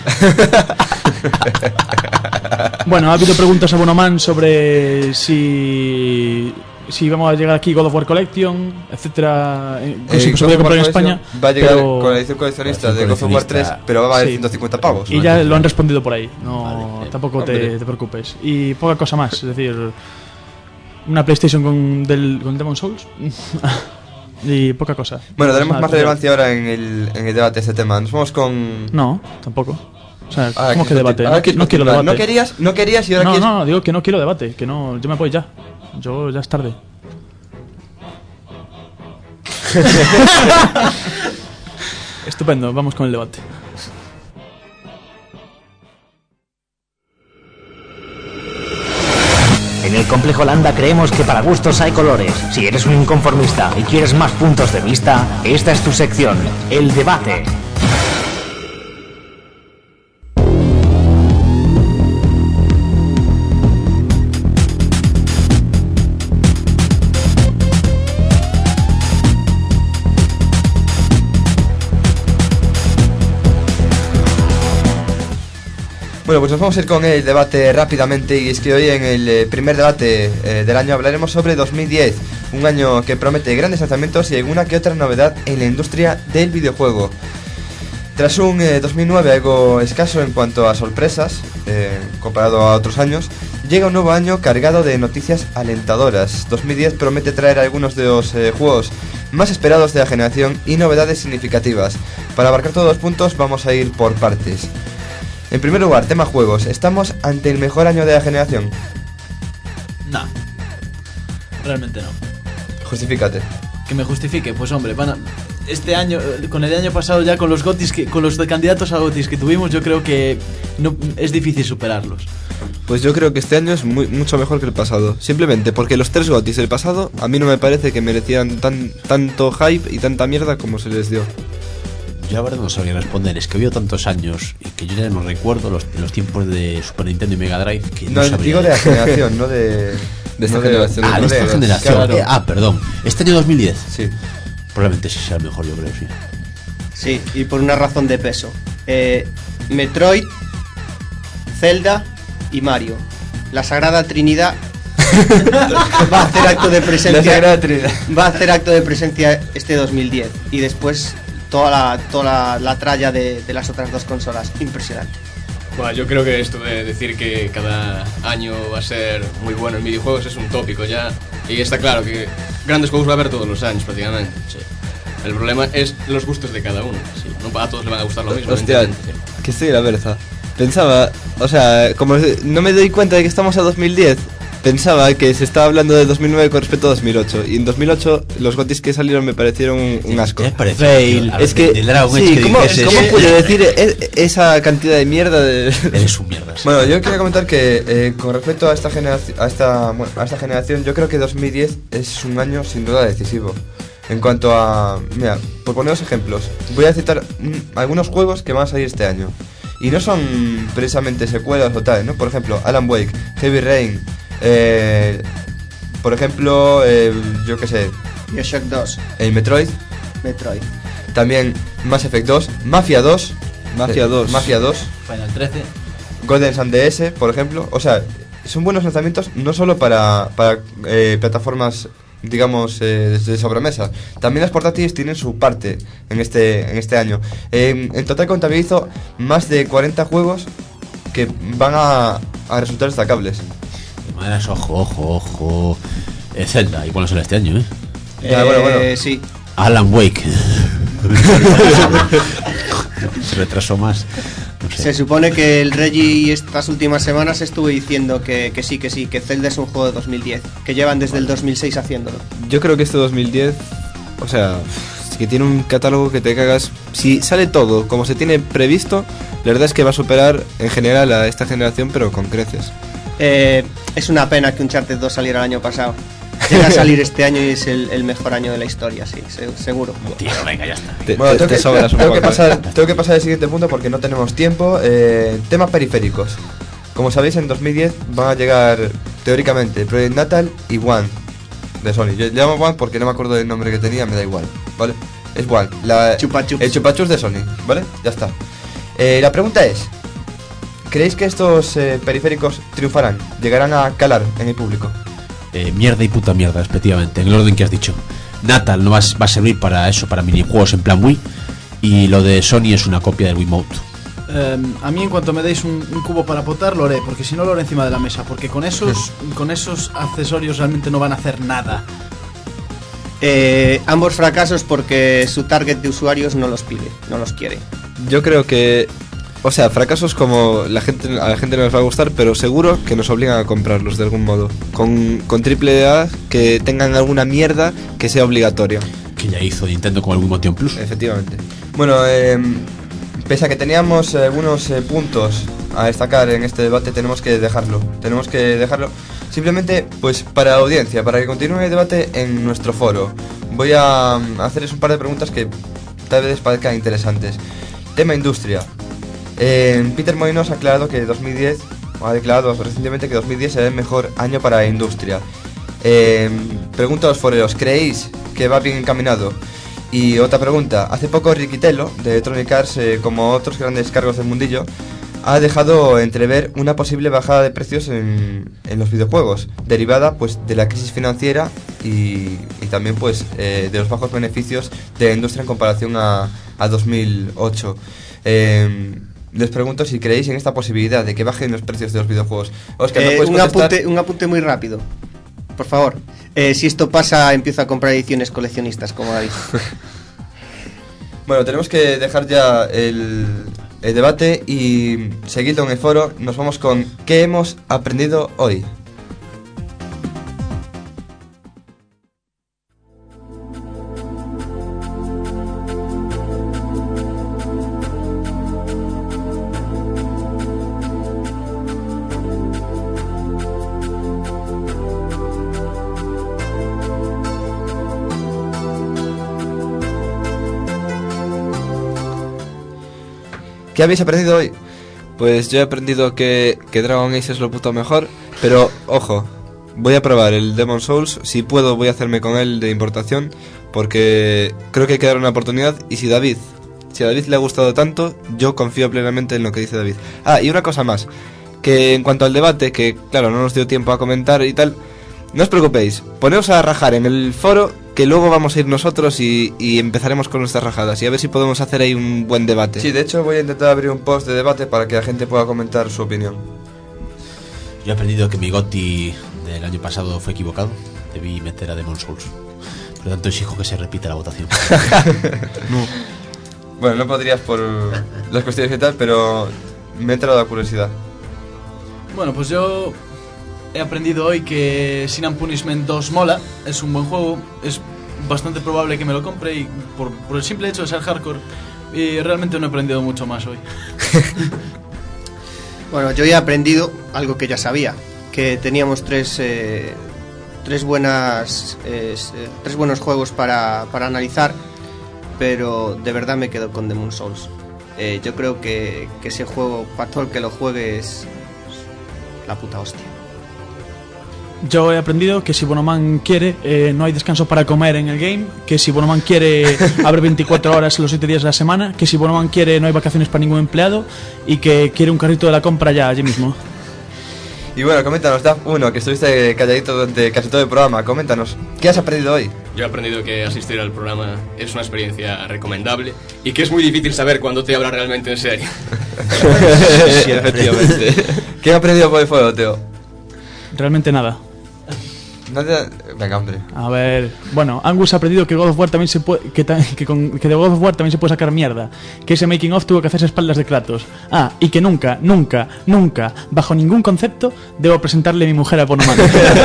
Bueno, ha habido preguntas a Bonoman sobre si... si vamos a llegar aquí God of War Collection, etcétera, eh, eh, si se puede comprar en España. Va a llegar pero, con la edición coleccionista de God of War tres, pero va a valer sí. ciento cincuenta pavos. Y ya lo han respondido por ahí, no vale. tampoco te, te preocupes. Y poca cosa más, es decir, una PlayStation con, del, con Demon's Souls y poca cosa. Bueno, daremos más relevancia ahora en el, en el debate de este tema. Nos vamos con... No, tampoco. O sea, ah, ¿cómo que debate? No, no quiero debate. ¿No querías, no querías y ahora no, quieres...? No, no, digo que no quiero debate, que no, yo me voy ya. Yo ya es tarde. Estupendo, vamos con el debate. En el Complejo Landa creemos que para gustos hay colores. Si eres un inconformista y quieres más puntos de vista, esta es tu sección, el debate. Bueno, pues nos vamos a ir con el debate rápidamente, y es que hoy en el eh, primer debate eh, del año hablaremos sobre dos mil diez, un año que promete grandes lanzamientos y alguna que otra novedad en la industria del videojuego. Tras un eh, dos mil nueve algo escaso en cuanto a sorpresas, eh, comparado a otros años, llega un nuevo año cargado de noticias alentadoras. dos mil diez promete traer algunos de los eh, juegos más esperados de la generación y novedades significativas. Para abarcar todos los puntos vamos a ir por partes. En primer lugar, tema juegos. ¿Estamos ante el mejor año de la generación? No, realmente no. Justifícate. Que me justifique, pues hombre, van a... Este año, con el año pasado ya con los gotis que, con los de candidatos a gotis que tuvimos, yo creo que no, es difícil superarlos. Pues yo creo que este año es muy, mucho mejor que el pasado. Simplemente porque los tres gotis del pasado a mí no me parece que merecían tan, tanto hype y tanta mierda como se les dio. Yo la verdad no sabría responder, es que he habido tantos años y que yo ya no recuerdo los, los tiempos de Super Nintendo y Mega Drive que no, No, sabría. digo de la generación, no de... De esta no generación. Ah, de esta de- generación. claro. Eh, ah, perdón. Este año dos mil diez. Sí. Probablemente sí sea el mejor, yo creo, sí. Sí, y por una razón de peso. Eh, Metroid, Zelda y Mario. La Sagrada Trinidad va a hacer acto de presencia. La Sagrada Trinidad. Va a hacer acto de presencia este dos mil diez. Y después toda la, toda la, la tralla de, de las otras dos consolas. Impresionante. Bueno, yo creo que esto de decir que cada año va a ser muy bueno en videojuegos es un tópico ya. Y está claro que grandes juegos va a haber todos los años prácticamente. Sí. El problema es los gustos de cada uno. Sí. No a todos les van a gustar lo mismo. Hostia, que estoy en la berza. Pensaba, o sea, como no me doy cuenta de que estamos a dos mil diez, pensaba que se estaba hablando de dos mil nueve con respecto a dos mil ocho. Y en dos mil ocho los gotis que salieron me parecieron un, un asco. Fail. Es que, el Dragon sí, Age que ¿cómo, dices, ¿cómo es- puede decir e- esa cantidad de mierda de...? Eres un mierda. sí. Bueno, yo quería comentar que eh, con respecto a esta generación, a esta, bueno, a esta generación, yo creo que dos mil diez es un año sin duda decisivo. En cuanto a, mira, por poneros ejemplos, voy a citar mm, algunos juegos que van a salir este año. Y no son precisamente secuelas o tal, ¿no? Por ejemplo, Alan Wake, Heavy Rain, eh, por ejemplo, eh, yo qué sé, BioShock dos, el Metroid, Metroid. también Mass Effect dos, Mafia dos, Mafia eh, dos. Mafia dos, Final trece. Golden Sun D S, por ejemplo. O sea, son buenos lanzamientos no solo para, para eh, plataformas, digamos, eh, de sobremesa. También las portátiles tienen su parte en este, en este año. Eh, en total contabilizo más de cuarenta juegos que van a, a resultar destacables. De maneras, ojo, ojo, ojo. Eh, Zelda, igual no será este año, ¿eh? Ya, bueno, bueno. Eh, sí. Alan Wake. Se retrasó más. No sé. Se supone que el Reggie estas últimas semanas estuvo diciendo que, que sí, que sí, que Zelda es un juego de dos mil diez, que llevan desde el dos mil seis haciéndolo. Yo creo que este dos mil diez, o sea, es que tiene un catálogo que te cagas. Si sale todo como se tiene previsto, la verdad es que va a superar en general a esta generación, pero con creces. Eh, es una pena que Uncharted dos saliera el año pasado. Llega a salir este año y es el, el mejor año de la historia, sí, se- seguro. Tío, venga, ya está. Te, Bueno, te- tengo, te que, sobras un tengo que poco. pasar, tengo que pasar al siguiente punto porque no tenemos tiempo. Eh, temas periféricos. Como sabéis, en dos mil diez van a llegar, teóricamente, Project Natal y One de Sony. Yo le llamo One porque no me acuerdo del nombre que tenía, me da igual, ¿vale? Es One, la, Chupa Chups. el Chupa Chups de Sony, ¿vale? Ya está. Eh, la pregunta es, ¿creéis que estos eh, periféricos triunfarán? ¿Llegarán a calar en el público? Eh, mierda y puta mierda, respectivamente, en el orden que has dicho. Natal no va, a- va a servir para eso, para minijuegos en plan Wii. Y lo de Sony es una copia del Wiimote. Eh, a mí en cuanto me deis un, un cubo para potar lo haré, porque si no lo haré encima de la mesa, porque con esos con esos accesorios realmente no van a hacer nada. Eh, ambos fracasos porque su target de usuarios no los pide, no los quiere. Yo creo que, o sea, fracasos como la gente, a la gente no les va a gustar, pero seguro que nos obligan a comprarlos de algún modo. Con, con triple A que tengan alguna mierda que sea obligatoria. Que ya hizo Nintendo con el Wiimote Plus. Efectivamente. Bueno, eh, pese a que teníamos eh, algunos eh, puntos a destacar en este debate, tenemos que dejarlo. Tenemos que dejarlo simplemente pues para la audiencia, para que continúe el debate en nuestro foro. Voy a mm, hacerles un par de preguntas que tal vez les parezcan interesantes. Tema industria. Eh, Peter Molyneux ha aclarado que dos mil diez, o ha declarado recientemente que dos mil diez será el mejor año para la industria. Eh, pregunto a los foreros, ¿creéis que va bien encaminado? Y otra pregunta, hace poco Riquitello de Electronic Arts, eh, como otros grandes cargos del mundillo, ha dejado entrever una posible bajada de precios en, en los videojuegos, derivada pues de la crisis financiera y, y también pues eh, de los bajos beneficios de la industria en comparación a, a dos mil ocho. Eh, les pregunto si creéis en esta posibilidad de que bajen los precios de los videojuegos. Oscar, ¿no eh, puedes un, contestar? apunte, un apunte muy rápido, por favor. Eh, si esto pasa, empiezo a comprar ediciones coleccionistas, como David. Bueno, tenemos que dejar ya el, el debate y seguirlo en el foro. Nos vamos con ¿qué hemos aprendido hoy? ¿Qué habéis aprendido hoy? Pues yo he aprendido que, que Dragon Age es lo puto mejor, pero ojo, voy a probar el Demon Souls, si puedo voy a hacerme con él de importación, porque creo que hay que dar una oportunidad y si David, si a David le ha gustado tanto, yo confío plenamente en lo que dice David. Ah, y una cosa más, que en cuanto al debate, que claro, no nos dio tiempo a comentar y tal, no os preocupéis, poneos a rajar en el foro, que luego vamos a ir nosotros y, y empezaremos con nuestras rajadas y a ver si podemos hacer ahí un buen debate. Sí, de hecho voy a intentar abrir un post de debate para que la gente pueda comentar su opinión. Yo he aprendido que mi GOTY del año pasado fue equivocado. Debí meter a Demon Souls. Por lo tanto exijo que se repita la votación. No. Bueno, no podrías por las cuestiones y tal, pero me ha entrado la curiosidad. Bueno, pues yo he aprendido hoy que Sin and Punishment dos mola, es un buen juego, es bastante probable que me lo compre y por, por el simple hecho de ser hardcore, y realmente no he aprendido mucho más hoy. Bueno, yo he aprendido algo que ya sabía, que teníamos tres eh, tres buenas eh, tres buenos juegos para, para analizar, pero de verdad me quedo con Demon Souls. Eh, yo creo que, que ese juego, para todo el que lo juegue, es la puta hostia. Yo he aprendido que si Bonoman quiere, eh, no hay descanso para comer en el game, que si Bonoman quiere, abre veinticuatro horas los siete días de la semana, que si Bonoman quiere, no hay vacaciones para ningún empleado y que quiere un carrito de la compra ya allí mismo. Y bueno, coméntanos, Daf uno, que estuviste calladito durante casi todo el programa, coméntanos, ¿qué has aprendido hoy? Yo he aprendido que asistir al programa es una experiencia recomendable y que es muy difícil saber cuándo te habla realmente en serio. Sí, efectivamente. ¿Qué has aprendido por el fuego, Teo? Realmente nada. Nada. Venga, hombre. A ver, bueno, Angus ha aprendido que God of War también se puede, que, ta, que, con, que de God of War también se puede sacar mierda, que ese making of tuvo que hacerse espaldas de Kratos. Ah, y que nunca, nunca, nunca, bajo ningún concepto, debo presentarle a mi mujer a Bonoman.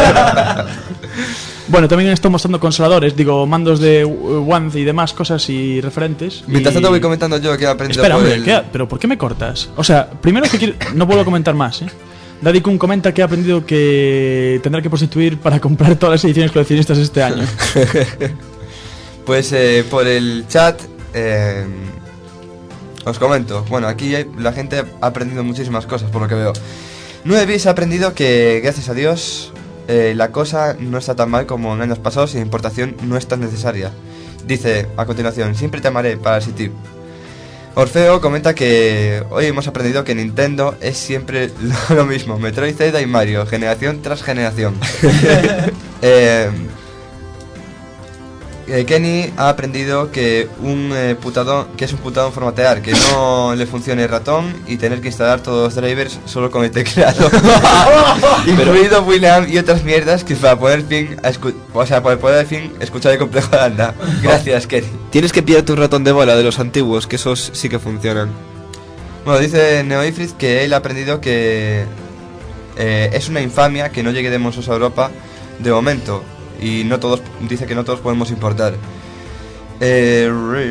Bueno, también estoy mostrando consoladores, digo, mandos de One y demás cosas y referentes. Mientras y... tanto voy comentando yo que he aprendido. Espera, por hombre, el... ¿qué? ¿Pero por qué me cortas? O sea, primero que quiero... No puedo comentar más, ¿eh? Daddy Kun comenta que ha aprendido que tendrá que prostituir para comprar todas las ediciones coleccionistas este año. Pues eh, por el chat eh, os comento. Bueno, aquí hay, la gente ha aprendido muchísimas cosas por lo que veo. nueve bis ha aprendido que, gracias a Dios, eh, la cosa no está tan mal como en años pasados y la importación no es tan necesaria. Dice a continuación, siempre te amaré para City. Orfeo comenta que hoy hemos aprendido que Nintendo es siempre lo, lo mismo, Metroid, Zelda y Mario, generación tras generación. eh, eh, Kenny ha aprendido que un eh, putadón, que es un putadón formatear, que no le funcione el ratón y tener que instalar todos los drivers solo con el teclado. Incluido William y otras mierdas que para poder fin a escu- o sea, para poder al fin escuchar el complejo de Anda. Gracias, Kenny. Tienes que pillarte un ratón de bola de los antiguos, que esos sí que funcionan. Bueno, dice Neoifrid que él ha aprendido que eh, es una infamia que no llegue Demon Souls a Europa de momento. Y no todos, dice que no todos podemos importar. Eh,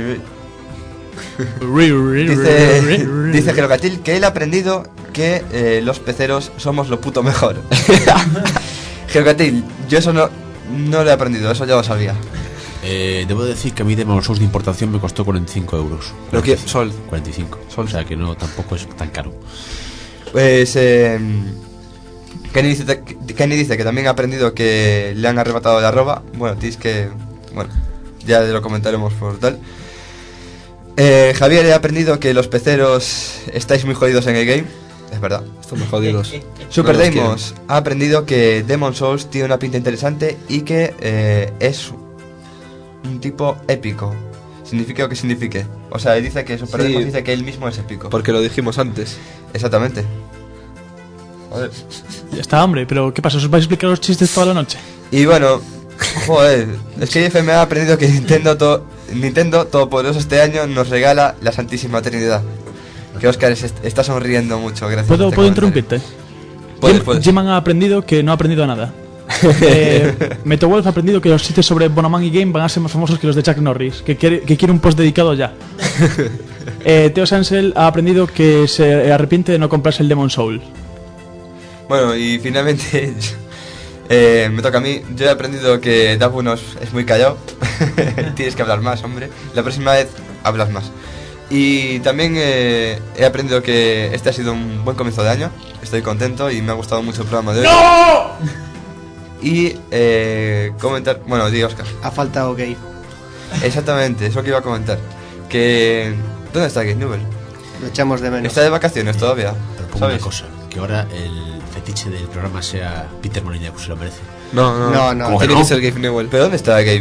dice, dice Gerocatil que él ha aprendido que eh, los peceros somos lo puto mejor. Gerocatil, yo eso no, no lo he aprendido, eso ya lo sabía. Eh, debo decir que a mí Demon Souls de importación me costó cuarenta y cinco euros. ¿Lo que? Sol. cuarenta y cinco. Sol. O sea que no, tampoco es tan caro. Pues eh, Kenny, dice, Kenny dice que también ha aprendido que le han arrebatado la arroba. Bueno, tienes que... Bueno, ya lo comentaremos por tal. Eh, Javier, he aprendido que los peceros estáis muy jodidos en el game. Es verdad, estamos jodidos. Super No nos Deimos ha aprendido que Demon Souls tiene una pinta interesante y que eh, es un tipo épico. Signifique lo que signifique. O sea, dice que Super Sí. Deimos dice que él mismo es épico. Porque lo dijimos antes. Exactamente. Joder. Ya está, hombre, pero ¿qué pasa? ¿Os vais a explicar los chistes toda la noche? Y bueno, joder, es que F M ha aprendido que Nintendo, to Nintendo Todopoderoso este año nos regala la Santísima Trinidad. Que Oscar es- está sonriendo mucho, gracias. ¿Puedo, a este ¿puedo comentario. interrumpirte? Puedes, Jim- puedes. Jim-Man ha aprendido que no ha aprendido nada. eh, Metowolf ha aprendido que los chistes sobre Bonoman y Game van a ser más famosos que los de Chuck Norris, que quiere, que quiere un post dedicado ya. eh, Theo Sansel ha aprendido que se arrepiente de no comprarse el Demon Soul. Bueno, y finalmente eh, me toca a mí. Yo he aprendido que Dabunos es muy callado. Tienes que hablar más, hombre. La próxima vez hablas más. Y también eh, he aprendido que este ha sido un buen comienzo de año. Estoy contento y me ha gustado mucho el programa de hoy. ¡No! Y eh, comentar... Bueno, di Oscar. Ha faltado Gabe. Exactamente, eso que iba a comentar. Que... ¿Dónde está Gabe Newell? Lo echamos de menos. Está de vacaciones todavía. Propongo ¿Sabes? una cosa, que ahora el fetiche del programa sea Peter Molyneux, pues se lo merece. No, no, No, no. ¿Cómo que Tiene no? que ser Gabe Newell. ¿Pero dónde está Gabe?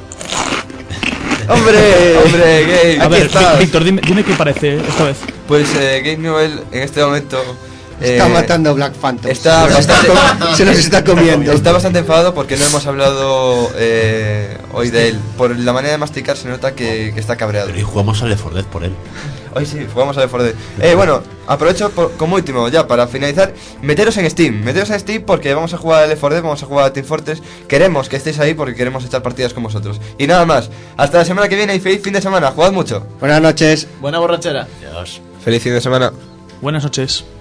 ¡Hombre! ¡Hombre, Gabe! A Aquí ver, está. Vi- Víctor, dime, dime qué parece esta vez. Pues eh, Gabe Newell en este momento... Está eh, matando Black Phantom. Está se, nos está bastante, com- se nos está comiendo. Está bastante enfadado porque no hemos hablado eh, hoy de él. Por la manera de masticar se nota que, que está cabreado. Pero y jugamos al Left four Dead por él. Hoy sí, jugamos a Left four Dead. Eh, bueno, aprovecho por- como último, ya para finalizar, meteros en Steam. Meteros en Steam porque vamos a jugar a Left four Dead, vamos a jugar a Team Fortress. Queremos que estéis ahí porque queremos echar partidas con vosotros. Y nada más, hasta la semana que viene y feliz fin de semana. Jugad mucho. Buenas noches. Buena borrachera. Adiós. Feliz fin de semana. Buenas noches.